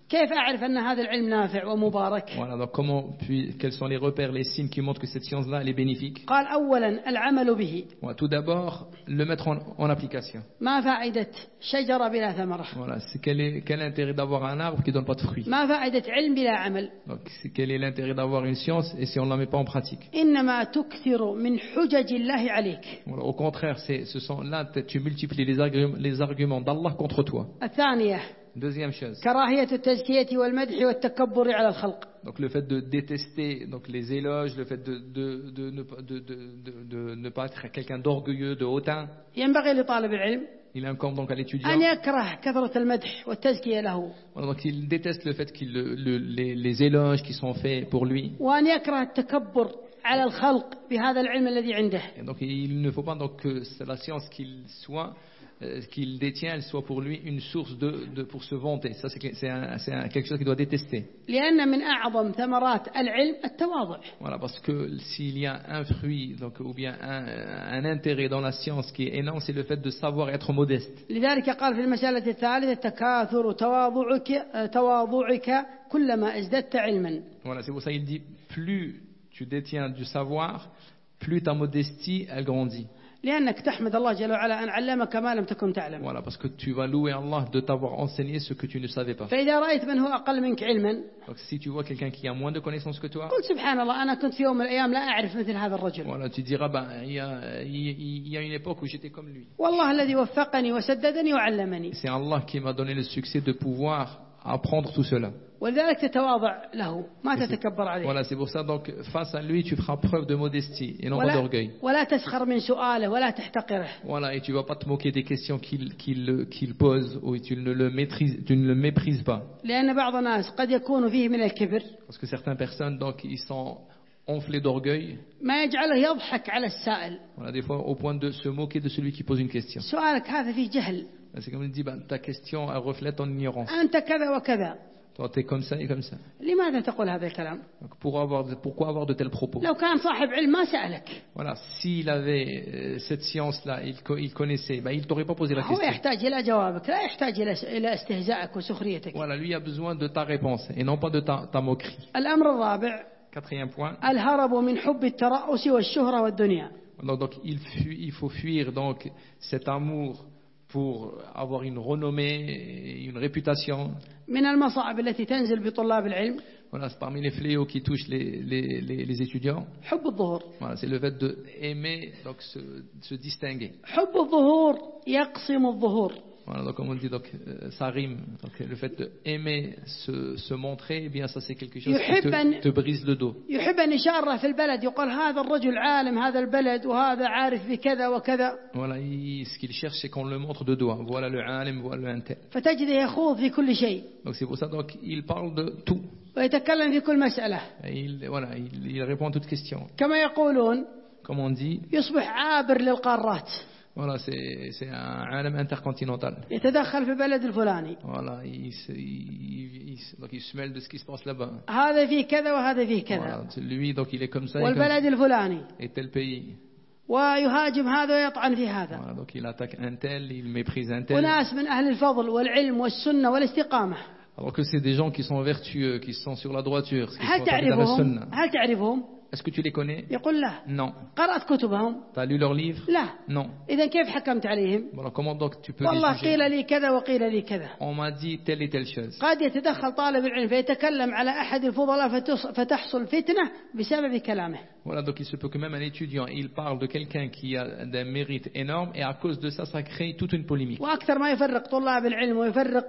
كيف أعرف أن هذا العلم نافع ومبارك؟ Voilà, donc comment, puis, quels sont les repères, les signes qui montrent que cette science-là, elle est bénéfique? قال أولا العمل به. Voilà, tout d'abord, le mettre en, en application. ما فائدة شجرة بلا ثمرة؟ Voilà, c'est quel est quel est l'intérêt d'avoir un arbre qui donne pas de fruits? ما فائدة علم بلا عمل؟ Donc, c'est quel est l'intérêt d'avoir une science et si on ne la met pas en pratique? إنما تكثر من حجج الله عليك. Voilà, au contraire, c'est, ce sont là, tu multiplies les arguments, les arguments d'Allah contre toi. الثانية Deuxième chose. كراهية التزكية والمدح والتكبر على الخلق. Donc le fait de détester donc les éloges, le fait de, de, de, de, de, de, de, de ne pas être quelqu'un d'orgueilleux, de hautain. ينبغي لطالب العلم Il incombe donc à l'étudiant. أن يكره كثرة المدح والتزكية له. Voilà, donc il déteste le fait qu'il le, le, les, les éloges qui sont faits pour lui. وأن يكره التكبر على الخلق بهذا العلم الذي عنده. Et donc il ne faut pas donc que la science qu'il soit euh, qu'il détient, elle soit pour lui une source de, de pour se vanter. Ça c'est, c'est, un, c'est un, quelque chose qu'il doit détester. لأن من أعظم ثمرات العلم التواضع. Voilà, parce que s'il y a un fruit donc ou bien un, un intérêt dans la science qui est énorme, c'est le fait de savoir être modeste. لذلك قال في المسألة الثالثة تكاثر تواضعك تواضعك كلما ازددت علما. Voilà, c'est pour ça qu'il dit plus tu détiens du savoir, plus ta modestie elle grandit. لأنك تحمد الله جل وعلا أن علمك ما لم تكن تعلم. Voilà, parce que tu vas louer Allah de t'avoir enseigné ce que tu ne savais pas. فإذا رأيت من هو أقل منك علما. Donc si tu vois quelqu'un qui a moins de connaissances que toi, قل سبحان الله أنا كنت في يوم من الأيام لا أعرف مثل هذا الرجل. Voilà, tu diras ben il y a il y a une époque où j'étais comme lui. والله الذي وفقني وسددني وعلمني. C'est Allah qui m'a donné le succès de pouvoir apprendre tout cela. ولذلك تتواضع له ما تتكبر عليه. Voilà, c'est pour ça donc face à lui tu feras preuve de modestie et non pas d'orgueil. ولا تسخر من سؤاله ولا تحتقره. Voilà, et tu vas pas te moquer des questions qu'il qu'il qu'il pose ou tu ne le maîtrises tu ne le méprises pas. لأن بعض الناس قد يكون فيه من الكبر. Parce que certaines personnes donc ils sont enflés d'orgueil. ما يجعله يضحك على السائل. Voilà, des fois au point de se moquer de celui qui pose une question. سؤالك هذا فيه جهل. C'est comme il dit ben, ta question elle reflète ton ignorance. أنت كذا وكذا. Toi, tu es comme ça et comme ça. لماذا تقول هذا الكلام؟ Donc, pour avoir, pourquoi avoir de tels propos? لو كان صاحب علم ما سألك. Voilà, s'il avait euh, cette science-là, il, il connaissait, ben, il t'aurait pas posé la هو question. يحتاج إلى جوابك لا يحتاج إلى إلى استهزائك وسخريتك. Voilà, lui a besoin de ta réponse et non pas de ta, ta moquerie. الأمر الرابع Quatrième point. الهرب من حب الترأس والشهرة والدنيا. Donc, donc il, fuit, il faut fuir donc cet amour pour avoir une renommée, une réputation. من المصاعب التي تنزل بطلاب العلم. Voilà, c'est parmi les fléaux qui touchent les, les, les, les étudiants. حب الظهور. Voilà, c'est le fait de aimer, donc se, se distinguer. حب الظهور يقسم الظهور. Voilà, donc comme on dit, donc, euh, ça rime. Donc, le fait d'aimer se, se montrer, eh bien ça c'est quelque chose qui te, te brise le dos. يحب أن يشاره في البلد يقول هذا الرجل عالم هذا البلد وهذا عارف بكذا وكذا. Voilà, il, ce qu'il cherche c'est qu'on le montre de doigt. Voilà le alim, voilà le intel. فتجده يخوض في كل شيء. Donc c'est pour ça donc il parle de tout. ويتكلم في كل مسألة. Et il, voilà, il, il répond à toutes questions. كما يقولون. Comme on dit. يصبح عابر للقارات. Voilà, c'est, c'est un alim intercontinental. يتدخل في البلد الفلاني. Voilà, il se, il, il, donc il se mêle de ce qui se passe là-bas. هذا فيه كذا وهذا فيه كذا. Voilà, lui donc il est comme ça. والبلد الفلاني. Et tel pays. ويهاجم هذا ويطعن في هذا. Voilà, donc il attaque un tel, il méprise un tel. وناس من أهل الفضل والعلم والسنة والاستقامة. Alors que c'est des gens qui sont vertueux, qui sont sur la droiture, qui هل sont تعرفهم؟ dans la sunna. هل تعرفهم؟ Est-ce que tu les connais? يقول لا. Non. قرأت كتبهم؟ Tu as lu leurs livres? لا. Non. إذا كيف حكمت عليهم؟ Voilà, comment donc tu peux والله les juger? قيل لي كذا وقيل لي كذا. On m'a dit telle et telle chose. قد يتدخل طالب العلم فيتكلم على أحد الفضلاء فتحصل فتنة بسبب كلامه. Voilà, donc il se peut que même un étudiant, il parle de quelqu'un qui a un mérite énorme et à cause de ça, ça crée toute une polémique. وأكثر ما يفرق طلاب العلم ويفرق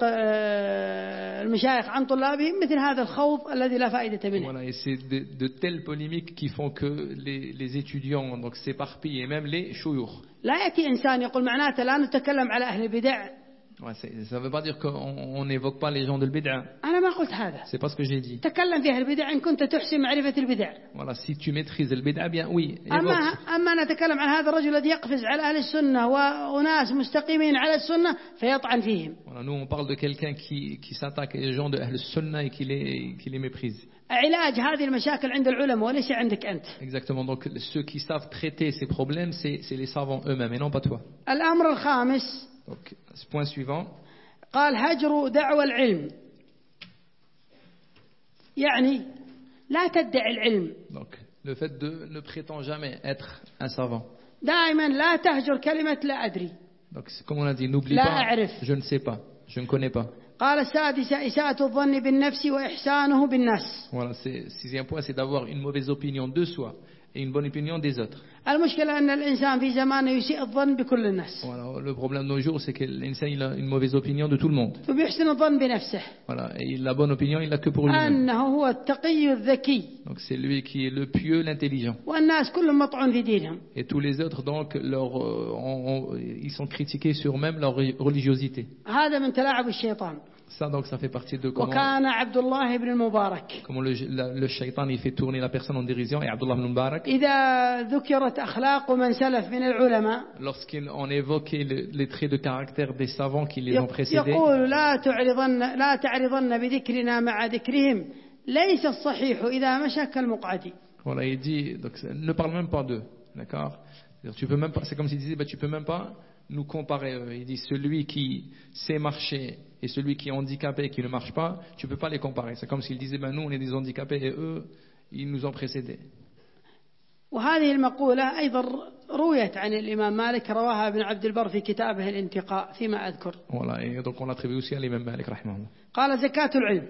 المشايخ عن طلابهم مثل هذا الخوض الذي لا فائدة منه. Voilà, et c'est de, de telles polémiques qui font que les, les étudiants donc s'éparpillent et même les shuyukh. لا يأتي إنسان يقول معناته لا نتكلم على أهل البدع. Ouais, ça ne veut pas dire qu'on n'évoque pas les gens de l'bid'a. أنا ما قلت هذا. C'est pas ce que j'ai dit. تكلم في أهل البدع إن كنت تحسن معرفة البدع. Voilà, si tu maîtrises le bid'a, bien oui. أما أما نتكلم عن هذا الرجل الذي يقفز على أهل السنة وناس مستقيمين على السنة فيطعن فيهم. Voilà, nous on parle de quelqu'un qui qui s'attaque aux gens de Ahl Sunnah et qui les qui les méprise. علاج هذه المشاكل عند العلماء وليس عندك أنت. Exactement. Donc ceux qui savent traiter ces problèmes, c'est c'est les savants eux-mêmes et non pas toi. الأمر الخامس. Donc ce point suivant. قال هجر دعوى العلم. يعني لا تدعي العلم. Donc, le fait de ne prétend jamais être un savant. دائما لا تهجر كلمة لا أدري. Donc, comme on a dit, n'oublie لا pas, أعرف. je ne sais pas, je ne connais pas. قال السادسة إساءة الظن بالنفس وإحسانه بالناس. Voilà, c'est sixième point, c'est d'avoir une mauvaise opinion de soi et une bonne opinion des autres. المشكلة أن الإنسان في زمانه يسيء الظن بكل الناس. Voilà, le problème de nos jours, c'est que l'insan il a une mauvaise opinion de tout le monde. فبيحسن الظن بنفسه. Voilà, et la bonne opinion, il l'a que pour lui-même. أنه هو التقي الذكي. Donc c'est lui qui est le pieux, l'intelligent. والناس كلهم مطعون في دينهم. Et tous les autres, donc, leur, euh, on- on- ils sont critiqués sur même leur religiosité. هذا من تلاعب الشيطان. Ça, donc, ça fait partie de comment, وكان عبد الله بن المبارك comment le, la- le shaitan il fait tourner la personne en dérision. Et Abdullah ibn Mubarak, إذا ذكرت أخلاق من سلف من العلماء lorsqu'on évoquait le- les traits de caractère des savants qui les ont précédés, يقول لا تعرضن لا تعرضن بذكرنا مع ذكرهم ليس الصحيح إذا مشى كالمقعد. voilà, il dit, donc, ne parle même pas d'eux, d'accord? C'est-à-dire, tu peux même pas, c'est comme s'il disait, bah, tu peux même pas nous comparer eux. Il dit, celui qui sait marcher et celui qui est handicapé et qui ne marche pas, tu peux pas les comparer. C'est comme s'il disait, ben, nous on est des handicapés et eux, ils nous ont précédés. وهذه المقولة أيضا رويت عن الإمام مالك رواها ابن عبد البر في كتابه الانتقاء فيما أذكر. Voilà, et donc on l'attribue aussi à l'imam Malik, rahimahullah. قال زكاة العلم.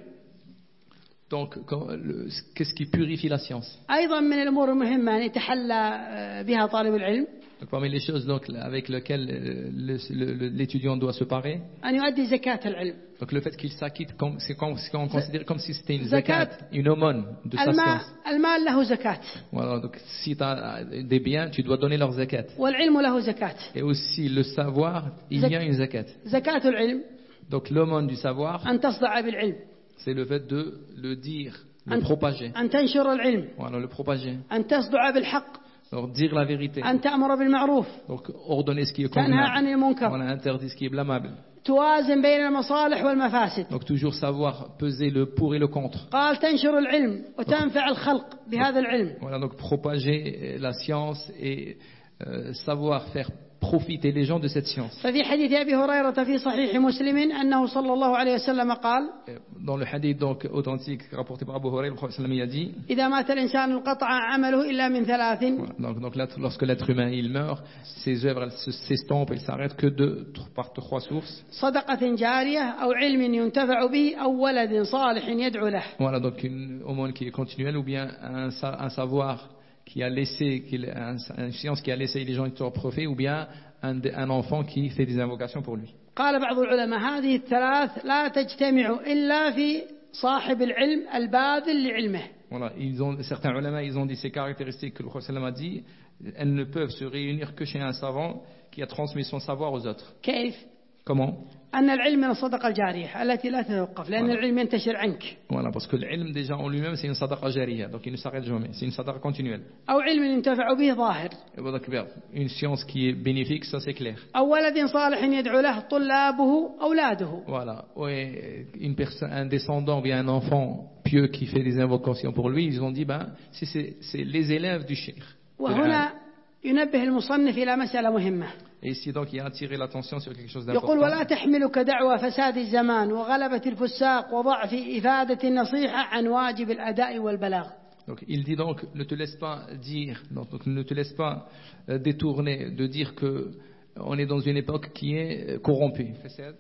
Donc, quand- le- qu'est-ce qui purifie la science? أيضا من الأمور المهمة أن يتحلى بها طالب العلم Donc, parmi les choses donc, avec lesquelles euh, le- le- le- l'étudiant doit se parer, أن يؤدي زكاة العلم. donc le fait qu'il s'acquitte, comme- c'est comme, c'est qu'on considère comme si c'était une Zakat. zakat, une aumône de sa المال, science. المال له زكاة Voilà, donc si tu as des biens, tu dois donner leur zakat. والعلم له زكاة. Et aussi le savoir, il y a une zakat. زكاة العلم Donc l'aumône du savoir, أن تصدع بالعلم، c'est le fait de le dire, le أن, propager. أن تنشر العلم، Voilà, le propager. أن تصدع بالحق، Donc dire la vérité. أن تأمر بالمعروف، Donc ordonner ce qui est تنهى عن convenable. المنكر، Voilà, interdire ce qui est blâmable. توازن بين المصالح والمفاسد. Donc toujours savoir peser le pour et le contre. قال تنشر العلم وتنفع الخلق بهذا العلم. Voilà, donc propager la science et euh, savoir faire profiter les gens de cette science. ففي حديث أبي هريرة في صحيح مسلم أنه صلى الله عليه وسلم قال: Dans le hadith donc authentique rapporté par Abu Hurairah, le prophète sallallahu alayhi wa sallam, il a dit, إذا مات الإنسان انقطع عمله إلا من ثلاث. voilà, donc, donc là, lorsque l'être humain il meurt, ses œuvres elles se- s'estompent, elles s'arrêtent que de par trois sources. صدقة جارية أو علم ينتفع به أو ولد صالح يدعو له. Voilà, donc une aumône qui est continuelle ou bien un, sa- un savoir qui a laissé, qui, un, une science qui a laissé les gens être prophètes ou bien un, un enfant qui fait des invocations pour lui. قال بعض العلماء هذه الثلاث لا تجتمع إلا في صاحب العلم الباذل لعلمه. Voilà, ils ont, certains ulama, ils ont dit ces caractéristiques que le prophète sallam a dit, elles ne peuvent se réunir que chez un savant qui a transmis son savoir aux autres. كيف؟ Comment? أن العلم من الصدقة الجارية التي لا تتوقف لأن العلم ينتشر عنك. Voilà, parce que l'ilm déjà en lui-même c'est une sadaqa jariya, donc il ne s'arrête jamais, c'est une sadaqa continuelle. أو علم ينتفع به ظاهر. Et voilà, une science qui est bénéfique, ça c'est clair. أو ولد صالح يدعو له طلابه أولاده. Voilà, ouais, une personne, un descendant ou bien un enfant pieux qui fait des invocations pour lui, ils ont dit, ben, c'est, c'est, c'est les élèves du cheikh. وهنا ينبه المصنف إلى مسألة مهمة. Et ici donc il a attiré l'attention sur quelque chose يقول: ولا d'important. تحملك دعوى فساد الزمان وغلبة الفساق وضعف إفادة النصيحة عن واجب الأداء والبلاغ. Donc il dit donc, ne te laisse pas dire, donc, donc, ne te laisse pas euh, détourner de dire que on est dans une époque qui est euh, corrompue.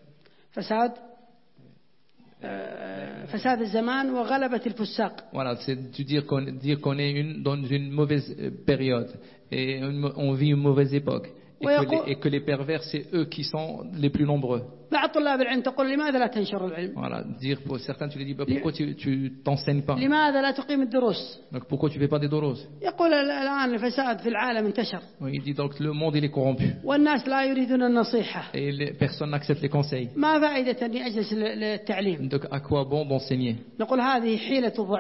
فساد آه، فساد الزمان وغلبة الفساق. Voilà, c'est de dire qu'on, dire qu'on est une, dans une mauvaise euh, période et une- on vit une mauvaise époque. Et que, les, et que les pervers, c'est eux qui sont les plus nombreux. بعض طلاب العلم تقول: لماذا لا تنشر العلم؟ Voilà, dire pour certains, tu les dis, bah, pourquoi tu, tu t'enseignes pas? لماذا لا تقيم الدروس؟ Donc pourquoi tu fais pas des doros? يقول الآن الفساد في العالم انتشر Oui, il dit donc le monde il est corrompu والناس لا يريدون النصيحة. et les personnes n'acceptent les conseils. ما فائدة أني أجلس للتعليم؟ Donc à quoi bon d'enseigner? نقول هذه حيلة ضعيف.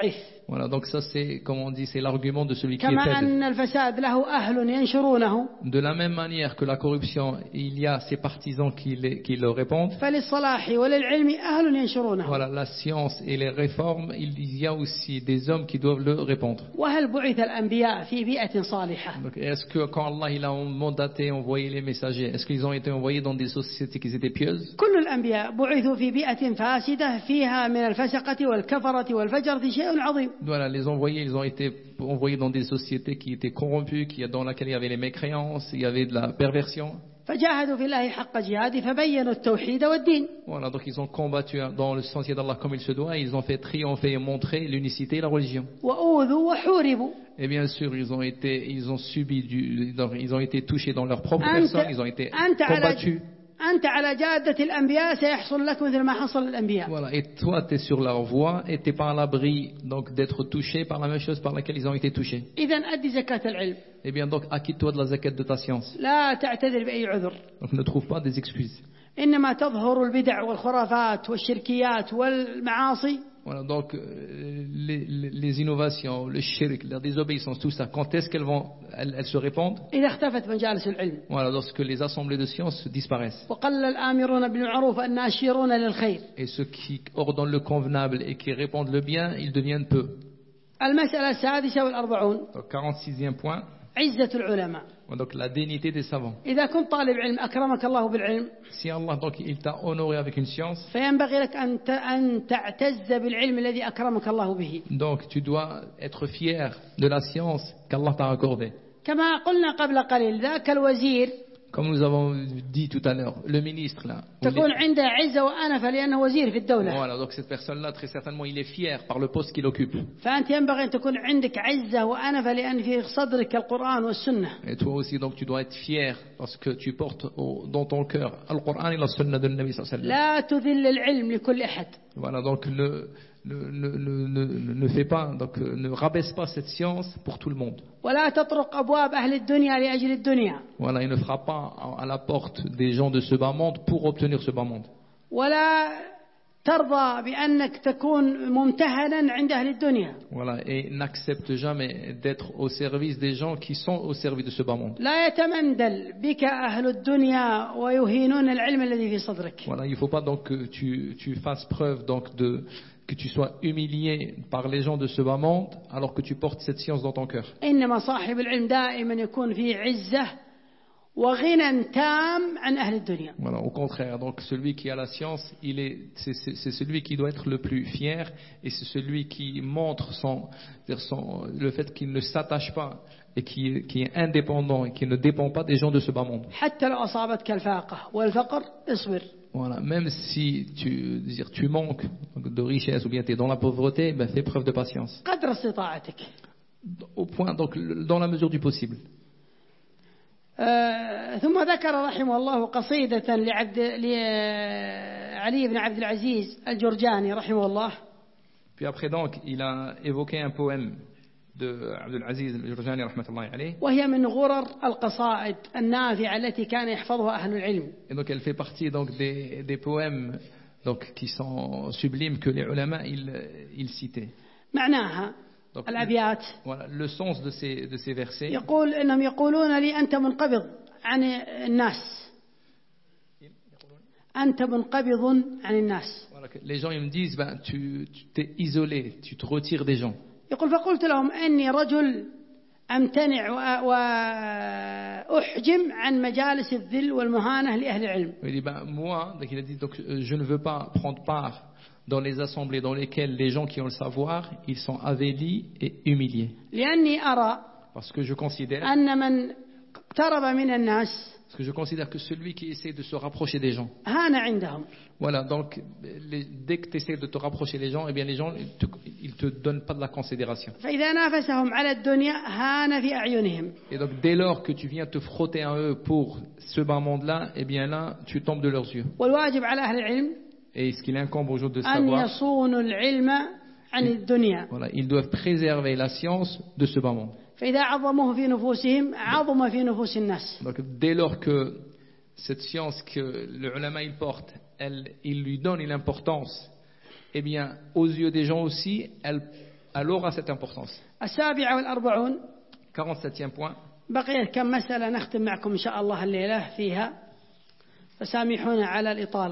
Voilà, donc ça c'est, comme on dit, c'est l'argument de celui qui est كما faible. أن الفساد له أهل ينشرونه De la même manière que la corruption, il y a ses partisans qui, les- qui le répandent. فللصلاح وللعلم أهل ينشرونه. Voilà, la science et les réformes, il y a aussi des hommes qui doivent le répandre. وهل بعث الأنبياء في بيئة صالحة؟ Donc, est-ce que quand Allah il a mandaté, envoyé les messagers, est-ce qu'ils ont été envoyés dans des sociétés qui étaient pieuses? كل الأنبياء بعثوا في بيئة فاسدة فيها من الفسقة والكفرة والفجرة شيء عظيم. Voilà, les envoyés, ils ont été envoyés dans des sociétés qui étaient corrompues, qui, dans lesquelles il y avait les mécréances, il y avait de la perversion. فجاهدوا في الله حق جهاده فبينوا التوحيد والدين. Voilà, donc ils ont combattu dans le sentier d'Allah comme il se doit, et ils ont fait triompher et montrer l'unicité et la religion. وأوذوا وحوربوا. Et bien sûr, ils ont été, ils ont subi du, ils ont été touchés dans leur propre أنت, personne, ils ont été أنت على combattus. أنت على جادة الأنبياء سيحصل لك مثل ما حصل للأنبياء. Voilà, et toi, tu es sur leur voie et tu n'es pas à l'abri donc d'être touché par la même chose par laquelle ils ont été touchés. إذا أدي زكاة العلم. Eh bien, donc, acquitte-toi de la zakat de ta science. لا تعتذر بأي عذر. Donc, ne trouve pas des excuses. إنما تظهر البدع والخرافات والشركيات والمعاصي. Voilà, donc, euh, les, les, les innovations, le shirk, la désobéissance, tout ça, quand est-ce qu'elles vont, elles, elles se répandent? إذا اختفت مجالس العلم. Voilà, lorsque les assemblées de sciences disparaissent. وقل الآمرون بالمعروف الناشرون للخير. Et ceux qui ordonnent le convenable et qui répandent le bien, ils deviennent peu. المسألة السادسة والأربعون Donc, quarante-sixième point, عزة العلماء. donc la dignité des savants. إذا كنت طالب علم أكرمك الله بالعلم Si Allah, donc, il t'a honoré avec une science, فينبغي لك أن ت- أن تعتز بالعلم الذي أكرمك الله به. donc tu dois être fier de la science qu'Allah t'a accordée. كما قلنا قبل قليل ذاك الوزير Comme nous avons dit tout à l'heure, le ministre là, où il تكون est- عنده عزة وأنفة لأنه وزير في الدولة. voilà, donc cette personne-là, très certainement, il est fier par le poste qu'il occupe. فأنت ينبغي أن تكون عندك عزة وأنفة لأن في صدرك القرآن والسنة. Et toi aussi, donc tu dois être fier parce que tu portes au- dans ton cœur Al-Qur'an et la Sunna de Nabi sallallahu alayhi wa sallam. لا تذل العلم لكل أحد. Voilà, donc ne, ne, ne, ne, ne- ne fais pas, donc euh, ne rabaisse pas cette science pour tout le monde. ولا تطرق أبواب أهل الدنيا لأجل الدنيا. Voilà, il ne fera pas à, à la porte des gens de ce bas monde pour obtenir ce bas monde. ولا ترضى بأنك تكون ممتهنا عند أهل الدنيا. Voilà, et n'accepte jamais d'être au service des gens qui sont au service de ce bas monde. لا يتمندل بك أهل الدنيا ويهينون العلم الذي في صدرك. Voilà, il ne faut pas donc que tu, tu fasses preuve donc de que tu sois humilié par les gens de ce bas monde alors que tu portes cette science dans ton cœur. إنما صاحب العلم دائما يكون في عزة وغنى تام عن أهل الدنيا. Voilà, au contraire, donc celui qui a la science, il est, c'est, c'est, c'est celui qui doit être le plus fier et c'est celui qui montre son, c'est-à-dire son, le fait qu'il ne s'attache pas et qui, qui est indépendant et qui ne dépend pas des gens de ce bas monde. حتى لو أصابتك الفاقة والفقر اصبر. Voilà, même si tu, dire, tu manques de richesse ou bien tu es dans la pauvreté, ben fais preuve de patience. قدر استطاعتك. Au point, donc dans la mesure du possible. آه ثم ذكر رحمه الله قصيدة لعبد لعلي بن عبد العزيز الجرجاني رحمه الله. Puis après donc, il a évoqué un poème de Abdul Aziz al-Jurjani rahmatullahi alayh. وهي من غرر القصائد النافعة التي كان يحفظها أهل العلم. Et donc elle fait partie donc des, des poèmes donc qui sont sublimes que les ulama ils, ils citaient. معناها Donc, الأبيات voilà, le sens de ces, de ces versets. يقول إنهم يقولون لي أنت منقبض عن الناس. أنت منقبض عن الناس. Voilà, que les gens ils me disent ben, tu, tu t'es isolé, tu te retires des gens. يقول فقلت لهم أني رجل أمتنع وأحجم عن مجالس الذل والمهانة لأهل العلم. Il dit ben, moi, donc il a dit donc euh, je ne veux pas prendre part dans les assemblées dans lesquelles les gens qui ont le savoir, ils sont avélis et humiliés. لأني أرى Parce que je considère, أن من اقترب من الناس parce que je considère que celui qui essaie de se rapprocher des gens, هان عندهم. voilà, donc les, dès que tu essaies de te rapprocher des gens, eh bien les gens ils te, ils te donnent pas de la considération. فإذا نافسهم على الدنيا هان في أعينهم. Et donc dès lors que tu viens te frotter à eux pour ce bas monde-là, eh bien là tu tombes de leurs yeux. والواجب على أهل العلم Et ce qu'il incombe aux gens de أن savoir, يصونوا العلم عن الدنيا. voilà, ils doivent préserver la science de ce bas monde. فإذا عظموه في نفوسهم عظم في نفوس الناس. Donc dès lors que cette science que le ulama il porte, elle, il lui donne une importance, eh bien aux yeux des gens aussi, elle elle aura cette importance. السابعة والأربعون. quarante-septième point. بقيت كم مسألة نختم معكم إن شاء الله الليلة فيها، فسامحونا على الإطالة.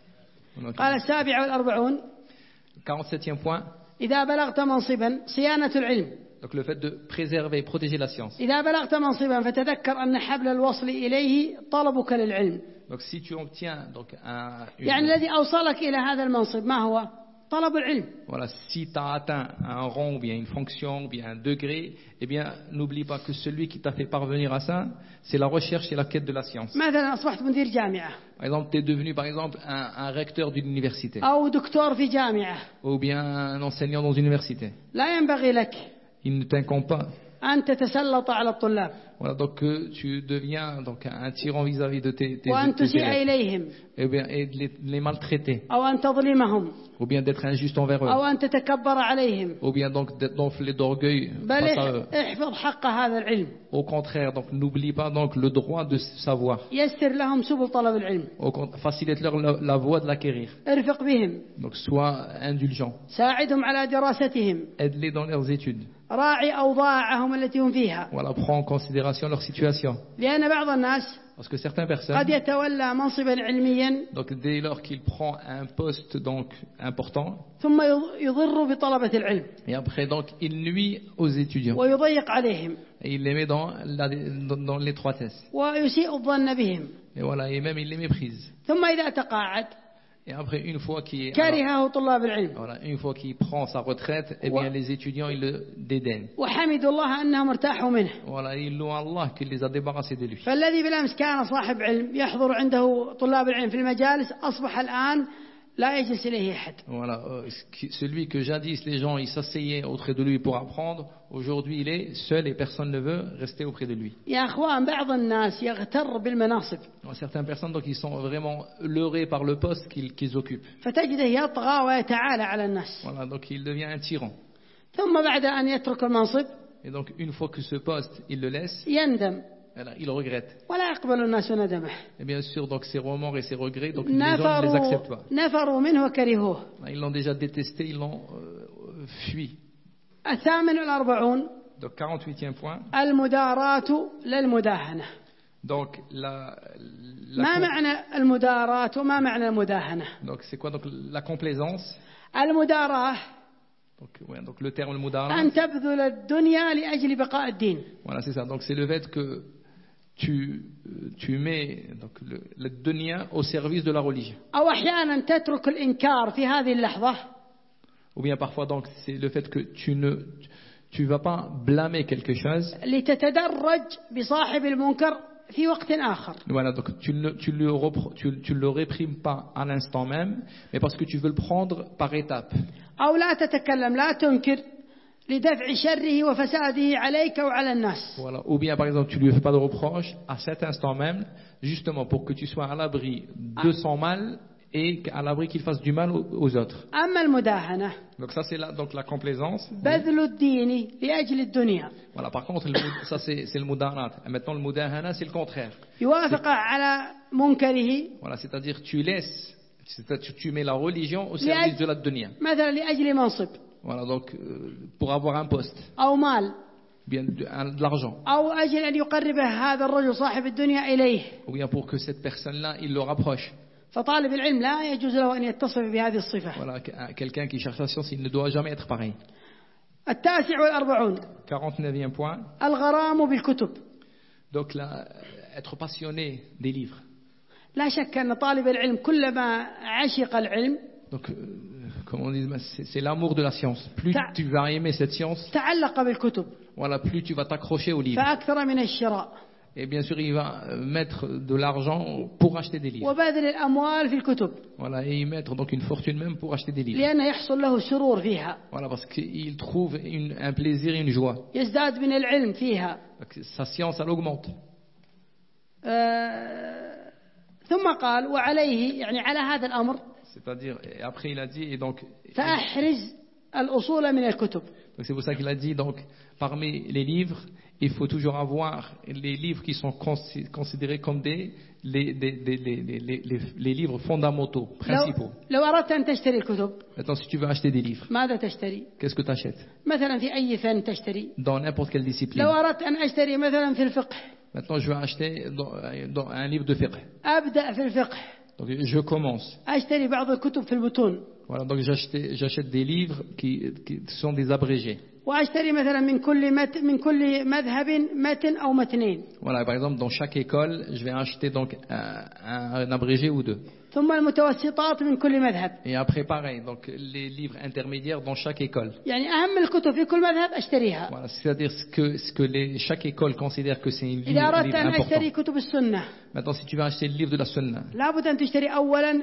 قال السابعة والأربعون. quarante-septième point. إذا بلغت منصبا صيانة العلم. Donc le fait de préserver et protéger la science. إذا بلغت منصبا فتذكر أن حبل الوصل إليه طلبك للعلم. Donc si tu obtiens donc un une... يعني الذي أوصلك إلى هذا المنصب ما هو؟ طلب العلم. Voilà, si tu as atteint un rang ou bien une fonction ou bien un degré, eh bien n'oublie pas que celui qui t'a fait parvenir à ça, c'est la recherche et la quête de la science. مثلا أصبحت مدير جامعة. Par exemple, tu es devenu par exemple un, un recteur d'une université. أو دكتور في جامعة. Ou bien un enseignant dans une université. لا ينبغي لك Il ne t'incombe pas. أن تتسلط على الطلاب. Voilà, donc euh, tu deviens donc un tyran vis-à-vis de tes, tes, وأن tes تسيء élèves. إليهم. Et bien et de les, de les maltraiter. أو أن تظلمهم. Ou bien d'être injuste envers eux. أو أن تتكبر عليهم. Ou bien donc d'être d'enfler d'orgueil بل face à eux. احفظ حق هذا العلم. Au contraire, donc n'oublie pas donc le droit de savoir. يسر لهم سبل طلب العلم. Au contraire, facilite-leur la, la voie de l'acquérir. ارفق بهم. Donc sois indulgent. ساعدهم على دراستهم. Aide-les dans leurs études. راعي أوضاعهم التي هم فيها. Voilà, prends en considération leur situation. لأن بعض الناس Parce que certaines personnes, قد يتولى منصبا علميا donc dès lors qu'il prend un poste donc important, ثم يضر بطلبة العلم et après donc il nuit aux étudiants ويضيق عليهم et il les met dans la, dans, dans l'étroitesse. ويسيء الظن بهم. Et voilà, et même il les méprise. ثم إذا تقاعد Et après une fois qu'il كرهه طلاب العلم. voilà, une fois qu'il prend sa retraite, eh bien les étudiants ils le dédaignent. وحمدوا الله أنهم ارتاحوا منه. Voilà, ils louent Allah qu'il les a débarrassés de lui. فالذي بالأمس كان صاحب علم يحضر عنده طلاب العلم في المجالس أصبح الآن لا يجلس إليه أحد. Voilà, euh, celui que jadis les gens ils s'asseyaient auprès de lui pour apprendre, aujourd'hui il est seul et personne ne veut rester auprès de lui. يا أخوان بعض الناس يغتر بالمناصب. Certaines personnes donc ils sont vraiment leurrés par le poste qu'ils qu'ils occupent. فتجده يطغى ويتعالى على الناس. Voilà, donc il devient un tyran. ثم بعد أن يترك المنصب Et donc une fois que ce poste il le laisse, يندم. voilà, il regrette. ولا يقبل الناس ندمه. Et bien sûr donc ses remords et ses regrets, donc les gens ne les acceptent pas. نفروا منه وكرهوه. Ils l'ont déjà détesté, ils l'ont euh, fui. الثامن والأربعون. Donc quarante-huitième point. المداراة للمداهنة. Donc la, la ما معنى المداراة وما معنى المداهنة؟ Donc c'est quoi donc la complaisance? المداراة Donc, ouais, donc le terme المداراة. أن تبذل الدنيا لأجل بقاء الدين. Voilà, c'est ça. Donc c'est le fait que tu tu mets donc le, le dunya au service de la religion. أو أحيانا تترك الإنكار في هذه اللحظة. Ou bien parfois donc c'est le fait que tu ne tu vas pas blâmer quelque chose. لتتدرج بصاحب المنكر في وقت آخر. Voilà, donc tu ne tu le repro, tu, tu le réprimes pas à l'instant même, mais parce que tu veux le prendre par étapes. أو لا تتكلم لا تنكر لدفع شره وفساده عليك وعلى الناس. Voilà. Ou bien par exemple tu lui fais pas de reproche à cet instant même, justement pour que tu sois à l'abri de son mal et à l'abri qu'il fasse du mal aux autres. أما المداهنة. Donc ça c'est la, donc la complaisance. بذل الدين لأجل الدنيا. Voilà, par contre le, ça c'est c'est le mudarat. Et maintenant le mudahana c'est le contraire. يوافق على منكره. Voilà, c'est-à-dire tu laisses, c'est-à-dire tu mets la religion au service de la dunya. مثلا لأجل منصب. Voilà, donc euh, pour avoir un poste. أو مال. Bien de, un, de l'argent. أو أجل أن يقرب هذا الرجل صاحب الدنيا إليه. Ou bien pour que cette personne-là il le rapproche. فطالب العلم لا يجوز له أن يتصف بهذه الصفة. Voilà, quelqu'un qui cherche la science, il ne doit jamais être pareil. التاسع والأربعون. quarante-neuvième point. الغرام بالكتب. Donc là, être passionné des livres. لا شك أن طالب العلم كلما عشق العلم. Donc, euh, comme on dit, c'est, c'est l'amour de la science. Plus tu vas aimer cette science, تعلق بالكتب. Voilà, plus tu vas t'accrocher aux livres. فأكثر من الشراء. Et bien sûr, il va mettre de l'argent pour acheter des livres. وبذل الأموال في الكتب. Voilà, et y mettre donc une fortune même pour acheter des livres. لأنه يحصل له سرور فيها. Voilà, parce qu'il trouve une, un plaisir et une joie. يزداد من العلم فيها. Donc, sa science, elle augmente. آه ثم قال وعليه يعني على هذا الأمر. C'est-à-dire, et après il a dit, et donc. فأحرز الأصول من الكتب. Donc c'est pour ça qu'il a dit, donc, parmi les livres, il faut toujours avoir les livres qui sont consi- considérés comme des, les, des, des, les, les, les, les, les livres fondamentaux, لو, principaux. لو أردت أن تشتري الكتب Maintenant, si tu veux acheter des livres, ماذا تشتري؟ qu'est-ce que tu achètes? مثلا في أي فن تشتري؟ Dans n'importe quelle discipline. لو أردت أن أشتري مثلا في الفقه Maintenant, je vais acheter dans, dans un livre de fiqh. أبدأ في الفقه Donc, je commence. أشتري بعض الكتب في المتون Voilà, donc j'achète, j'achète des livres qui, qui sont des abrégés. وأشتري مثلا من كل مت من كل مذهب متن أو متنين Voilà, par exemple, dans chaque école, je vais acheter donc un, un, un abrégé ou deux. ثم المتوسطات من كل مذهب Et après, pareil, donc les livres intermédiaires dans chaque école. يعني أهم الكتب في كل مذهب أشتريها. Voilà, c'est-à-dire ce que, ce que les, chaque école considère que c'est un livre, إذا un أردت livre أن أشتري important. كتب السنة Maintenant, si tu veux acheter le livre de la Sunna, لابد أن تشتري أولا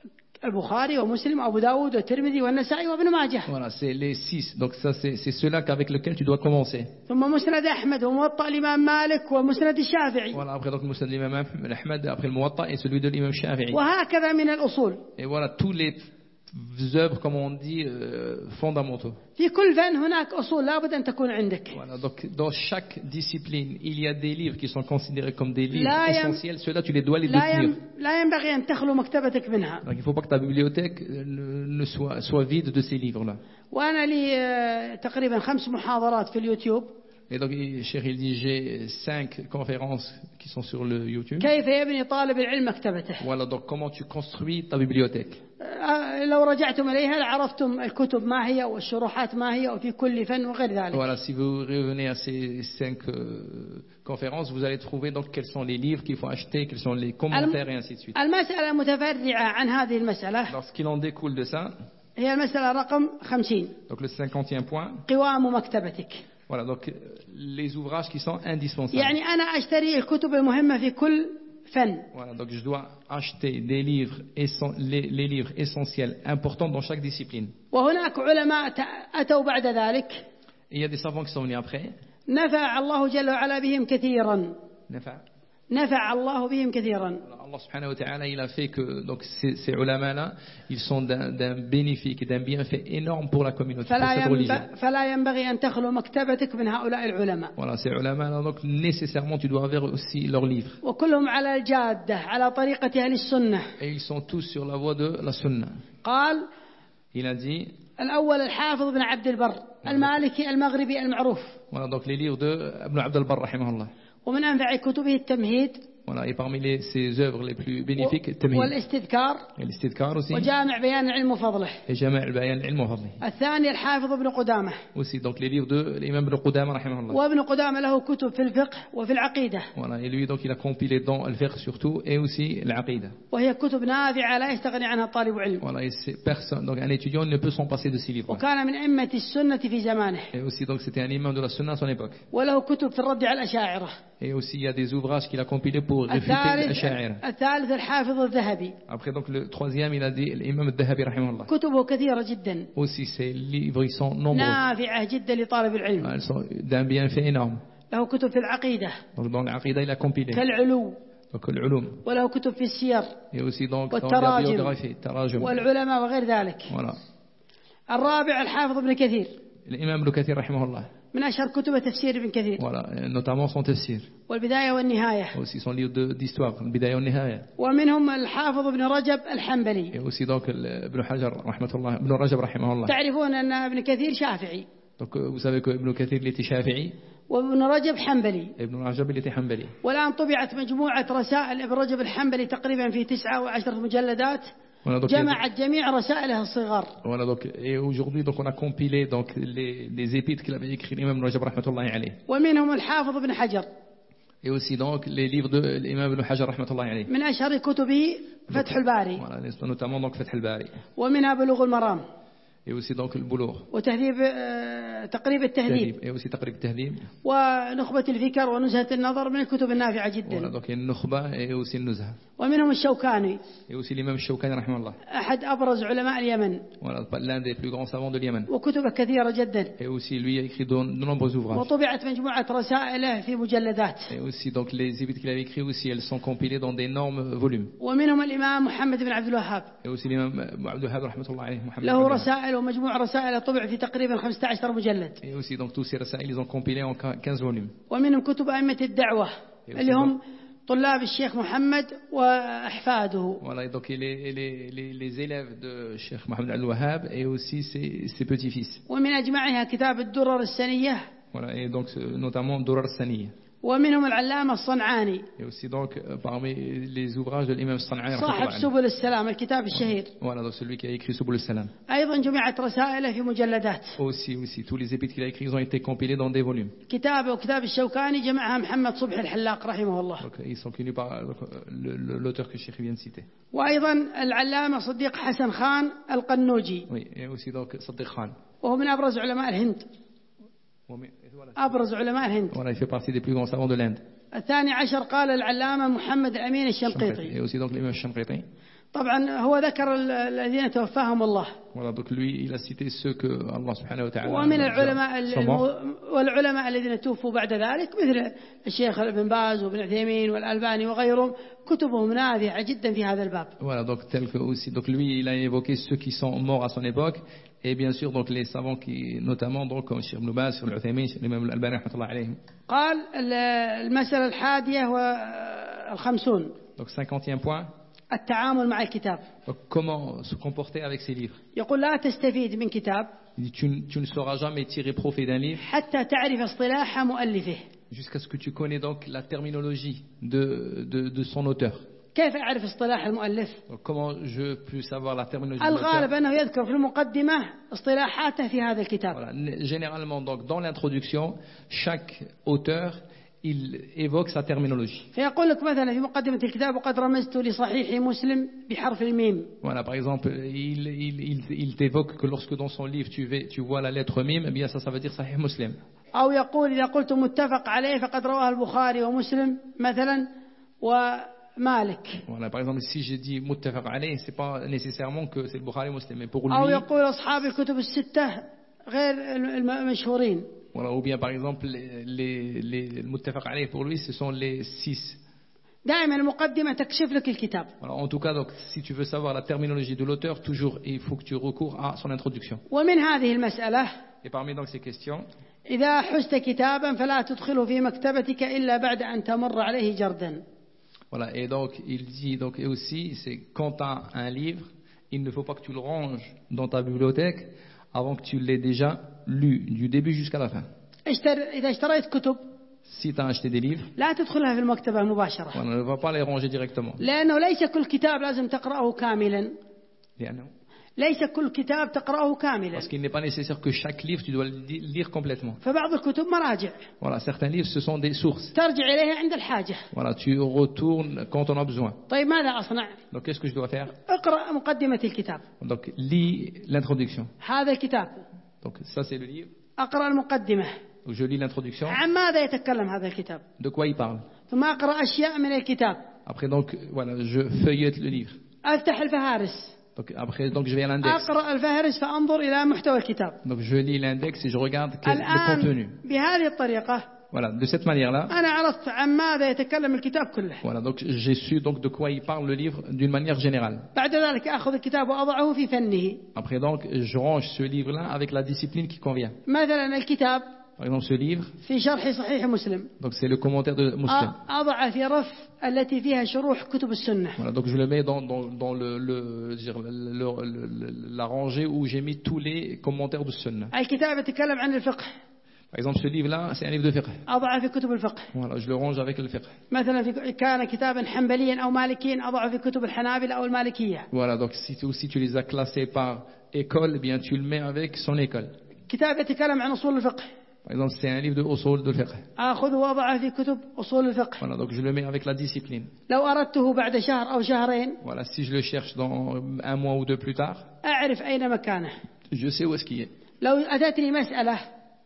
البخاري ومسلم وأبو داود والترمذي والنسائي وابن ماجه voilà, c'est les six. Donc ça, c'est, c'est ceux-là qu'avec lesquels tu dois commencer. ثم مسند أحمد وموطأ الإمام مالك ومسند الشافعي Voilà, après donc le Musnad de l'imam Ahmed, après le Muwatta et celui de l'imam Shafi'i. وهكذا من الأصول. Et voilà, tous les œuvres, comme on dit, euh, fondamentaux. في كل فن هناك أصول لابد أن تكون عندك. Voilà, donc dans chaque discipline, il y a des livres qui sont considérés comme des livres لا يم- essentiels. Ceux-là, tu les dois les لا détenir. يم- لا ينبغي أن تخلو مكتبتك منها. Donc il ne faut pas que ta bibliothèque euh, ne, ne soit, soit vide de ces livres-là. وأنا لي آه، تقريبا خمس محاضرات في اليوتيوب Et donc, il- Cheikh, il dit, j'ai cinq conférences qui sont sur le YouTube. كيف يبني طالب العلم مكتبته. Voilà, donc comment tu construis ta bibliothèque. آه، لو رجعتم إليها لعرفتم الكتب ما هي والشروحات ما هي وفي كل فن وغير ذلك. Voilà, si vous revenez à ces cinq euh, conférences, vous allez trouver donc quels sont les livres qu'il faut acheter, quels sont les commentaires et ainsi de suite. المسألة المتفرعة عن هذه المسألة Alors, ce qu'il en découle de ça, هي المسألة رقم خمسين donc le cinquantième point, قوام مكتبتك. voilà, donc euh, les ouvrages qui sont indispensables. يعني أنا أشتري الكتب المهمة في كل فن. Voilà, donc je dois acheter des livres, essen- les, les livres essentiels, importants dans chaque discipline. وهناك علماء ت- أتوا بعد ذلك Et il y a des savants qui sont venus après. نفع الله جل وعلا بهم كثيرا. Nafa. نفع الله بهم كثيرا. Alors, Allah subhanahu wa ta'ala, il a fait que donc, ces, ces ulama-là, ils sont d'un, d'un bénéfique et d'un bienfait énorme pour la communauté, pour فلا cette religion. ينبغي, فلا ينبغي أن تخلو مكتبتك من هؤلاء العلماء. Voilà, ces ulama-là, donc nécessairement, tu dois avoir aussi leurs livres. وكلهم على الجادة على طريقة أهل السنة. Et ils sont tous sur la voie de la sunna. قال Il a dit, الأول الحافظ بن عبد البر المالكي المغربي المعروف. voilà, donc les livres de Ibn Abd al-Barr, rahimahullah. ومن أنفع كتبه التمهيد Voilà, et parmi les, ses œuvres les plus bénéfiques, Tamhid. والاستذكار Et l'Istidkar aussi. وجامع بيان العلم وفضله. Et Jama' al-Bayan al-Ilm wa Fadli. الثاني الحافظ ابن قدامة. Aussi, donc les livres de l'imam Ibn Qudama, rahimahullah. وابن قدامة له كتب في الفقه وفي العقيدة Voilà, et lui, donc, il a compilé dans al-fiqh surtout, et aussi l'aqida. وهي كتب نافعة لا يستغني عنها طالب علم. Voilà, et c'est personne, donc un étudiant ne peut s'en passer de ces livres. وكان من أئمة السنة في زمانه. Et aussi, donc, c'était un imam de la sunna à son époque. وله كتب في الرد على الأشاعرة. Et aussi, il y a des ouvrages qu'il a compilés pour réfuter الثالث l'asha'ira. الثالث الحافظ الذهبي. Après, donc, le troisième, il a dit l'imam al-Dhahabi, rahimahullah. كتبه كثيرة جدا Aussi, ces livres, ils sont nombreux. نافعة جدا لطالب العلم. Elles sont d'un bienfait énorme. له كتب في العقيدة Donc, dans l'aqida, il a compilé. كالعلو Donc, l'ulum. وله كتب في السير Et aussi, donc, dans la والتراجم biographie, tarajum. والعلماء وغير ذلك. Voilà. الرابع الحافظ ابن كثير L'imam Ibn Kathir, rahimahullah. من أشهر كتب تفسير ابن كثير Voilà, et notamment son tafsir. والبداية والنهاية. Aussi son livre de- d'histoire, Al-Bidaya wa Nihaya. ومنهم الحافظ ابن رجب الحنبلي. Et aussi donc le- Ibn Hajar, rahmatullah, Ibn Rajab, rahimahullah. تعرفون أن ابن كثير شافعي Donc euh, vous savez que Ibn Kathir, il était Shafi'i, وابن رجب حنبلي. et Ibn Rajab, il était Hanbali. والآن طبعت مجموعة رسائل ابن رجب الحنبلي تقريبا في تسعة وعشرة مجلدات Voilà, donc, il y a- جمعت جميع رسائله الصغار. voilà, donc, et aujourd'hui, donc, on a compilé donc, les, les épîtres qu'il avait écrits, l'imam Ibn Rajab, rahmatullah alayh. ومنهم الحافظ ابن حجر Et aussi donc les livres de l'imam Ibn Hajar, rahmatullah alayh. من أشهر كتبه فتح الباري Voilà, notamment donc Fath al-Bari. ومنها بلوغ المرام Et aussi donc le Boulough. وتهذيب آه، تقريب التهذيب Et aussi Taqrib Tahdib. ونخبة الفكر ونزهة النظر من الكتب النافعة Voilà, جدا. donc il y a une Nukhba et aussi une Nuzha. ومنهم الشوكاني Et aussi l'imam Shawkani, rahimahullah. أحد أبرز علماء اليمن Voilà, l'un des plus grands savants de Yémen. وكتبه كثيرة جدا. Et aussi, lui a écrit de, de nombreux ouvrages. وطبعت مجموعة رسائله في مجلدات. Et aussi, donc, les épîtres qu'il avait écrits aussi, elles sont compilées dans d'énormes volumes. ومنهم الإمام محمد بن عبد الوهاب Et aussi l'imam Abdul Wahhab, rahmatullah alayh, Muhammad له Abdul Wahhab. رسائل الرسائل ومجموع الرسائل طبع في تقريبا خمسة عشر مجلد. Et aussi donc tous ces rasaïl ils ont compilé en quinze volumes. ومنهم كتب أئمة الدعوة اللي هم طلاب الشيخ محمد وأحفاده. Voilà, et donc et les, les, les, les élèves de Cheikh Mohamed Al-Wahhab et aussi ses, ses petits-fils. ومن أجمعها كتاب الدرر السنية. Voilà, et donc notamment Durar Saniya. ومنهم العلامة الصنعاني. Et aussi donc parmi les ouvrages de l'imam San'ani. صاحب سبل السلام الكتاب الشهير. Voilà, donc celui qui a écrit Subul Salam. أيضا جمعت رسائله في مجلدات. Aussi, aussi, tous les épîtres qu'il a écrits ont été compilés dans des volumes. كتابه وكتاب الشوكاني جمعها محمد صبحي الحلاق رحمه الله. Donc ils sont connus par l'auteur que le Cheikh vient de citer. وأيضا العلامة صديق حسن خان القنوجي. Oui, et aussi donc Sadiq Khan. وهو من أبرز علماء الهند. أبرز علماء الهند. Voilà, il fait partie des plus grands savants de l'Inde. الثاني عشر قال العلامة محمد الأمين الشنقيطي. Et aussi donc l'imam Shanqiti. طبعا هو ذكر الذين توفاهم الله. Voilà, donc lui il a cité ceux que Allah subhanahu wa ta'ala. ومن العلماء والعلماء الذين توفوا بعد ذلك مثل الشيخ ابن باز وابن عثيمين والألباني وغيرهم كتبهم نافعة جدا في هذا الباب. Voilà, donc tel que aussi donc lui il a évoqué ceux qui sont morts à son époque et bien sûr donc les savants qui notamment donc comme Cheikh Ibn Baz, Cheikh Al-Uthaymin, Cheikh Imam Al-Albani rahmatullah alayhim. قال المسألة الحادية والخمسون. Donc cinquantième point. التعامل مع الكتاب. Donc, comment se comporter avec ces livres? يقول لا تستفيد من كتاب. Il dit, tu, tu ne sauras jamais tirer profit d'un livre. حتى تعرف اصطلاح مؤلفه. Jusqu'à ce que tu connais donc la terminologie de, de, de son auteur. كيف أعرف اصطلاح المؤلف؟ Donc, comment je peux savoir la terminologie de الغالب l'auteur? أنه يذكر في المقدمة اصطلاحاته في هذا الكتاب. Voilà. Généralement donc dans l'introduction, chaque auteur il évoque sa terminologie. فيقول لك مثلا في مقدمة الكتاب وقد رمزت لصحيح مسلم بحرف الميم. Voilà, par exemple, il, il, il, il t'évoque que lorsque dans son livre tu, vais, tu vois la lettre mim, eh bien ça, ça veut dire Sahih Muslim. أو يقول إذا قلت متفق عليه فقد رواه البخاري ومسلم مثلا ومالك. Voilà, par exemple, si j'ai dit muttafaq alayh, c'est pas nécessairement que c'est le Bukhari Muslim, mais pour lui. أو يقول أصحاب الكتب الستة غير المشهورين. Voilà, ou bien par exemple les les les muttafaq alayh pour lui ce sont les six. دائما المقدمة تكشف لك الكتاب. Voilà, en tout cas donc si tu veux savoir la terminologie de l'auteur, toujours il faut que tu recours à son introduction. ومن هذه المسألة. Et parmi donc ces questions. إذا حزت كتابا فلا تدخله في مكتبتك إلا بعد أن تمر عليه جردا. Voilà, et donc il dit donc et aussi c'est quand tu as un livre, il ne faut pas que tu le ranges dans ta bibliothèque avant que tu l'aies déjà lu du début jusqu'à la fin. إذا اشتريت كتب Si tu as acheté des livres, لا تدخلها في المكتبة مباشرة. On ne va pas les ranger directement. لأنه ليس كل كتاب لازم تقرأه كاملا. لأنه ليس كل كتاب تقرأه كاملا. Parce qu'il n'est pas nécessaire que chaque livre tu dois le lire complètement. فبعض الكتب مراجع. Voilà, certains livres ce sont des sources. ترجع إليها عند الحاجة. Voilà, tu retournes quand on a besoin. طيب ماذا أصنع؟ Donc qu'est-ce que je dois faire? اقرأ مقدمة الكتاب. Donc lis l'introduction. هذا الكتاب. Donc ça c'est le livre. أقرأ المقدمة. Donc je lis l'introduction. عن ماذا يتكلم هذا الكتاب؟ De quoi il parle? ثم أقرأ أشياء من الكتاب. Après donc voilà, je feuillette le livre. أفتح الفهارس. Donc après donc je vais à l'index. أقرأ الفهرس فأنظر إلى محتوى الكتاب. Donc je lis l'index et je regarde quel est le contenu. بهذه الطريقة. Voilà, de cette manière-là. أنا عرفت عن ماذا يتكلم الكتاب كله. Voilà, donc j'ai su donc de quoi il parle le livre d'une manière générale. بعد ذلك أخذ الكتاب وأضعه في فنه. Après donc je range ce livre-là avec la discipline qui convient. مثلا الكتاب. Par exemple ce livre. في شرح صحيح مسلم. Donc c'est le commentaire de Muslim. أضع في رف التي فيها شروح كتب السنة. Voilà, donc je le mets dans dans dans le le, dire, le, le, le la rangée où j'ai mis tous les commentaires de Sunna. الكتاب يتكلم عن الفقه. Par exemple ce livre-là, c'est un livre de fiqh. أضع في كتب الفقه. Voilà, je le range avec le fiqh. مثلا في كان كتابا حنبليا أو مالكيا أضع في كتب الحنابلة أو المالكية. Voilà, donc si tu si tu les as classés par école, eh bien tu le mets avec son école. كتاب يتكلم عن أصول الفقه. Par exemple, c'est un livre de usul de fiqh. آخذ وأضعه في كتب أصول الفقه. Voilà, donc je le mets avec la discipline. لو أردته بعد شهر أو شهرين. Voilà, si je le cherche dans un mois ou deux plus tard. أعرف أين مكانه. Je sais où est-ce qu'il est. لو أتتني مسألة.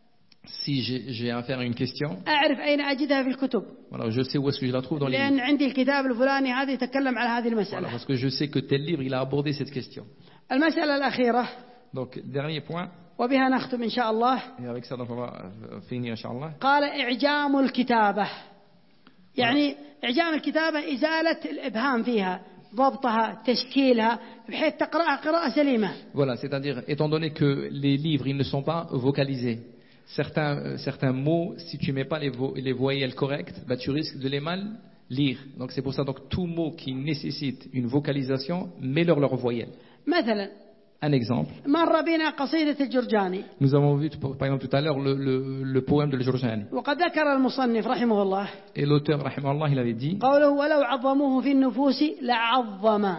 Si j'ai, j'ai affaire à une question. أعرف أين أجدها في الكتب. Voilà, je sais où est-ce que je la trouve dans les livres. لأن عندي الكتاب الفلاني هذا يتكلم على هذه المسألة. Voilà, parce que je sais que tel livre il a abordé cette question. المسألة الأخيرة. Donc dernier point. وبها نختم إن شاء الله. Et avec ça donc on va finir inchallah. قال إعجام الكتابة. يعني إعجام الكتابة إزالة الإبهام فيها. ضبطها تشكيلها بحيث تقرأها قراءة سليمة. Voilà, c'est-à-dire, étant donné que les livres, ils ne sont pas vocalisés, certains, euh, certains mots, si tu mets pas les, vo les voyelles correctes, bah, tu risques de les mal lire. Donc c'est pour ça, donc tout mot qui nécessite une vocalisation, mets-leur leur voyelle. مثلا Un exemple. مر بنا قصيدة الجرجاني. Nous avons vu, par exemple, tout à l'heure, le, le, le poème de Jurjani. وقد ذكر المصنف رحمه الله. Et l'auteur, rahimahullah, il avait dit. قوله ولو عظموه في النفوس لعظم.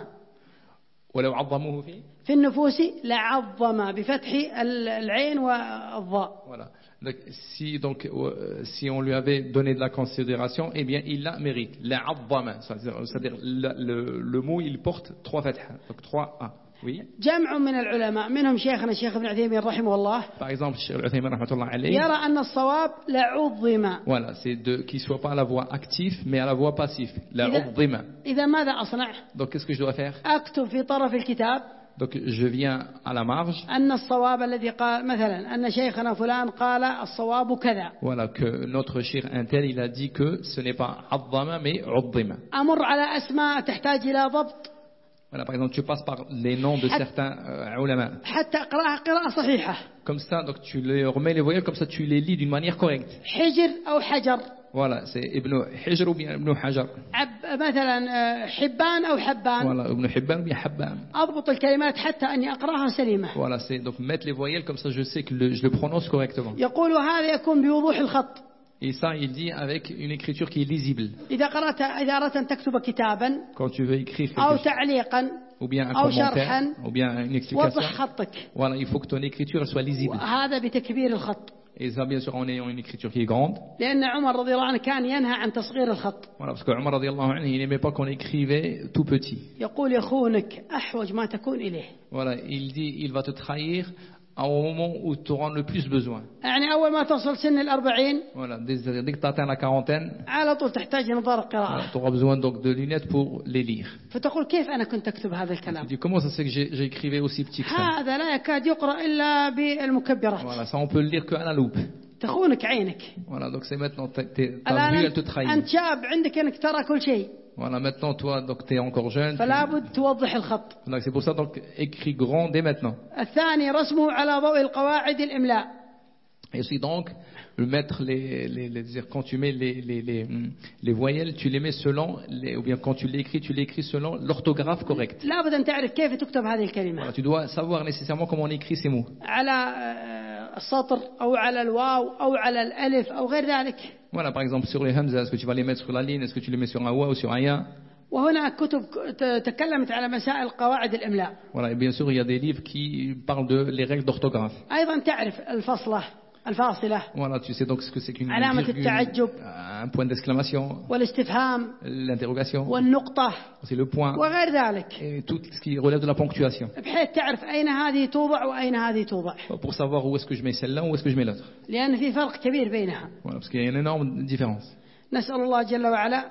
ولو عظموه في. في النفوس لعظم بفتح العين والضاء. Voilà. Donc, si donc euh, si on lui avait donné de la considération, eh bien il la mérite. La'azzama, c'est-à-dire, c'est-à-dire le, le, le mot il porte trois fatha, donc trois a. Oui. جمع من العلماء منهم شيخنا الشيخ ابن عثيمين رحمه الله. Par exemple, Cheikh Al-Uthaymin rahmatullah alayhi. يرى أن الصواب لعظم. Voilà, c'est de qu'il soit pas à la voix active mais à la voix passive. La'azzima. إذا ماذا أصنع؟ Donc qu'est-ce que je dois faire? أكتب في طرف الكتاب. Donc je viens à la marge. أن الصواب الذي قال مثلا أن شيخنا فلان قال الصواب كذا. Voilà, que notre cheikh intel il a dit que ce n'est pas azzama mais uzzima. أمر على أسماء تحتاج إلى ضبط. Voilà, par exemple, tu passes par les noms de certains euh, ulama. حتى أقرأها قراءة صحيحة. Comme ça, donc tu les remets les voyelles, comme ça tu les lis d'une manière correcte. حجر أو حجر. Voilà, c'est Ibn Hijr ou bien Ibn Hajar. عب مثلا حبان أو حبان. Voilà, Ibn Hibban ou bien Habban. أضبط الكلمات حتى أني أقرأها سليمة. Voilà, c'est donc mettre les voyelles comme ça je sais que le, je le prononce correctement. يقول هذا يكون بوضوح الخط. Et ça, il dit avec une écriture qui est lisible. إذا قرأت إذا أردت أن تكتب كتابا. Quand tu veux écrire quelque أو chose. تعليقا. Ou bien un أو commentaire. شرحا. Ou bien une explication. وضح خطك. Voilà, il faut que ton écriture soit lisible. وهذا بتكبير الخط. Et ça, bien sûr, en ayant une écriture qui est grande. لأن عمر رضي الله عنه كان ينهى عن تصغير الخط. Voilà, parce que Omar radiallahu anhu, il n'aimait pas qu'on écrivait tout petit. يقول يخونك أحوج ما تكون إليه. Voilà, il dit, il va te trahir au moment où tu auras le plus besoin. يعني أول ما توصل سن الأربعين. Voilà, dès, dès que tu atteins la quarantaine. على طول تحتاج نظارة قراءة. Tu auras besoin donc de lunettes pour les lire. فتقول كيف أنا كنت أكتب هذا الكلام. Tu dis comment ça se fait que j'écrivais aussi petit que ça. هذا لا يكاد يقرأ إلا بالمكبرات. Voilà, ça on peut le lire qu'à la loupe. تخونك عينك. Voilà, donc c'est maintenant ta vue elle te trahit. أنت شاب عندك أنك ترى كل شيء. Voilà, maintenant toi donc tu es encore jeune. فلا بد توضح الخط. Donc c'est pour ça donc écris grand dès maintenant. الثاني رسمه على ضوء القواعد الإملاء. Et aussi donc mettre les, les, les dire quand tu mets les, les, les, les voyelles, tu les mets selon les, ou bien quand tu l'écris, tu l'écris selon l'orthographe correcte. لا بد أن تعرف كيف تكتب هذه الكلمة. Voilà, tu dois savoir nécessairement comment on écrit ces mots. على السطر أو على الواو أو على الألف أو غير ذلك. Voilà, par exemple sur les hamza, est-ce que tu vas les mettre sur la ligne, est-ce que tu les mets sur un wa ou sur un ya? وهنا كتب تكلمت على مسائل قواعد الإملاء. Voilà, et bien sûr il y a des livres qui parlent de les règles d'orthographe. أيضا تعرف الفصلة الفاصلة. Voilà, tu sais donc ce que c'est qu'une علامة virgule, التعجب. un point d'exclamation. والاستفهام. L'interrogation. والنقطة. C'est le point. وغير ذلك. Et tout ce qui relève de la ponctuation. بحيث تعرف أين هذه توضع وأين هذه توضع. Pour savoir où est-ce que je mets celle-là ou où est-ce que je mets l'autre. لأن في فرق كبير بينها. Voilà, parce qu'il y a une énorme différence. نسأل الله جل وعلا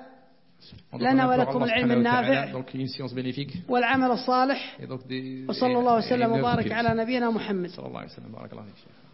لنا ولكم العلم النافع donc une science bénéfique والعمل الصالح et donc des وصلى الله وسلم وبارك على نبينا محمد صلى الله عليه وسلم بارك الله فيك